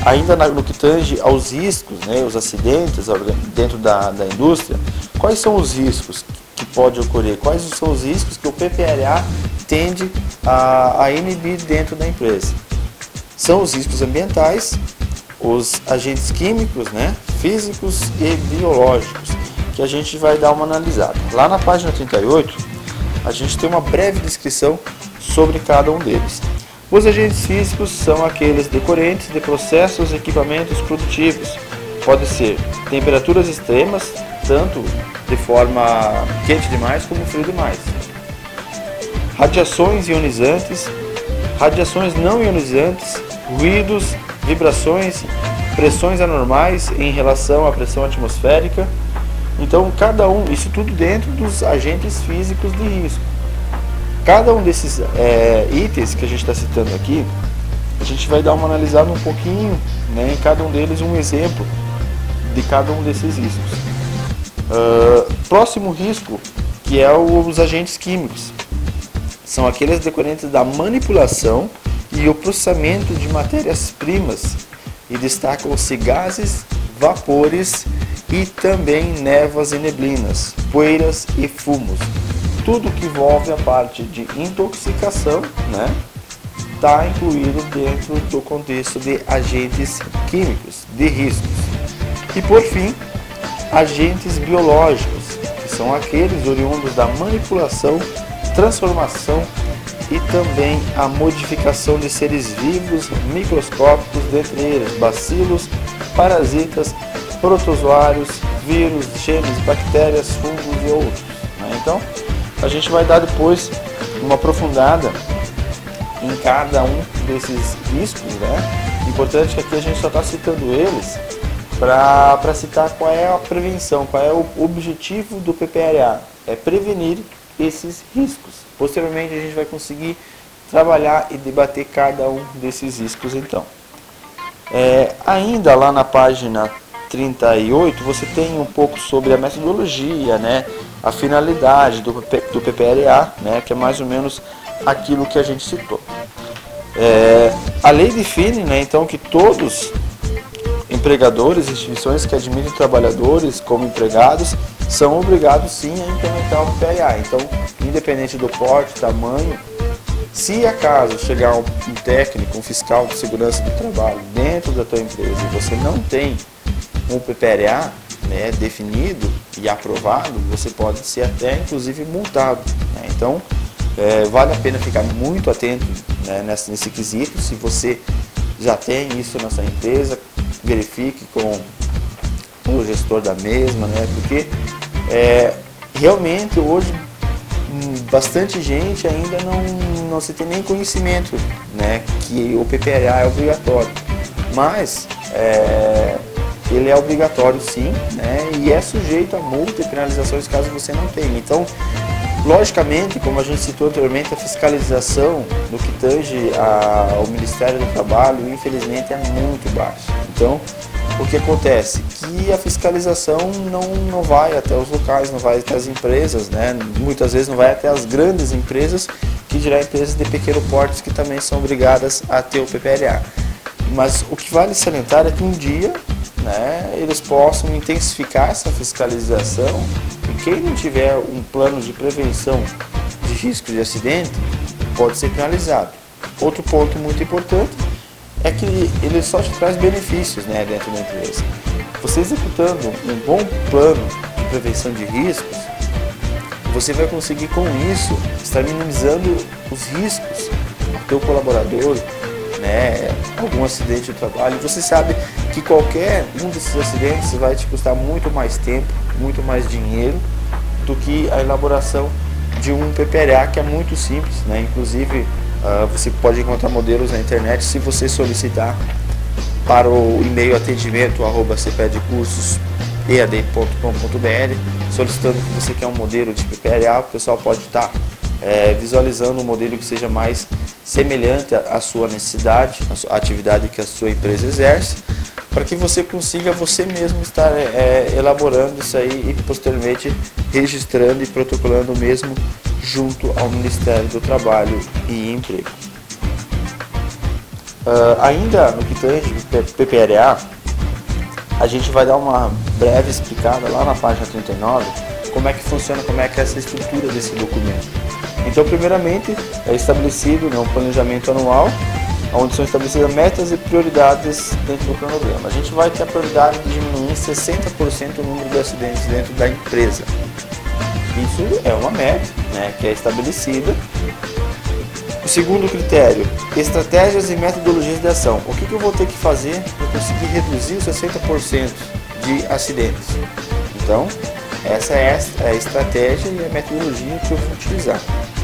Ainda no que tange aos riscos, né, os acidentes dentro da indústria, quais são os riscos que pode ocorrer? Quais são os riscos que o PPRA tende a inibir dentro da empresa? São os riscos ambientais, os agentes químicos, né, físicos e biológicos, que a gente vai dar uma analisada. Lá na página 38, a gente tem uma breve descrição sobre cada um deles. Os agentes físicos são aqueles decorrentes de processos e equipamentos produtivos. Pode ser temperaturas extremas, tanto de forma quente demais como frio demais. Radiações ionizantes, radiações não ionizantes, ruídos, vibrações, pressões anormais em relação à pressão atmosférica. Então, isso tudo dentro dos agentes físicos de risco. Cada um desses itens que a gente está citando aqui, a gente vai dar uma analisada um pouquinho, né, em cada um deles, um exemplo de cada um desses riscos. Próximo risco, que é os agentes químicos. São aqueles decorrentes da manipulação e o processamento de matérias-primas, e destacam-se gases, vapores e também névoas e neblinas, poeiras e fumos. Tudo que envolve a parte de intoxicação, né, está incluído dentro do contexto de agentes químicos, de riscos. E por fim, agentes biológicos, que são aqueles oriundos da manipulação, transformação e também a modificação de seres vivos microscópicos, dentre eles bacilos, parasitas, protozoários, vírus, genes, bactérias, fungos e outros, né? Então, a gente vai dar depois uma aprofundada em cada um desses riscos, né? Importante que aqui a gente só está citando eles para citar qual é a prevenção, qual é o objetivo do PPRA, é prevenir esses riscos. Posteriormente a gente vai conseguir trabalhar e debater cada um desses riscos então. Ainda lá na página 38 você tem um pouco sobre a metodologia, né, a finalidade do PPRA, né, que é mais ou menos aquilo que a gente citou. A lei define, né, então, que todos empregadores, instituições que admitem trabalhadores como empregados são obrigados sim a implementar o PPRA. Então, independente do porte, tamanho, se acaso chegar um técnico, um fiscal de segurança do trabalho dentro da tua empresa e você não tem um PPRA, né, definido e aprovado, você pode ser até inclusive multado, né? Então vale a pena ficar muito atento, né, nesse quesito. Se você já tem isso na sua empresa, verifique com o gestor da mesma, né, porque realmente hoje bastante gente ainda não se tem nem conhecimento, né, que o PPRA é obrigatório, mas ele é obrigatório sim, né, e é sujeito a multa e penalizações caso você não tenha. Então, logicamente, como a gente citou anteriormente, a fiscalização no que tange ao Ministério do Trabalho, infelizmente, é muito baixa. Então, o que acontece? Que a fiscalização não vai até os locais, não vai até as empresas, né, muitas vezes não vai até as grandes empresas, que dirá empresas de pequeno porte que também são obrigadas a ter o PPRA. Mas o que vale salientar é que um dia, né, eles possam intensificar essa fiscalização e quem não tiver um plano de prevenção de risco de acidente pode ser penalizado. Outro ponto muito importante é que ele só te traz benefícios, né, dentro da empresa. Você executando um bom plano de prevenção de riscos, você vai conseguir com isso estar minimizando os riscos ao teu colaborador, né, algum acidente de trabalho. Você sabe que qualquer um desses acidentes vai te custar muito mais tempo, muito mais dinheiro do que a elaboração de um PPRA, que é muito simples, né? Inclusive você pode encontrar modelos na internet se você solicitar para o e-mail atendimento@cpedcursosead.com.br, solicitando que você quer um modelo de PPRA. O pessoal pode estar visualizando um modelo que seja mais semelhante à sua necessidade, à atividade que a sua empresa exerce, para que você consiga você mesmo estar elaborando isso aí e posteriormente registrando e protocolando mesmo junto ao Ministério do Trabalho e Emprego. Ainda no que tange PPRA, a gente vai dar uma breve explicada lá na página 39 como é que funciona, como é que é essa estrutura desse documento. Então, primeiramente, é estabelecido um planejamento anual, onde são estabelecidas metas e prioridades dentro do cronograma. A gente vai ter a prioridade de diminuir 60% o número de acidentes dentro da empresa. Isso é uma meta, né, que é estabelecida. O segundo critério, estratégias e metodologias de ação. O que eu vou ter que fazer para conseguir reduzir os 60% de acidentes? Então, essa é a estratégia e a metodologia que eu vou utilizar.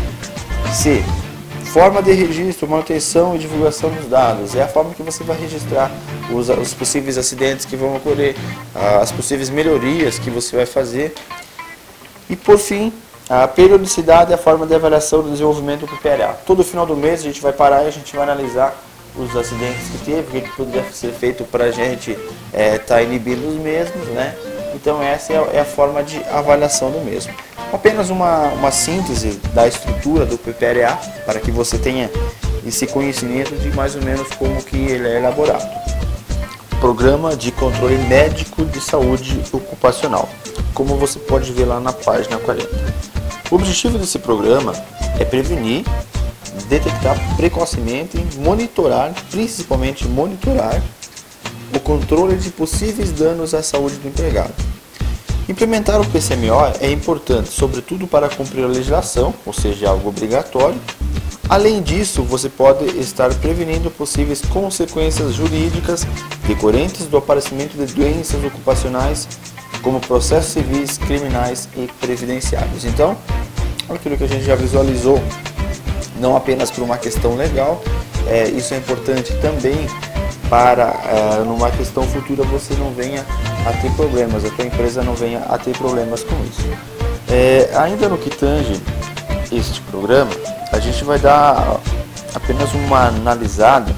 C. Forma de registro, manutenção e divulgação dos dados. É a forma que você vai registrar os possíveis acidentes que vão ocorrer, as possíveis melhorias que você vai fazer. E por fim, a periodicidade é a forma de avaliação do desenvolvimento do PPRA. Todo final do mês a gente vai parar e a gente vai analisar os acidentes que teve, o que poderia ser feito para a gente estar inibindo os mesmos, né? Então essa é a forma de avaliação do mesmo. Apenas uma síntese da estrutura do PPRA, para que você tenha esse conhecimento de mais ou menos como que ele é elaborado. Programa de Controle Médico de Saúde Ocupacional, como você pode ver lá na página 40. O objetivo desse programa é prevenir, detectar precocemente, monitorar, principalmente monitorar, o controle de possíveis danos à saúde do empregado. Implementar o PCMO é importante, sobretudo para cumprir a legislação, ou seja, algo obrigatório. Além disso, você pode estar prevenindo possíveis consequências jurídicas decorrentes do aparecimento de doenças ocupacionais, como processos civis, criminais e previdenciários. Então, aquilo que a gente já visualizou, não apenas por uma questão legal, isso é importante também para, numa questão futura, você não venha a ter problemas, a tua empresa não venha a ter problemas com isso. Ainda no que tange este programa, a gente vai dar apenas uma analisada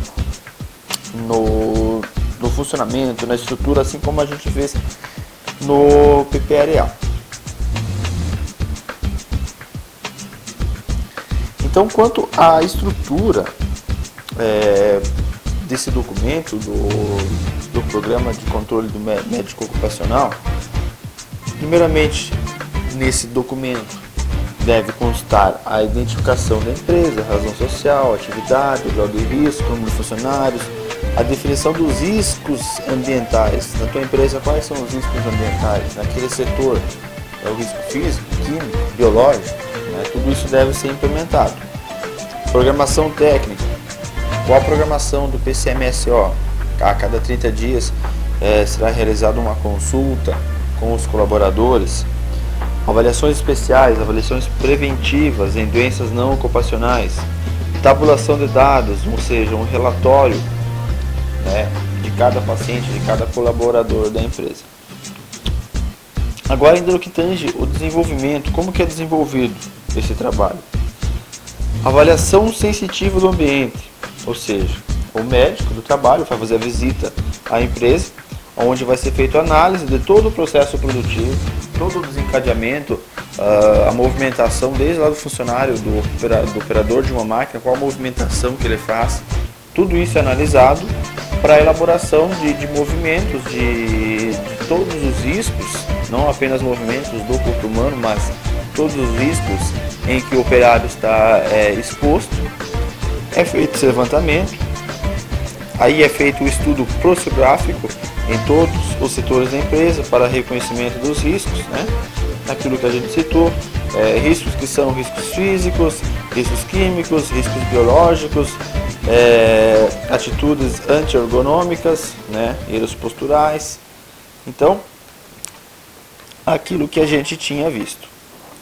no funcionamento, na estrutura, assim como a gente fez no PPRA. Então, quanto à estrutura desse documento, do programa de controle do médico ocupacional, primeiramente, nesse documento deve constar a identificação da empresa, razão social, atividade, grau de risco, número de funcionários, a definição dos riscos ambientais. Na tua empresa, quais são os riscos ambientais? Naquele setor, é o risco físico, químico, biológico, né? Tudo isso deve ser implementado. Programação técnica. Qual a programação do PCMSO? A cada 30 dias será realizada uma consulta com os colaboradores. Avaliações especiais, avaliações preventivas em doenças não ocupacionais. Tabulação de dados, ou seja, um relatório, né, de cada paciente, de cada colaborador da empresa. Agora, ainda no que tange o desenvolvimento, como que é desenvolvido esse trabalho? Avaliação sensitiva do ambiente, ou seja, o médico do trabalho vai fazer a visita à empresa, onde vai ser feita a análise de todo o processo produtivo, todo o desencadeamento, a movimentação desde lá do funcionário, do operador de uma máquina, qual a movimentação que ele faz. Tudo isso é analisado para a elaboração de movimentos, de todos os riscos, não apenas movimentos do corpo humano, mas todos os riscos em que o operário está exposto. É feito esse levantamento, aí é feito o estudo profiográfico em todos os setores da empresa para reconhecimento dos riscos, né? Aquilo que a gente citou, riscos que são riscos físicos, riscos químicos, riscos biológicos, atitudes anti-ergonômicas, né? Erros posturais. Então, aquilo que a gente tinha visto.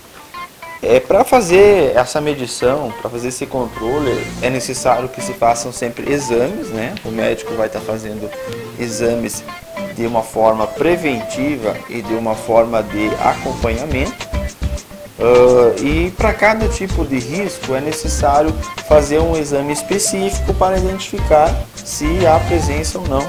Para fazer essa medição, para fazer esse controle, é necessário que se façam sempre exames, né? O médico vai estar fazendo exames de uma forma preventiva e de uma forma de acompanhamento. E para cada tipo de risco é necessário fazer um exame específico para identificar se há presença ou não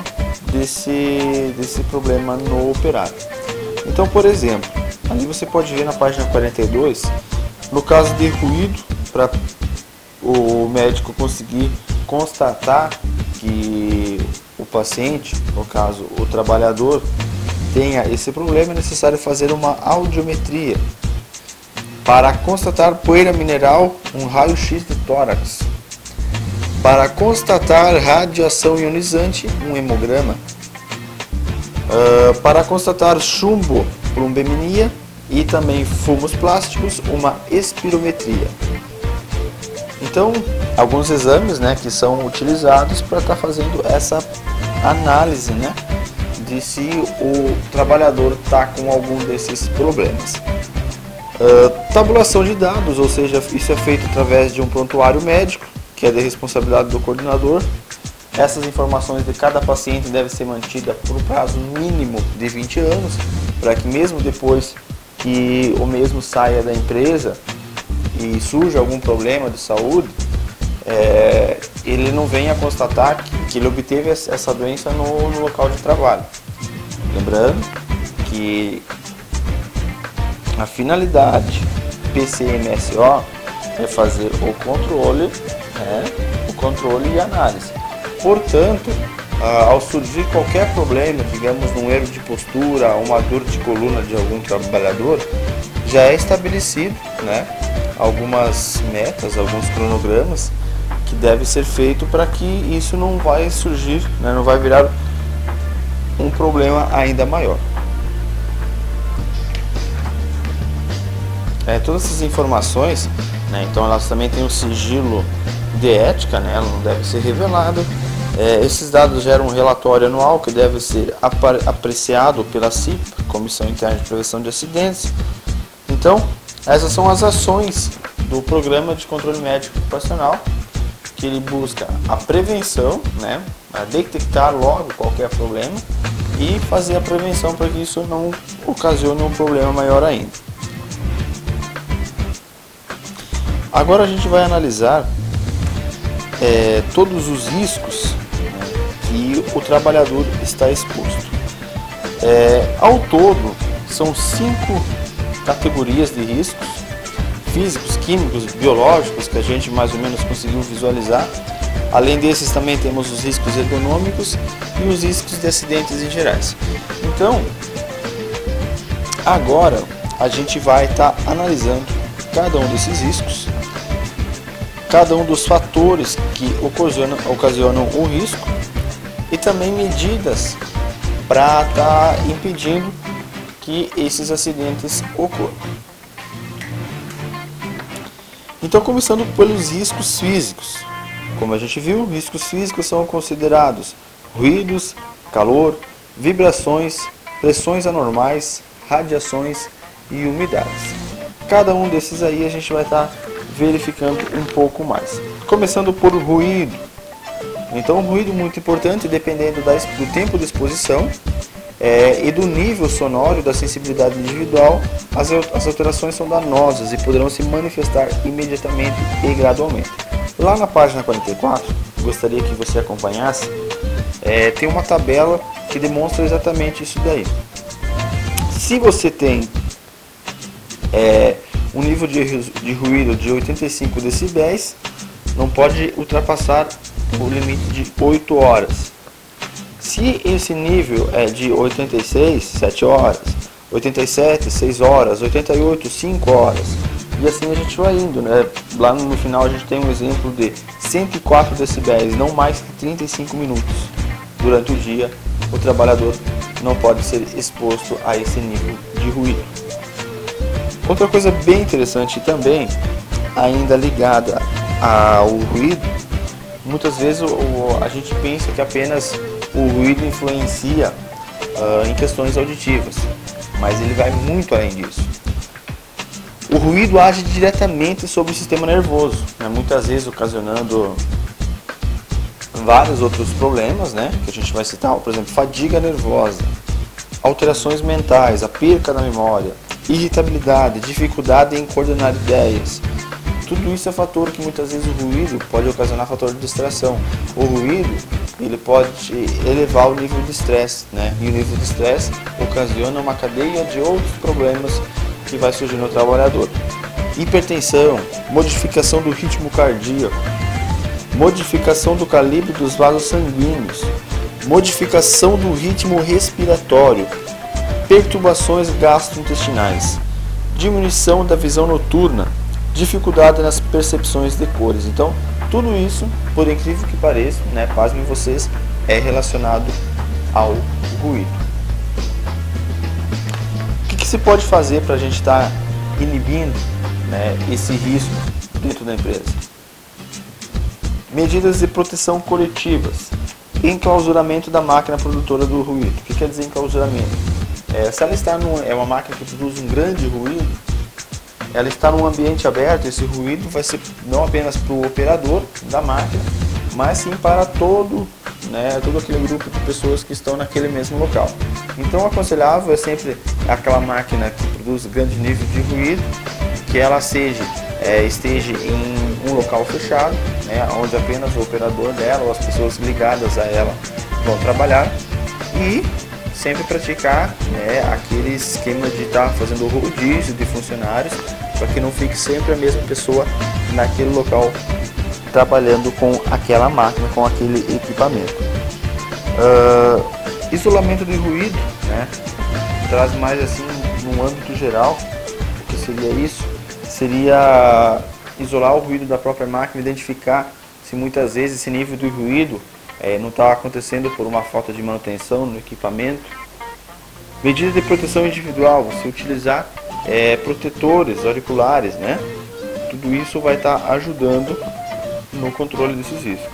desse problema no operário. Então, por exemplo, ali você pode ver na página 42, no caso de ruído, para o médico conseguir constatar que o paciente, no caso o trabalhador, tenha esse problema, é necessário fazer uma audiometria. Para constatar poeira mineral, um raio-x de tórax. Para constatar radiação ionizante, um hemograma. Para constatar chumbo, plumbemia e também fumos plásticos, uma espirometria. Então, alguns exames, né, que são utilizados para estar fazendo essa análise, né, de se o trabalhador está com algum desses problemas. Tabulação de dados, ou seja, isso é feito através de um prontuário médico, que é de responsabilidade do coordenador. Essas informações de cada paciente devem ser mantidas por um prazo mínimo de 20 anos, para que mesmo depois que o mesmo saia da empresa e surja algum problema de saúde, ele não venha constatar que ele obteve essa doença no local de trabalho. Lembrando que a finalidade PCMSO é fazer o controle e análise. Portanto, ao surgir qualquer problema, digamos um erro de postura, uma dor de coluna de algum trabalhador, já é estabelecido, né, algumas metas, alguns cronogramas que deve ser feito para que isso não vai surgir, né, não vai virar um problema ainda maior. Todas essas informações, né, então elas também têm um sigilo de ética, né, ela não deve ser revelada. Esses dados geram um relatório anual que deve ser apreciado pela CIP, Comissão Interna de Prevenção de Acidentes. Então, essas são as ações do Programa de Controle Médico Ocupacional, que ele busca a prevenção, né, a detectar logo qualquer problema e fazer a prevenção para que isso não ocasione um problema maior ainda. Agora a gente vai analisar todos os riscos, né, que o trabalhador está exposto. Ao todo, são 5 categorias de riscos: físicos, químicos, biológicos, que a gente mais ou menos conseguiu visualizar. Além desses, também temos os riscos econômicos e os riscos de acidentes em gerais. Então, agora a gente vai estar analisando cada um desses riscos, cada um dos fatores que ocasionam o risco e também medidas para estar impedindo que esses acidentes ocorram. Então, começando pelos riscos físicos. Como a gente viu, riscos físicos são considerados ruídos, calor, vibrações, pressões anormais, radiações e umidades. Cada um desses aí a gente vai estar verificando um pouco mais. Começando por ruído. Então, um ruído muito importante, dependendo do tempo de exposição e do nível sonoro, da sensibilidade individual, as alterações são danosas e poderão se manifestar imediatamente e gradualmente. Lá na página 44, gostaria que você acompanhasse, tem uma tabela que demonstra exatamente isso daí. Se você tem um nível de ruído de 85 decibéis, não pode ultrapassar o limite de 8 horas. Se esse nível é de 86, 7 horas, 87, 6 horas, 88, 5 horas, e assim a gente vai indo, né? Lá no final a gente tem um exemplo de 104 decibéis, não mais que 35 minutos. Durante o dia, o trabalhador não pode ser exposto a esse nível de ruído. Outra coisa bem interessante também, ainda ligada ao ruído, muitas vezes a gente pensa que apenas o ruído influencia em questões auditivas, mas ele vai muito além disso. O ruído age diretamente sobre o sistema nervoso, né? Muitas vezes ocasionando vários outros problemas, né? Que a gente vai citar, por exemplo, fadiga nervosa, alterações mentais, a perca da memória, irritabilidade, dificuldade em coordenar ideias. Tudo isso é fator que muitas vezes o ruído pode ocasionar fator de distração. O ruído, ele pode elevar o nível de estresse, né? E o nível de estresse ocasiona uma cadeia de outros problemas que vai surgir no trabalhador. Hipertensão, modificação do ritmo cardíaco, modificação do calibre dos vasos sanguíneos, modificação do ritmo respiratório, perturbações gastrointestinais, diminuição da visão noturna, dificuldade nas percepções de cores. Então, tudo isso, por incrível que pareça, pasmem vocês, é relacionado ao ruído. O que se pode fazer para a gente estar inibindo esse risco dentro da empresa? Medidas de proteção coletivas, enclausuramento da máquina produtora do ruído. O que quer dizer enclausuramento? Se ela está é uma máquina que produz um grande ruído, ela está num ambiente aberto, esse ruído vai ser não apenas para o operador da máquina, mas sim para todo aquele grupo de pessoas que estão naquele mesmo local. Então, o aconselhável é sempre aquela máquina que produz grande nível de ruído, que ela esteja em um local fechado, onde apenas o operador dela ou as pessoas ligadas a ela vão trabalhar, e sempre praticar aquele esquema de estar fazendo rodízio de funcionários, para que não fique sempre a mesma pessoa naquele local trabalhando com aquela máquina, com aquele equipamento. Isolamento de ruído, traz mais assim no âmbito geral. O que seria isso? Seria isolar o ruído da própria máquina, identificar se muitas vezes esse nível de ruído não está acontecendo por uma falta de manutenção no equipamento. Medidas de proteção individual, você utilizar protetores auriculares, Tudo isso vai estar ajudando no controle desses riscos.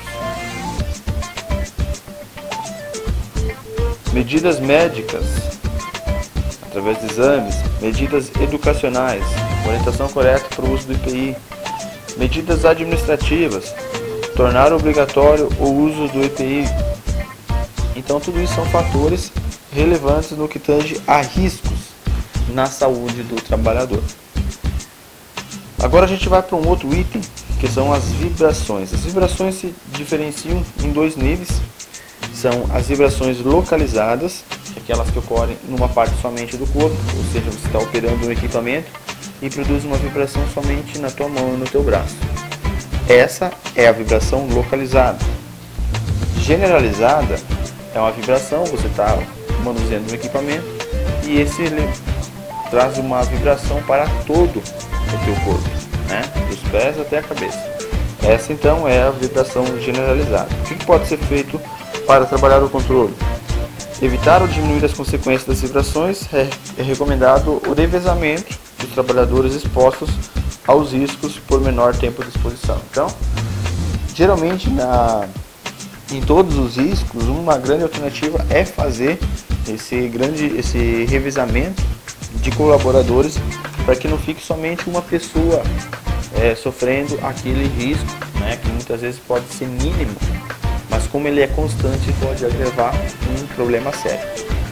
Medidas médicas, através de exames, medidas educacionais, orientação correta para o uso do EPI, medidas administrativas, tornar obrigatório o uso do EPI. Então, tudo isso são fatores relevantes no que tange a riscos na saúde do trabalhador. Agora a gente vai para um outro item, que são as vibrações. As vibrações se diferenciam em dois níveis. São as vibrações localizadas, aquelas que ocorrem numa parte somente do corpo, ou seja, você está operando um equipamento e produz uma vibração somente na tua mão e no teu braço. Essa é a vibração localizada. Generalizada é uma vibração, você está manuseando um equipamento e ele traz uma vibração para todo o teu corpo, dos pés até a cabeça. Essa então é a vibração generalizada. O que pode ser feito para trabalhar o controle? Evitar ou diminuir as consequências das vibrações. É recomendado o revezamento dos trabalhadores expostos aos riscos por menor tempo de exposição. Então, geralmente em todos os riscos, uma grande alternativa é fazer esse revezamento de colaboradores, para que não fique somente uma pessoa sofrendo aquele risco, que muitas vezes pode ser mínimo, mas como ele é constante, pode agravar um problema sério.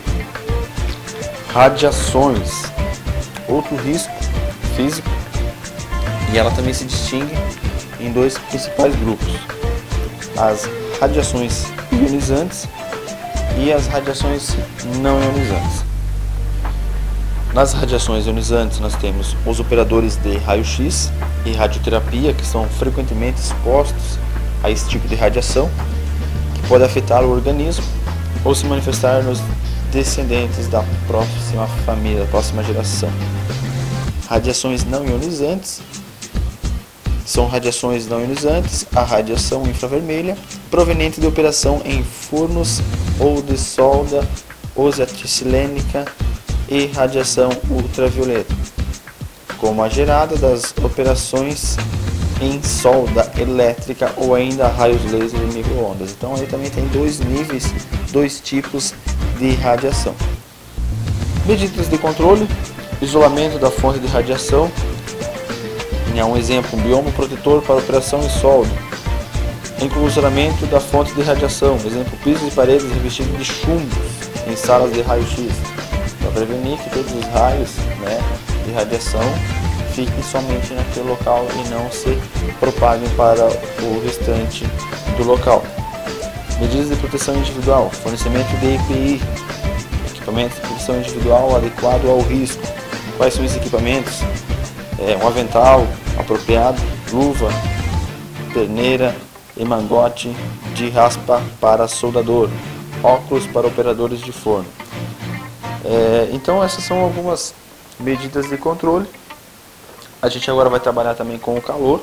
Radiações, outro risco físico, e ela também se distingue em dois principais grupos: as radiações ionizantes e as radiações não ionizantes. Nas radiações ionizantes nós temos os operadores de raio-x e radioterapia, que são frequentemente expostos a esse tipo de radiação, que pode afetar o organismo ou se manifestar nos descendentes da próxima família, da próxima geração. Radiações não ionizantes são radiações não ionizantes, a radiação infravermelha, proveniente de operação em fornos ou de solda osetilênica, e radiação ultravioleta, como a gerada das operações em solda elétrica ou ainda raios laser e micro-ondas. Então aí também tem dois níveis, dois tipos de radiação. Medidas de controle: isolamento da fonte de radiação. Um exemplo, um bioma protetor para operação em solda. Enclausuramento da fonte de radiação, exemplo, pisos e paredes revestidos de chumbos em salas de raio-x, para prevenir que todos os raios de radiação fiquem somente naquele local e não se propaguem para o restante do local. Medidas de proteção individual: fornecimento de EPI, equipamentos de proteção individual adequado ao risco. Quais são esses equipamentos? Um avental apropriado, luva, perneira, e mangote de raspa para soldador, óculos para operadores de forno. Então essas são algumas medidas de controle. A gente agora vai trabalhar também com o calor,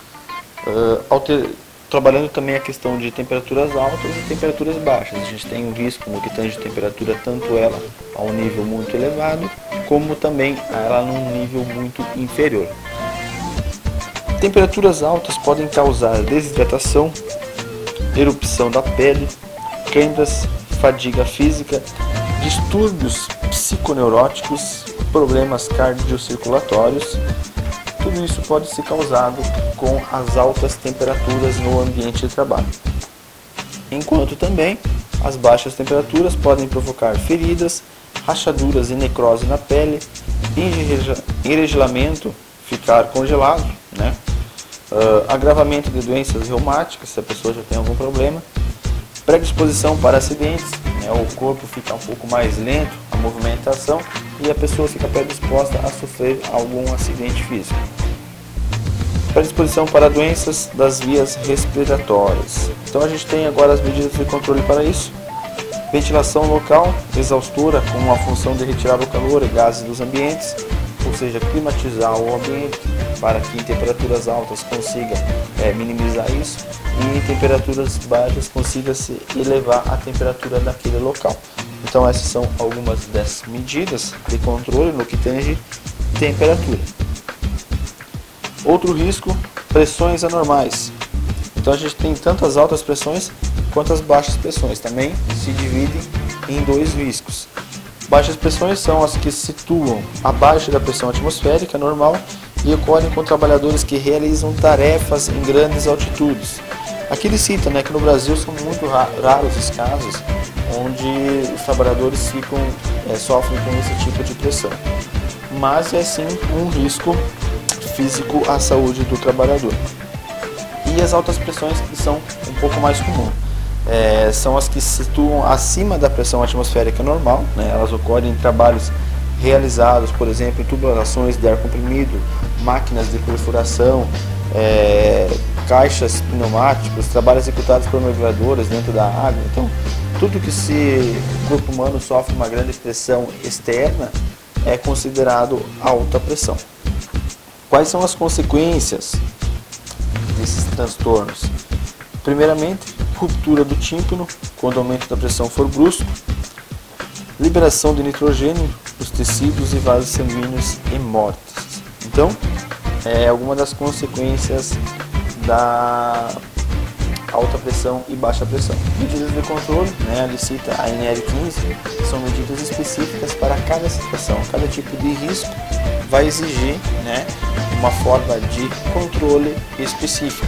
trabalhando também a questão de temperaturas altas e temperaturas baixas. A gente tem um risco no que tange temperatura, tanto ela a um nível muito elevado, como também ela num nível muito inferior. Temperaturas altas podem causar desidratação, erupção da pele, câimbras, fadiga física, distúrbios psiconeuróticos, problemas cardiocirculatórios. Tudo isso pode ser causado com as altas temperaturas no ambiente de trabalho. Enquanto também as baixas temperaturas podem provocar feridas, rachaduras e necrose na pele, enregelamento, ficar congelado, né? Agravamento de doenças reumáticas, se a pessoa já tem algum problema, predisposição para acidentes, né? O corpo fica um pouco mais lento, a movimentação, e a pessoa fica predisposta a sofrer algum acidente físico. Predisposição para doenças das vias respiratórias. Então a gente tem agora as medidas de controle para isso. Ventilação local, exaustora com a função de retirar o calor e gases dos ambientes, ou seja, climatizar o ambiente para que em temperaturas altas consiga minimizar isso e em temperaturas baixas consiga se elevar a temperatura daquele local. Então essas são algumas das medidas de controle no que tange temperatura. Outro risco, pressões anormais. Então a gente tem tanto as altas pressões quanto as baixas pressões. Também se dividem em dois riscos. Baixas pressões são as que se situam abaixo da pressão atmosférica normal e ocorrem com trabalhadores que realizam tarefas em grandes altitudes. Aqui ele cita, que no Brasil são muito raros os casos onde os trabalhadores sofrem com esse tipo de pressão. Mas é sim um risco físico à saúde do trabalhador. E as altas pressões, que são um pouco mais comuns, são as que se situam acima da pressão atmosférica normal, elas ocorrem em trabalhos realizados, por exemplo, em tubulações de ar comprimido, máquinas de perfuração, caixas pneumáticos, trabalhos executados por mergulhadoras dentro da água. Então, tudo que o corpo humano sofre uma grande pressão externa é considerado alta pressão. Quais são as consequências desses transtornos? Primeiramente, ruptura do tímpano, quando o aumento da pressão for brusco, liberação de nitrogênio nos tecidos e vasos sanguíneos e mortes. Então, alguma das consequências da alta pressão e baixa pressão. Medidas de controle, ali cita a NR15, são medidas específicas para cada situação, cada tipo de risco vai exigir uma forma de controle específica.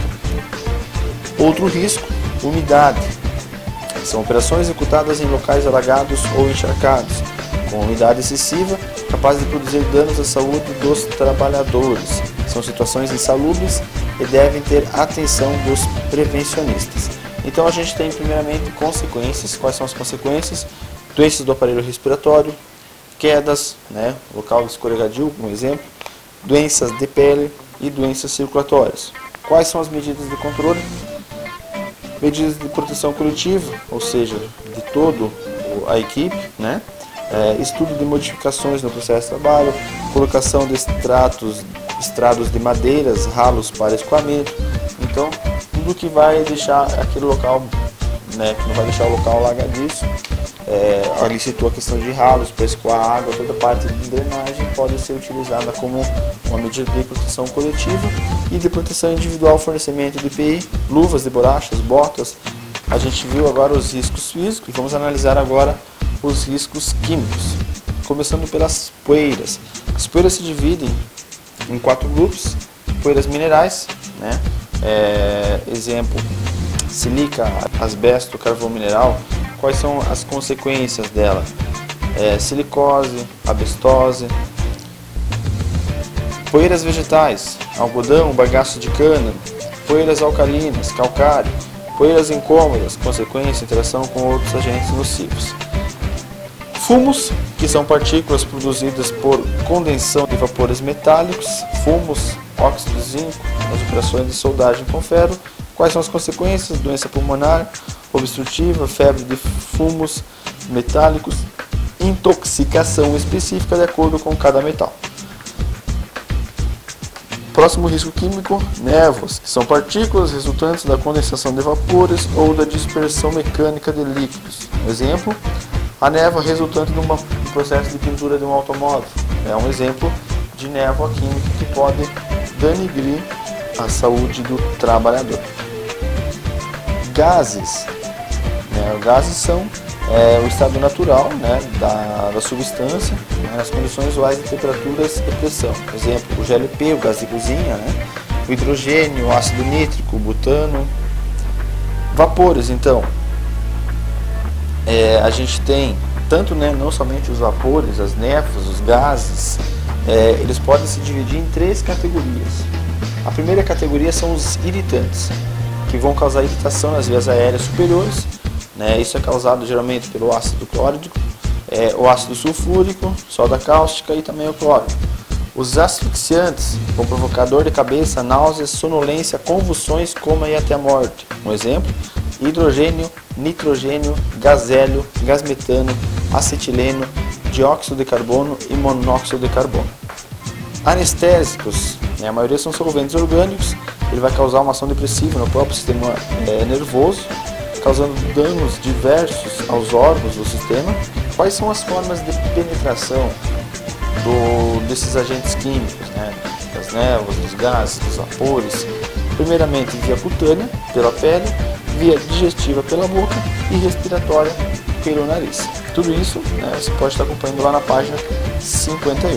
Outro risco, umidade. São operações executadas em locais alagados ou encharcados, com umidade excessiva, capaz de produzir danos à saúde dos trabalhadores. São situações insalubres e devem ter atenção dos prevencionistas. Então a gente tem primeiramente consequências. Quais são as consequências? Doenças do aparelho respiratório, quedas, local escorregadio, um exemplo, doenças de pele e doenças circulatórias. Quais são as medidas de controle? Medidas de proteção coletiva, ou seja, de toda a equipe, estudo de modificações no processo de trabalho, colocação de estrados de madeiras, ralos para escoamento. Então, tudo que vai deixar aquele local, que não vai deixar o local alagadiço. Ali citou a questão de ralos para escoar a água, toda a parte de drenagem pode ser utilizada como uma medida de proteção coletiva e de proteção individual, fornecimento de EPI, luvas de borrachas, botas. A gente viu agora os riscos físicos e vamos analisar agora os riscos químicos, começando pelas poeiras. As poeiras se dividem em 4 grupos: poeiras minerais, exemplo, sílica, asbesto, carvão mineral. Quais são as consequências dela? Silicose, asbestose. Poeiras vegetais, algodão, bagaço de cana. Poeiras alcalinas, calcário. Poeiras incômodas, consequência, interação com outros agentes nocivos. Fumos, que são partículas produzidas por condensação de vapores metálicos. Fumos, óxido de zinco, nas operações de soldagem com ferro. Quais são as consequências? Doença pulmonar, obstrutiva, febre de fumos metálicos, intoxicação específica de acordo com cada metal. Próximo risco químico, névoas, que são partículas resultantes da condensação de vapores ou da dispersão mecânica de líquidos. Exemplo, a névoa resultante de um processo de pintura de um automóvel. É um exemplo de névoa química que pode denigrir a saúde do trabalhador. Gases. Gases são o estado natural, da substância, nas condições usuais de temperaturas e pressão. Por exemplo, o GLP, o gás de cozinha, o hidrogênio, o ácido nítrico, o butano. Vapores, então, a gente tem tanto, não somente os vapores, as névoas, os gases, eles podem se dividir em 3 categorias. A primeira categoria são os irritantes, que vão causar irritação nas vias aéreas superiores. Isso é causado geralmente pelo ácido clórico, o ácido sulfúrico, soda cáustica e também o cloro. Os asfixiantes vão provocar dor de cabeça, náuseas, sonolência, convulsões, coma e até a morte. Um exemplo, hidrogênio, nitrogênio, gás hélio, gás metano, acetileno, dióxido de carbono e monóxido de carbono. Anestésicos, a maioria são solventes orgânicos, ele vai causar uma ação depressiva no próprio sistema nervoso, causando danos diversos aos órgãos do sistema. Quais são as formas de penetração desses agentes químicos, das névoas, dos gases, dos vapores? Primeiramente via cutânea, pela pele, via digestiva pela boca e respiratória pelo nariz. Tudo isso você pode estar acompanhando lá na página 51.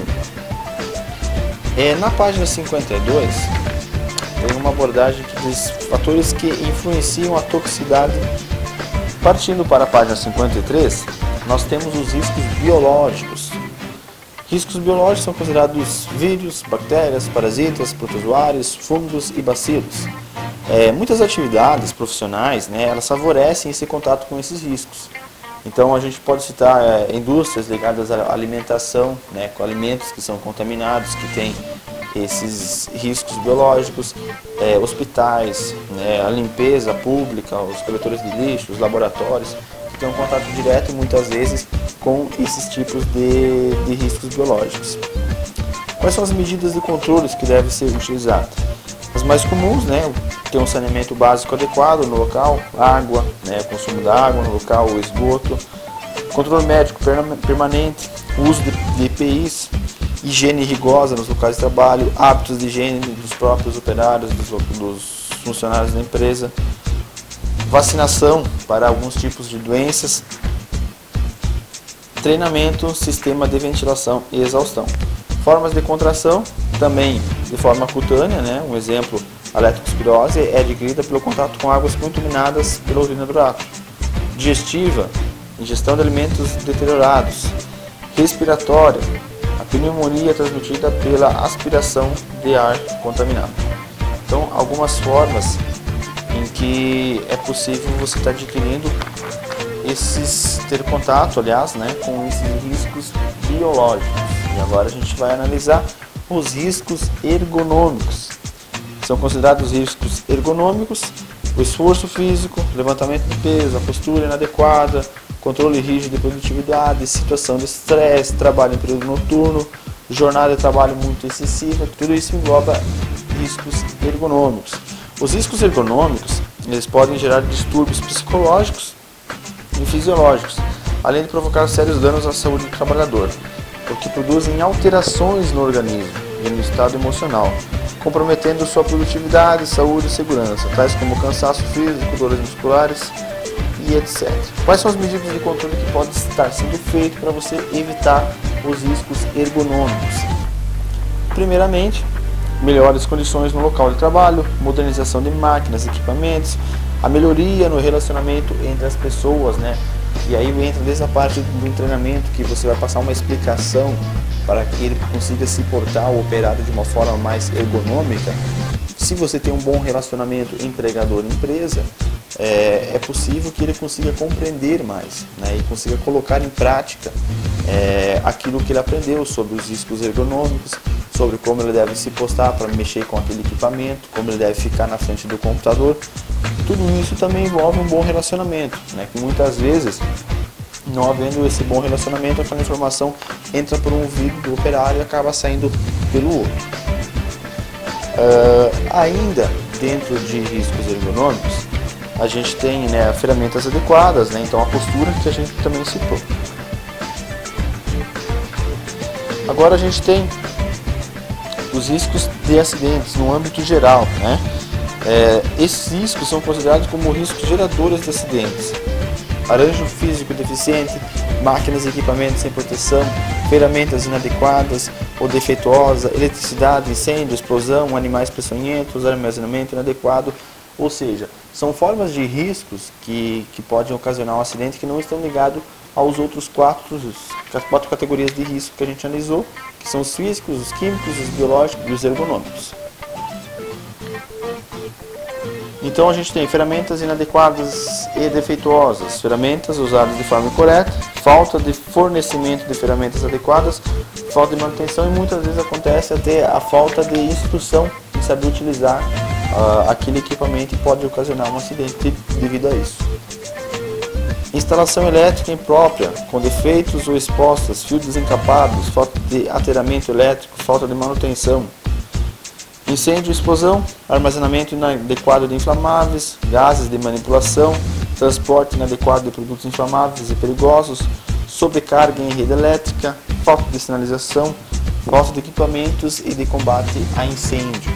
Na página 52 tem uma abordagem dos fatores que influenciam a toxicidade. Partindo para a página 53, nós temos os riscos biológicos. Riscos biológicos são considerados vírus, bactérias, parasitas, protozoários, fungos e bacilos. Muitas atividades profissionais, elas favorecem esse contato com esses riscos. Então a gente pode citar indústrias ligadas à alimentação, com alimentos que são contaminados, que têm esses riscos biológicos, hospitais, a limpeza pública, os coletores de lixo, os laboratórios, que têm um contato direto muitas vezes com esses tipos de riscos biológicos. Quais são as medidas de controle que devem ser utilizadas? As mais comuns, ter um saneamento básico adequado no local, água, consumo da água no local, o esgoto, controle médico permanente, uso de EPIs, higiene rigorosa nos locais de trabalho, hábitos de higiene dos próprios operários, dos funcionários da empresa, vacinação para alguns tipos de doenças, treinamento, sistema de ventilação e exaustão. Formas de contração, também de forma cutânea, um exemplo, a leptospirose é adquirida pelo contato com águas contaminadas pela urina do rato. Digestiva, ingestão de alimentos deteriorados. Respiratória, a pneumonia é transmitida pela aspiração de ar contaminado. Então, algumas formas em que é possível você estar adquirindo ter contato, com esses riscos biológicos. E agora a gente vai analisar os riscos ergonômicos. São considerados riscos ergonômicos o esforço físico, levantamento de peso, a postura inadequada, controle rígido de produtividade, situação de estresse, trabalho em período noturno, jornada de trabalho muito excessiva. Tudo isso engloba riscos ergonômicos. Os riscos ergonômicos, eles podem gerar distúrbios psicológicos e fisiológicos, além de provocar sérios danos à saúde do trabalhador, porque produzem alterações no organismo e no estado emocional, comprometendo sua produtividade, saúde e segurança, tais como cansaço físico, dores musculares e etc. Quais são as medidas de controle que podem estar sendo feitas para você evitar os riscos ergonômicos? Primeiramente, melhores condições no local de trabalho, modernização de máquinas e equipamentos, a melhoria no relacionamento entre as pessoas, E aí entra desde a parte do treinamento, que você vai passar uma explicação para que ele consiga se portar ou operar de uma forma mais ergonômica. Se você tem um bom relacionamento empregador-empresa, é possível que ele consiga compreender mais, e consiga colocar em prática aquilo que ele aprendeu sobre os riscos ergonômicos, sobre como ele deve se postar para mexer com aquele equipamento, como ele deve ficar na frente do computador. Tudo isso também envolve um bom relacionamento, né? Que muitas vezes, não havendo esse bom relacionamento, aquela informação entra por um ouvido do operário e acaba saindo pelo outro. Ainda dentro de riscos ergonômicos, a gente tem, né, ferramentas adequadas, né? Então a postura que a gente também citou. Agora a gente tem os riscos de acidentes no âmbito geral, né? Esses riscos são considerados como riscos geradores de acidentes. Arranjo físico deficiente, máquinas e equipamentos sem proteção, ferramentas inadequadas ou defeituosas, eletricidade, incêndio, explosão, animais peçonhentos, armazenamento inadequado, ou seja, são formas de riscos que podem ocasionar um acidente que não estão ligados aos outros quatro categorias de risco que a gente analisou, que são os físicos, os químicos, os biológicos e os ergonômicos. Então a gente tem ferramentas inadequadas e defeituosas, ferramentas usadas de forma incorreta, falta de fornecimento de ferramentas adequadas, falta de manutenção e muitas vezes acontece até a falta de instrução em saber utilizar aquele equipamento e pode ocasionar um acidente devido a isso. Instalação elétrica imprópria, com defeitos ou expostas, fios desencapados, falta de aterramento elétrico, falta de manutenção. Incêndio e explosão, armazenamento inadequado de inflamáveis, gases de manipulação, transporte inadequado de produtos inflamáveis e perigosos, sobrecarga em rede elétrica, falta de sinalização, falta de equipamentos e de combate a incêndio.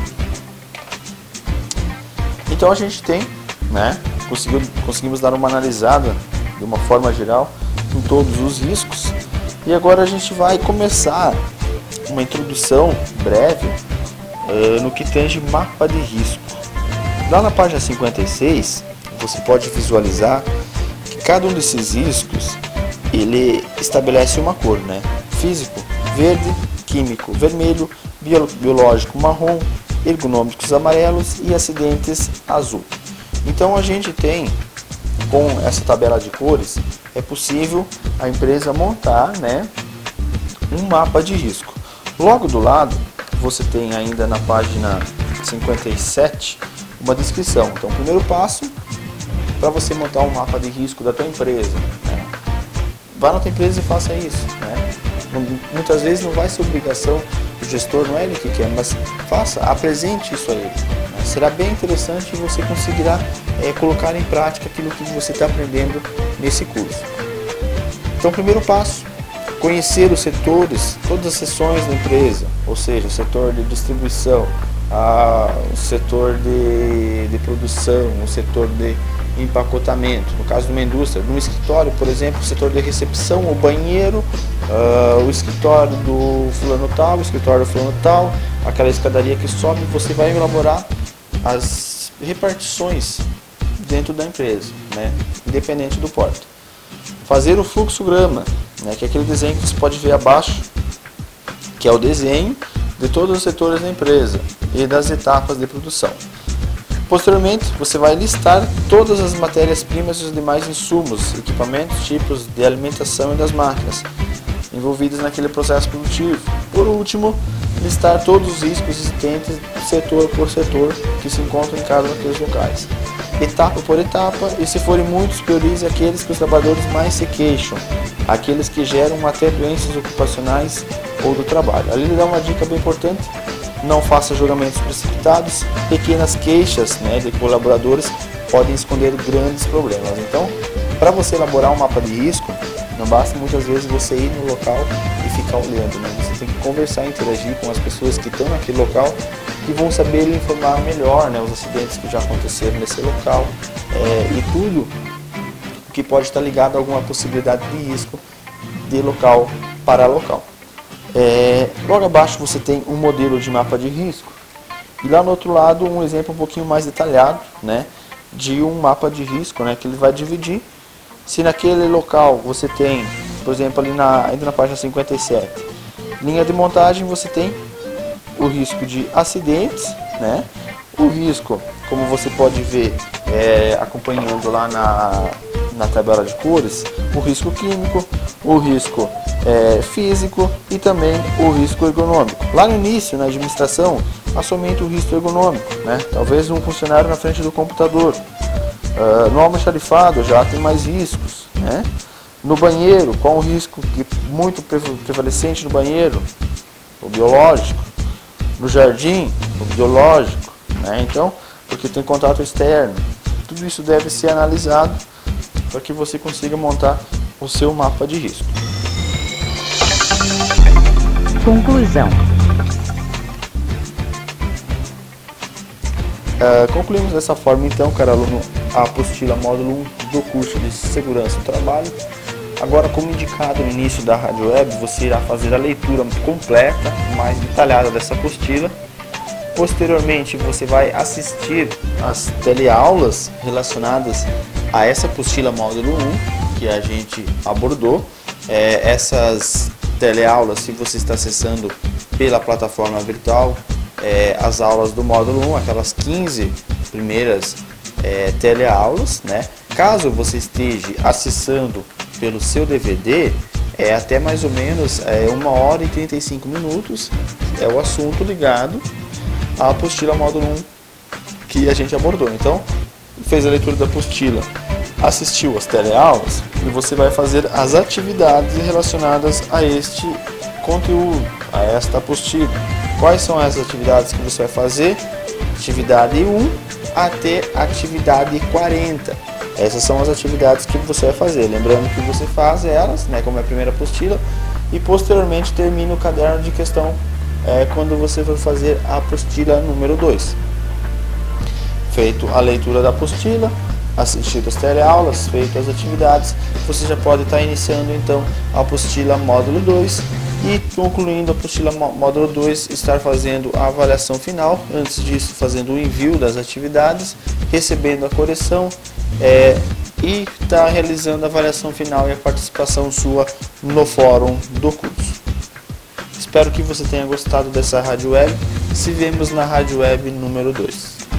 Então a gente tem, né, conseguimos dar uma analisada de uma forma geral em todos os riscos e agora a gente vai começar uma introdução breve no que tange mapa de risco. Lá na página 56 você pode visualizar que cada um desses riscos ele estabelece uma cor, né? Físico, verde, químico, vermelho, biológico, marrom, ergonômicos, amarelos e acidentes, azul. Então a gente tem, com essa tabela de cores, é possível a empresa montar, né, um mapa de risco. Logo do lado você tem ainda na página 57 uma descrição. Então o primeiro passo para você montar um mapa de risco da tua empresa, né? Vá na tua empresa e faça isso, né? Muitas vezes não vai ser obrigação do gestor, não é ele que quer, mas faça, apresente isso a ele, né? Será bem interessante e você conseguirá colocar em prática aquilo que você está aprendendo nesse curso. Então, primeiro passo, conhecer os setores, todas as seções da empresa, ou seja, o setor de distribuição, o setor de produção, o setor de empacotamento, no caso de uma indústria, de um escritório, por exemplo, o setor de recepção, o banheiro, o escritório do fulano tal, o escritório do fulano tal, aquela escadaria que sobe, você vai elaborar as repartições dentro da empresa, né, independente do porte. Fazer o fluxograma, né, que é aquele desenho que você pode ver abaixo, que é o desenho de todos os setores da empresa e das etapas de produção. Posteriormente, você vai listar todas as matérias-primas e os demais insumos, equipamentos, tipos de alimentação e das máquinas envolvidas naquele processo produtivo. Por último, listar todos os riscos existentes setor por setor que se encontram em cada um daqueles locais. Etapa por etapa, e se forem muitos, priorize aqueles que os trabalhadores mais se queixam, aqueles que geram até doenças ocupacionais ou do trabalho. Ali ele dá uma dica bem importante: não faça julgamentos precipitados, pequenas queixas, né, de colaboradores podem esconder grandes problemas. Então, para você elaborar um mapa de risco, não basta muitas vezes você ir no local e ficar olhando, né? Você tem que conversar, interagir com as pessoas que estão naquele local, que vão saber informar melhor, né, os acidentes que já aconteceram nesse local e tudo que pode estar ligado a alguma possibilidade de risco de local para local. Logo abaixo você tem um modelo de mapa de risco e lá no outro lado um exemplo um pouquinho mais detalhado, né, de um mapa de risco, né, que ele vai dividir. Se naquele local você tem, por exemplo, ali ainda na página 57, linha de montagem, você tem o risco de acidentes, né, o risco, como você pode ver acompanhando lá na tabela de cores, o risco químico, o risco físico e também o risco ergonômico. Lá no início, na administração, há somente o risco ergonômico, né? Talvez um funcionário na frente do computador. No almoxarifado já tem mais riscos, né? No banheiro, qual o risco muito prevalecente no banheiro? O biológico. No jardim, o biológico, né? Então, porque tem contato externo. Tudo isso deve ser analisado para que você consiga montar o seu mapa de risco. Conclusão. Concluímos dessa forma então, caro aluno, a apostila módulo 1 do curso de Segurança do Trabalho. Agora, como indicado no início da rádio web, você irá fazer a leitura completa, mais detalhada dessa apostila. Posteriormente, você vai assistir às teleaulas relacionadas a essa apostila módulo 1 que a gente abordou. Essas teleaulas, se você está acessando pela plataforma virtual, as aulas do módulo 1, aquelas 15 primeiras teleaulas, né? Caso você esteja acessando pelo seu DVD, até mais ou menos 1 hora e 35 minutos é o assunto ligado à apostila módulo 1 que a gente abordou. Então, fez a leitura da apostila, assistiu às teleaulas e você vai fazer as atividades relacionadas a este conteúdo, a esta apostila. Quais são as atividades que você vai fazer? Atividade 1 até atividade 40. Essas são as atividades que você vai fazer. Lembrando que você faz elas, né, como é a primeira apostila, e posteriormente termina o caderno de questão quando você for fazer a apostila número 2. Feito a leitura da apostila, assistido as teleaulas, feito as atividades, você já pode estar iniciando então a apostila módulo 2 e concluindo a apostila módulo 2, estar fazendo a avaliação final, antes disso fazendo o envio das atividades, recebendo a correção e estar realizando a avaliação final e a participação sua no fórum do curso. Espero que você tenha gostado dessa rádio web. Se vemos na rádio web número 2.